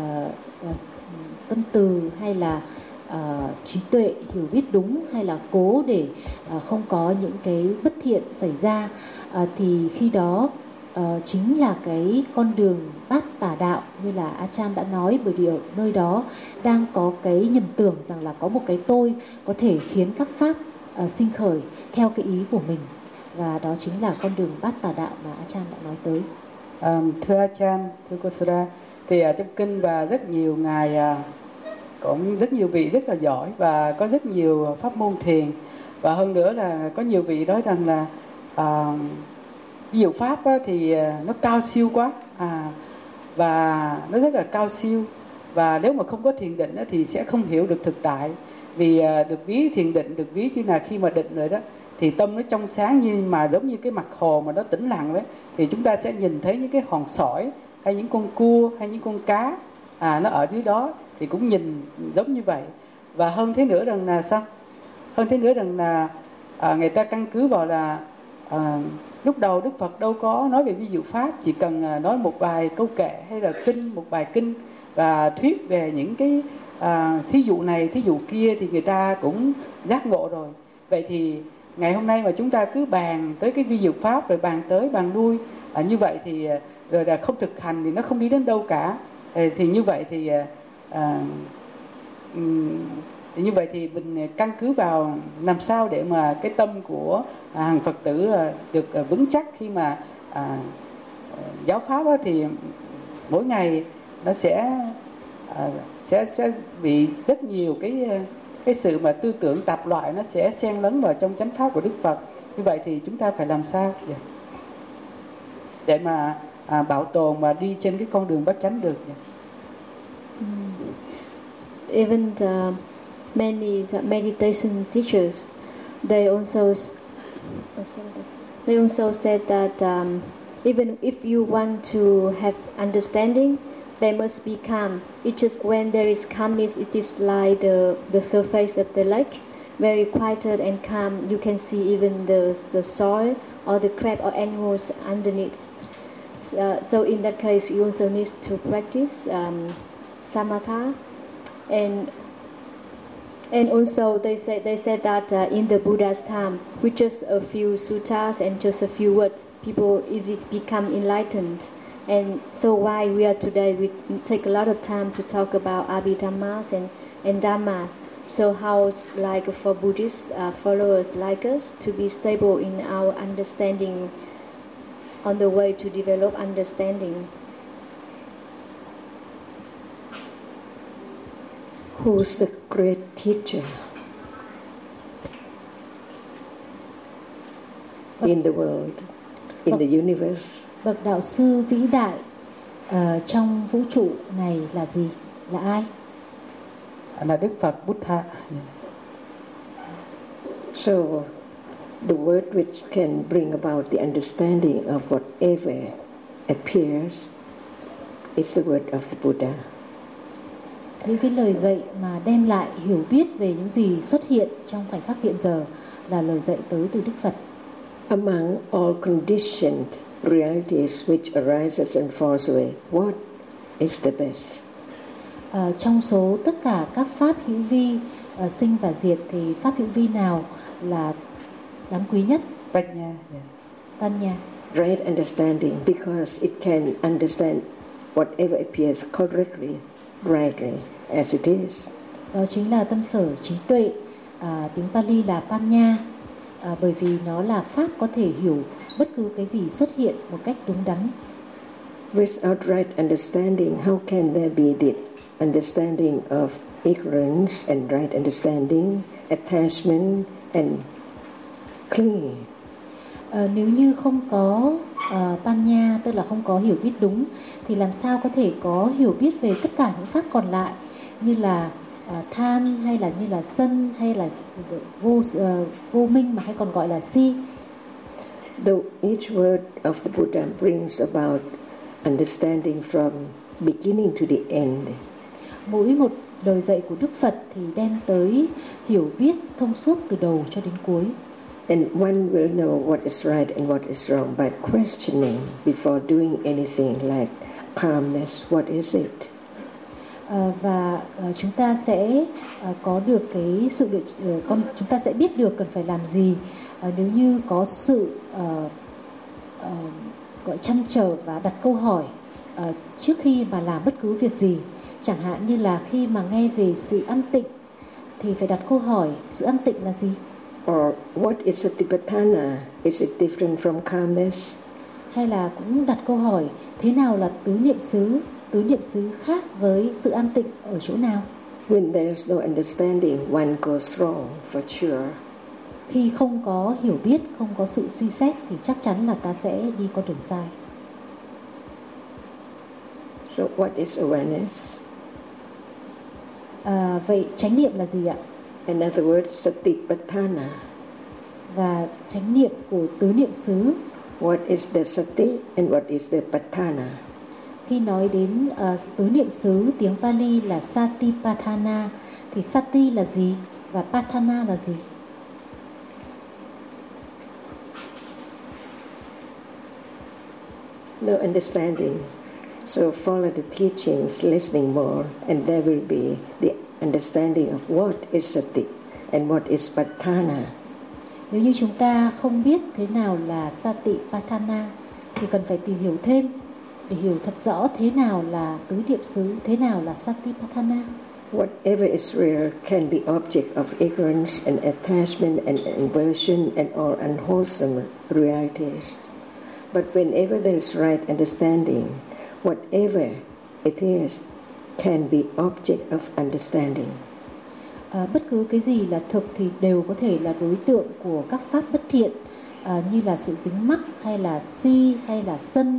Speaker 2: tâm từ hay là trí tuệ, hiểu biết đúng, hay là cố để không có những cái bất thiện xảy ra, thì khi đó chính là cái con đường bát tà đạo như là Achan đã nói. Bởi vì ở nơi đó đang có cái nhầm tưởng rằng là có một cái tôi có thể khiến các pháp sinh khởi theo cái ý của mình, và đó chính là con đường bát tà đạo mà Achan đã nói tới.
Speaker 8: Thưa Achan, thưa cô Sura, thì trong kinh và rất nhiều ngài cũng rất nhiều vị rất là giỏi và có rất nhiều pháp môn thiền, và hơn nữa là có nhiều vị nói rằng là ví dụ pháp thì nó cao siêu quá, và nó rất là cao siêu, và nếu mà không có thiền định thì sẽ không hiểu được thực tại. Vì được ví thiền định, được ví như là khi mà định rồi đó thì tâm nó trong sáng, như mà giống như cái mặt hồ mà nó tĩnh lặng đấy, thì chúng ta sẽ nhìn thấy những cái hòn sỏi hay những con cua hay những con cá nó ở dưới đó, thì cũng nhìn giống như vậy. Và hơn thế nữa rằng là sao? Hơn thế nữa rằng là người ta căn cứ vào là lúc đầu Đức Phật đâu có nói về vi diệu pháp, chỉ cần nói một vài câu kệ hay là kinh, một bài kinh và thuyết về những cái thí dụ này thí dụ kia thì người ta cũng giác ngộ rồi. Vậy thì ngày hôm nay mà chúng ta cứ bàn tới cái vi diệu pháp, rồi bàn tới bàn lui như vậy thì rồi là không thực hành thì nó không đi đến đâu cả. Thì như vậy thì như vậy thì mình căn cứ vào làm sao để mà cái tâm của hàng Phật tử được vững chắc khi mà giáo pháp thì mỗi ngày nó sẽ bị rất nhiều cái sự mà tư tưởng tạp loại nó sẽ xen lẫn vào trong chánh pháp của Đức Phật. Như vậy thì chúng ta phải làm sao để mà bảo tồn và đi trên cái con đường bát chánh được.
Speaker 4: Even many meditation teachers, they also said that even if you want to have understanding, there must be calm. It just when there is calmness, it is like the surface of the lake, very quieted and calm. You can see even the soil or the crab or animals underneath. So in that case, you also need to practice samatha, and also they said that in the Buddha's time, with just a few suttas and just a few words, people easily become enlightened. And so why we are today, we take a lot of time to talk about Abhidhammas and Dhamma. So how, like for Buddhist followers like us, to be stable in our understanding, on the way to develop understanding.
Speaker 7: Who's the great teacher in the world, in the universe?
Speaker 2: Bậc đạo sư vĩ đại trong vũ trụ này là gì? Là ai?
Speaker 8: Là Đức Phật Buddha.
Speaker 7: So the word which can bring about the understanding of whatever appears is the word of the Buddha.
Speaker 2: Những cái lời dạy mà đem lại hiểu biết về những gì xuất hiện trong khoảnh khắc hiện giờ là lời dạy tới từ Đức Phật.
Speaker 7: Among all conditioned realities which arises and falls away, what is the best?
Speaker 2: Trong số tất cả các pháp hữu vi sinh và diệt thì pháp hữu vi nào là đáng quý nhất? Panya.
Speaker 7: Right understanding, because it can understand whatever appears correctly, rightly, as it is.
Speaker 2: Đó chính là tâm sở trí tuệ, tiếng Pali là Panya, bởi vì nó là pháp có thể hiểu bất cứ cái gì xuất hiện một cách đúng đắn.
Speaker 7: Without right understanding, how can there be the understanding of ignorance and right understanding, attachment and clinging?
Speaker 2: Nếu như không có Panya, tức là không có hiểu biết đúng, thì làm sao có thể có hiểu biết về tất cả những pháp còn lại, như là tham, hay là như là sân, hay là vô minh mà hay còn gọi là si.
Speaker 7: Though each word of the Buddha brings about understanding from beginning to the end,
Speaker 2: mỗi một lời dạy của Đức Phật thì đem tới hiểu biết thông suốt từ đầu cho đến cuối.
Speaker 7: And one will know what is right and what is wrong by questioning before doing anything, like calmness. What is it?
Speaker 2: Và chúng ta sẽ có được cái sự chúng ta sẽ biết được cần phải làm gì nếu như có sự gọi trăn trở và đặt câu hỏi trước khi mà làm bất cứ việc gì. Chẳng hạn như là khi mà nghe về sự an tịnh thì phải đặt câu hỏi sự an tịnh là gì?
Speaker 7: Or what is satipatthana? Is it different from calmness?
Speaker 2: Hay là cũng đặt câu hỏi thế nào là tứ niệm xứ? Tứ niệm xứ khác với sự an tịnh ở chỗ nào?
Speaker 7: When there is no understanding, one goes wrong for sure.
Speaker 2: Khi không có hiểu biết, không có sự suy xét thì chắc chắn là ta sẽ đi con đường sai.
Speaker 7: So what is awareness?
Speaker 2: Vậy chánh niệm là gì ạ?
Speaker 7: In other words, satipatthana.
Speaker 2: Và chánh niệm của tứ niệm xứ.
Speaker 7: What is the sati and what is the patthana?
Speaker 2: Khi nói đến tứ niệm xứ, tiếng Pali là Satipatthana, thì Sati là gì và Patthana là gì?
Speaker 7: No understanding. So follow the teachings, listening more, and there will be the understanding of what is sati and what is patthana.
Speaker 2: Nếu như chúng ta không biết thế nào là Sati Patthana thì cần phải tìm hiểu thêm để hiểu thật rõ thế nào là tứ niệm xứ, thế nào là Satipatthana.
Speaker 7: Whatever is real can be object of ignorance and attachment and aversion and all unwholesome realities. But whenever there is right understanding, whatever it is can be object of understanding.
Speaker 2: Bất cứ cái gì là thực thì đều có thể là đối tượng của các pháp bất thiện, như là sự dính mắc hay là si hay là sân,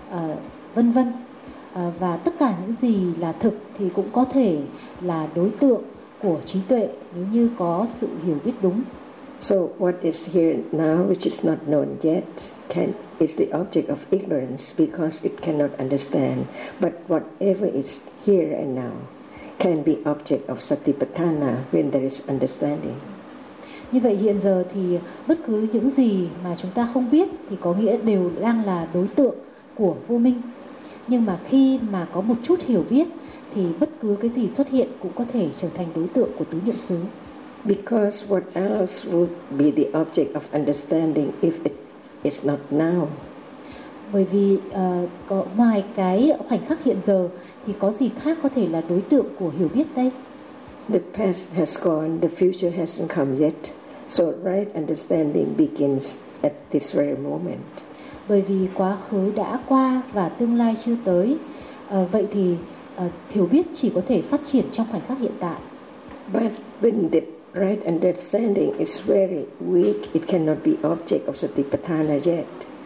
Speaker 2: vân vân. Và tất cả những gì là thực thì cũng có thể là đối tượng của trí tuệ nếu như có sự hiểu biết đúng.
Speaker 7: So what is here now which is not known yet is the object of ignorance because it cannot understand. But whatever is here and now can be object of satipatthana when there is understanding.
Speaker 2: Như vậy hiện giờ thì bất cứ những gì mà chúng ta không biết thì có nghĩa đều đang là đối tượng của vô minh. Nhưng mà khi mà có một chút hiểu biết thì bất cứ cái gì xuất hiện cũng có thể trở thành đối tượng của tứ niệm xứ.
Speaker 7: Because what else would be the object of understanding if it is not now?
Speaker 2: Bởi vì có ngoài cái khoảnh khắc hiện giờ thì có gì khác có thể là đối tượng của hiểu biết đây?
Speaker 7: The past has gone, the future hasn't come yet. So right understanding begins at this very moment.
Speaker 2: Bởi vì quá khứ đã qua và tương lai chưa tới. Vậy thì hiểu biết chỉ có thể phát triển trong khoảnh khắc hiện tại.
Speaker 7: But when the right understanding is very weak, it cannot be object of satipatthana yet.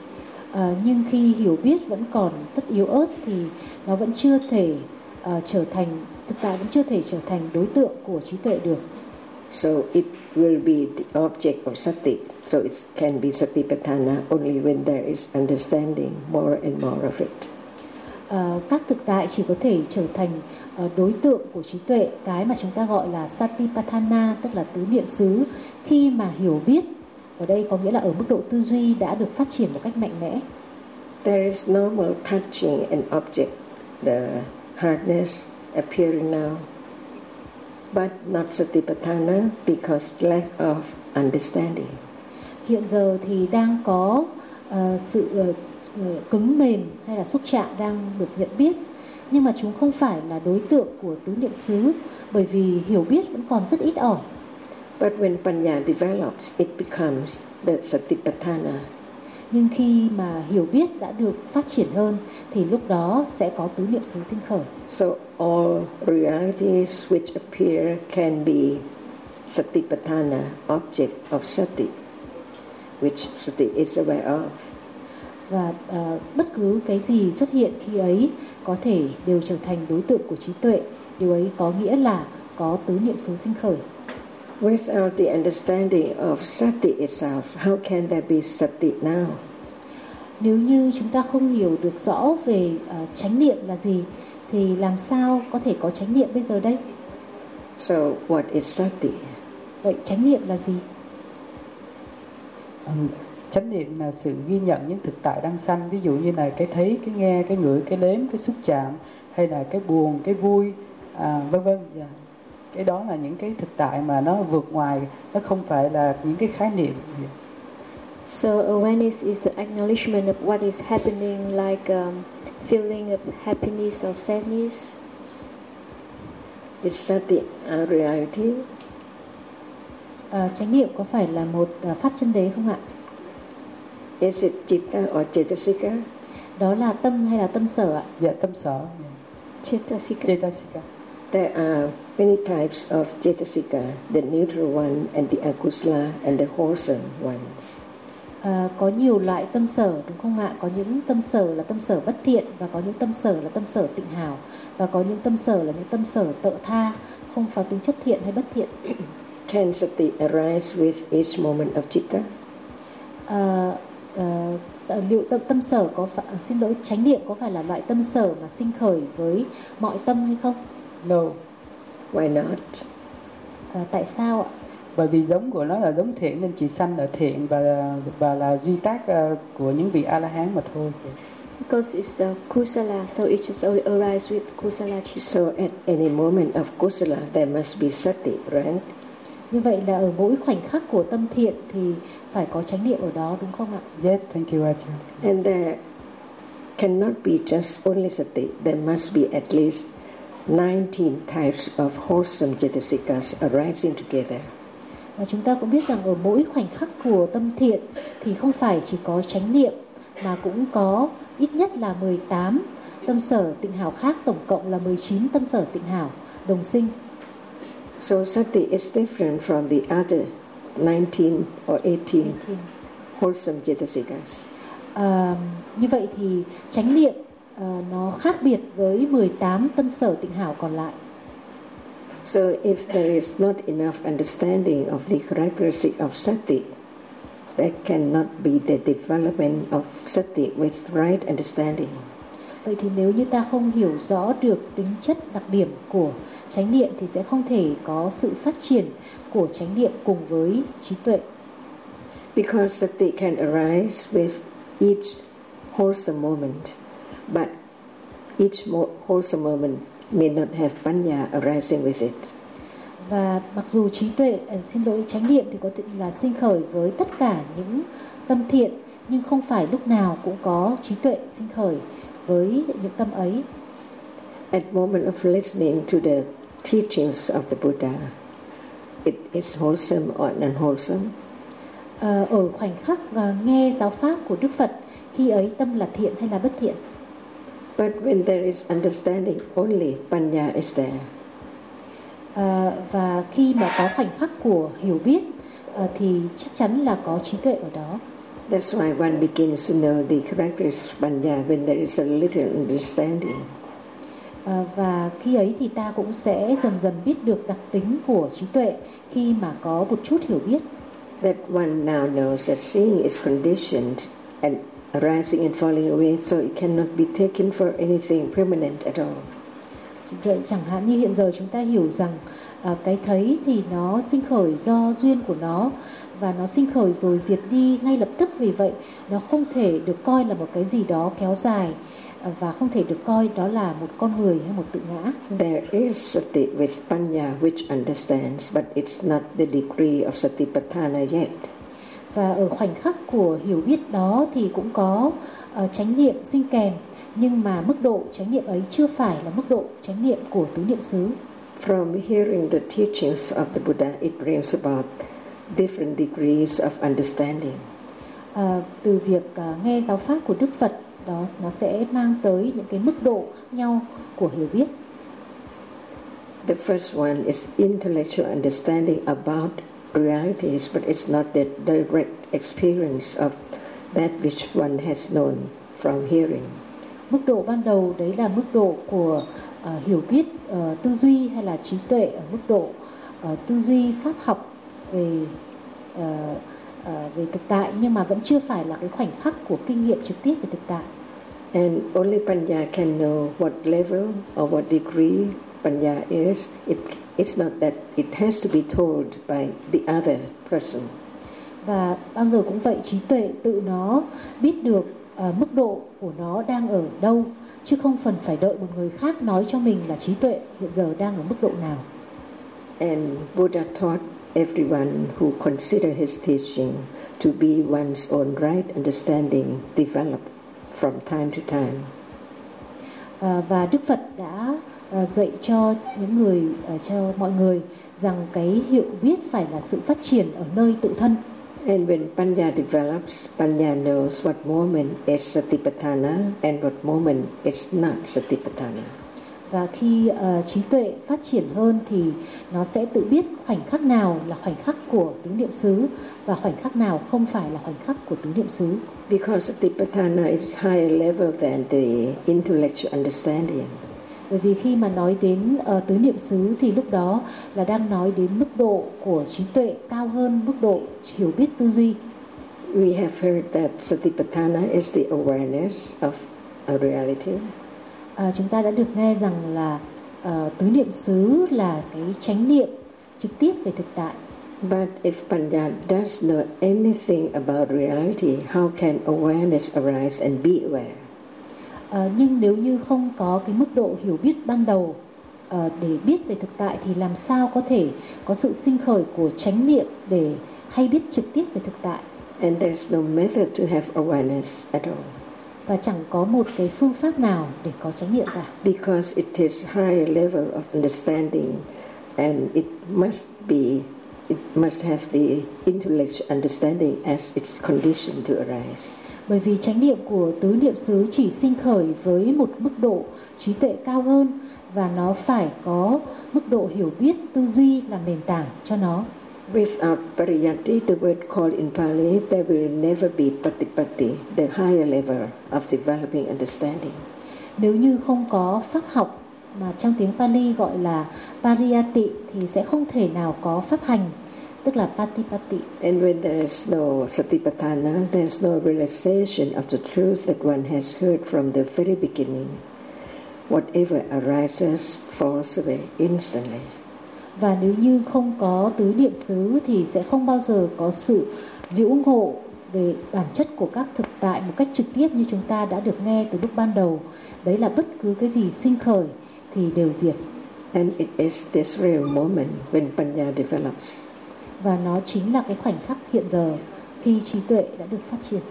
Speaker 2: Nhưng khi hiểu biết vẫn còn rất yếu ớt thì nó vẫn chưa thể trở thành, thực tại vẫn chưa thể trở thành đối tượng của trí tuệ được.
Speaker 7: So it will be the object of sati. So it can be satipatthana only when there is understanding more and more of it.
Speaker 2: Các thực tại chỉ có thể trở thành đối tượng của trí tuệ, cái mà chúng ta gọi là Satipatthana, tức là tứ niệm xứ, khi mà hiểu biết, ở đây có nghĩa là ở mức độ tư duy đã được phát triển một cách mạnh mẽ.
Speaker 7: There is normal touching an object, the hardness appearing now, but not satipatthana because lack of understanding.
Speaker 2: Hiện giờ thì đang có sự cứng mềm hay là xúc chạm đang được nhận biết, nhưng mà chúng không phải là đối tượng của tứ niệm xứ bởi vì hiểu biết vẫn còn rất ít ỏi.
Speaker 7: But when panya develops, it becomes the satipatthana.
Speaker 2: Nhưng khi mà hiểu biết đã được phát triển hơn thì lúc đó sẽ có tứ niệm xứ sinh khởi.
Speaker 7: So all realities which appear can be satipatthana, object of sati, which sati is aware of.
Speaker 2: Và bất cứ cái gì xuất hiện khi ấy có thể đều trở thành đối tượng của trí tuệ. Điều ấy có nghĩa là có tứ niệm xứ sinh khởi.
Speaker 7: Without the understanding of sati itself, how can there be sati now?
Speaker 2: Nếu như chúng ta không hiểu được rõ về chánh niệm là gì thì làm sao có thể có chánh niệm bây giờ đây?
Speaker 7: So what is sati?
Speaker 2: Vậy chánh niệm là gì?
Speaker 8: Chánh niệm là sự ghi nhận những thực tại đang sanh, ví dụ như là cái thấy, cái nghe, cái ngửi, cái nếm, cái xúc chạm, hay là cái buồn, cái vui, vân vân. Cái đó là những cái thực tại mà nó vượt ngoài, nó không phải là những cái khái niệm.
Speaker 4: So awareness is the acknowledgement of what is happening, like feeling of happiness or sadness.
Speaker 7: Is sati a reality?
Speaker 2: Chánh niệm có phải là một pháp chân đế không ạ?
Speaker 7: Is it citta or cetasika?
Speaker 2: Đó là tâm hay là tâm sở ạ?
Speaker 8: Dạ, tâm sở.
Speaker 4: Cetasika.
Speaker 8: Cetasika.
Speaker 7: There are many types of cetasika, the neutral one and the akusala and the wholesome ones.
Speaker 2: Có nhiều loại tâm sở đúng không ạ? Có những tâm sở là tâm sở bất thiện, và có những tâm sở là tâm sở tịnh hảo, và có những tâm sở là những tâm sở tợ tha, không có tính chất thiện hay bất thiện.
Speaker 7: Can sati arise with each moment of citta?
Speaker 2: Liệu tâm sở có xin lỗi, chánh niệm có phải là loại tâm sở mà sinh khởi với mọi tâm hay không?
Speaker 8: No.
Speaker 7: Why not?
Speaker 2: Tại sao ạ?
Speaker 8: Bởi vì giống của nó là giống thiện nên chỉ sanh ở thiện và là duy tác của những vị A-la-hán mà thôi.
Speaker 4: Because it's kusala, so it just arises with kusala citta.
Speaker 7: So at any moment of kusala there must be sati, right?
Speaker 2: Như vậy là ở mỗi khoảnh khắc của tâm thiện thì phải có chánh niệm ở đó đúng không ạ?
Speaker 8: Yes, thank you, Ajahn.
Speaker 7: And there cannot be just only sati. There must be at least 19 types of wholesome cetasikas arising together.
Speaker 2: Và chúng ta cũng biết rằng ở mỗi khoảnh khắc của tâm thiện thì không phải chỉ có chánh niệm, mà cũng có ít nhất là 18 tâm sở tịnh hảo khác, tổng cộng là 19 tâm sở tịnh hảo đồng sinh.
Speaker 7: So sati is different from the other 19 or 18 wholesome cetasikas.
Speaker 2: Như vậy thì chánh niệm nó khác biệt với 18 tâm sở tịnh hảo còn lại.
Speaker 7: So if there is not enough understanding of the characteristic of sati, there cannot be the development of sati with right understanding.
Speaker 2: Vậy thì nếu như ta không hiểu rõ được tính chất đặc điểm của chánh niệm thì sẽ không thể có sự phát triển của chánh niệm cùng với trí tuệ.
Speaker 7: Because sati can arise with each wholesome moment, but each wholesome moment may not have panya arising with it.
Speaker 2: Và mặc dù trí tuệ, chánh niệm thì có thể là sinh khởi với tất cả những tâm thiện, nhưng không phải lúc nào cũng có trí tuệ sinh khởi với những tâm ấy.
Speaker 7: At moment of listening to the teachings of the Buddha, it is wholesome or unwholesome.
Speaker 2: Ở khoảnh khắc nghe giáo pháp của Đức Phật, khi ấy tâm là thiện hay là bất thiện?
Speaker 7: But when there is understanding, only panya is there.
Speaker 2: Và khi mà có khoảnh khắc của hiểu biết thì chắc chắn là có trí tuệ ở đó.
Speaker 7: That's why one begins to know the characteristics of panya when there is a little understanding.
Speaker 2: Và khi ấy thì ta cũng sẽ dần dần biết được đặc tính của trí tuệ khi mà có một chút hiểu biết.
Speaker 7: That one now knows that seeing is conditioned and arising and falling away, so it cannot be taken for anything permanent at all.
Speaker 2: Chẳng hạn như hiện giờ chúng ta hiểu rằng cái thấy thì nó sinh khởi do duyên của nó, và nó sinh khởi rồi diệt đi ngay lập tức, vì vậy nó không thể được coi là một cái gì đó kéo dài, và không thể được coi đó là một con người hay một tự ngã.
Speaker 7: There is sati with panya which understands, but it's not the degree of satipatthana yet.
Speaker 2: Và ở khoảnh khắc của hiểu biết đó thì cũng có chánh niệm sinh kèm, nhưng mà mức độ chánh niệm ấy chưa phải là mức độ chánh niệm của tứ niệm xứ.
Speaker 7: From hearing the teachings of the Buddha, it brings about different degrees of understanding.
Speaker 2: Từ việc nghe giáo pháp của Đức Phật, đó nó sẽ mang tới những cái mức độ khác nhau của hiểu biết.
Speaker 7: The first one is intellectual understanding about realities, but it's not the direct experience of that which one has known from hearing.
Speaker 2: Mức độ ban đầu đấy là mức độ của hiểu biết tư duy hay là trí tuệ ở mức độ tư duy pháp học về thực tại, nhưng mà vẫn chưa phải là cái khoảnh khắc của kinh nghiệm trực tiếp về thực tại.
Speaker 7: And only panya can know what level or what degree panya is. It's not that it has to be told by the other person.
Speaker 2: Và bao giờ cũng vậy, trí tuệ tự nó biết được mức độ của nó đang ở đâu, chứ không cần phải đợi một người khác nói cho mình là trí tuệ hiện giờ đang ở mức độ nào.
Speaker 7: And Buddha taught everyone who consider his teaching to be one's own right understanding developed from time to time.
Speaker 2: Và Đức Phật đã dạy cho những người, cho mọi người rằng cái hiểu biết phải là sự phát triển ở nơi tự thân.
Speaker 7: And when Panya develops, Panya knows what moment is Satipatthana and what moment is not Satipatthana.
Speaker 2: Và khi trí tuệ phát triển hơn thì nó sẽ tự biết khoảnh khắc nào là khoảnh khắc của tứ niệm xứ và khoảnh khắc nào không phải là khoảnh khắc của tứ niệm xứ.
Speaker 7: Because Satipatthana is higher level than the intellectual understanding.
Speaker 2: Bởi vì khi mà nói đến tứ niệm xứ thì lúc đó là đang nói đến mức độ của trí tuệ cao hơn mức độ hiểu biết tư duy.
Speaker 7: We have heard that Satipatthana is the awareness of a reality.
Speaker 2: Chúng ta đã được nghe rằng là tứ niệm xứ là cái chánh niệm trực tiếp về thực tại.
Speaker 7: But if Panya does know anything about reality, how can awareness arise and be aware?
Speaker 2: Nhưng nếu như không có cái mức độ hiểu biết ban đầu để biết về thực tại thì làm sao có thể có sự sinh khởi của chánh niệm để hay biết trực tiếp về thực tại.
Speaker 7: And there's no method to have awareness at all.
Speaker 2: Và chẳng có một cái phương pháp nào để có chánh niệm cả.
Speaker 7: Because it is higher level of understanding and it must have the intellectual understanding as its condition to arise.
Speaker 2: Bởi vì chánh niệm của tứ niệm xứ chỉ sinh khởi với một mức độ trí tuệ cao hơn và nó phải có mức độ hiểu biết tư duy làm nền tảng cho nó.
Speaker 7: Without pariyatti, the word called in Pali, there will never be patipatti, the higher level of developing understanding.
Speaker 2: Nếu như không có pháp học mà trong tiếng Pali gọi là pariyatti thì sẽ không thể nào có pháp hành, tức là patipatti.
Speaker 7: And when there is no satipatthana, there is no realization of the truth that one has heard from the very beginning. Whatever arises falls away instantly.
Speaker 2: Và nếu như không có tứ niệm xứ thì sẽ không bao giờ có sự liễu ngộ về bản chất của các thực tại một cách trực tiếp như chúng ta đã được nghe từ lúc ban đầu. Đấy là bất cứ cái gì sinh khởi thì đều diệt.
Speaker 7: And it is this real moment when Panya develops.
Speaker 2: Và nó chính là cái khoảnh khắc hiện giờ khi trí tuệ đã được phát triển.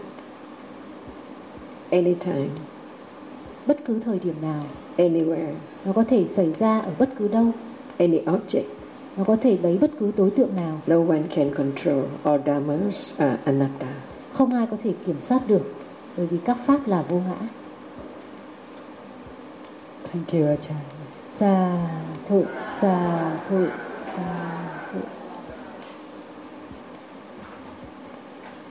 Speaker 7: Anytime.
Speaker 2: Bất cứ thời điểm nào.
Speaker 7: Anywhere.
Speaker 2: Nó có thể xảy ra ở bất cứ đâu.
Speaker 7: Any object.
Speaker 2: Nó có thể lấy bất cứ đối tượng nào.
Speaker 7: No one can control. All dhammas are anatta.
Speaker 2: Không ai có thể kiểm soát được, bởi vì các pháp là vô ngã.
Speaker 8: Thank you, Ajahn.
Speaker 2: Sa thụ, sa thụ, sa thụ.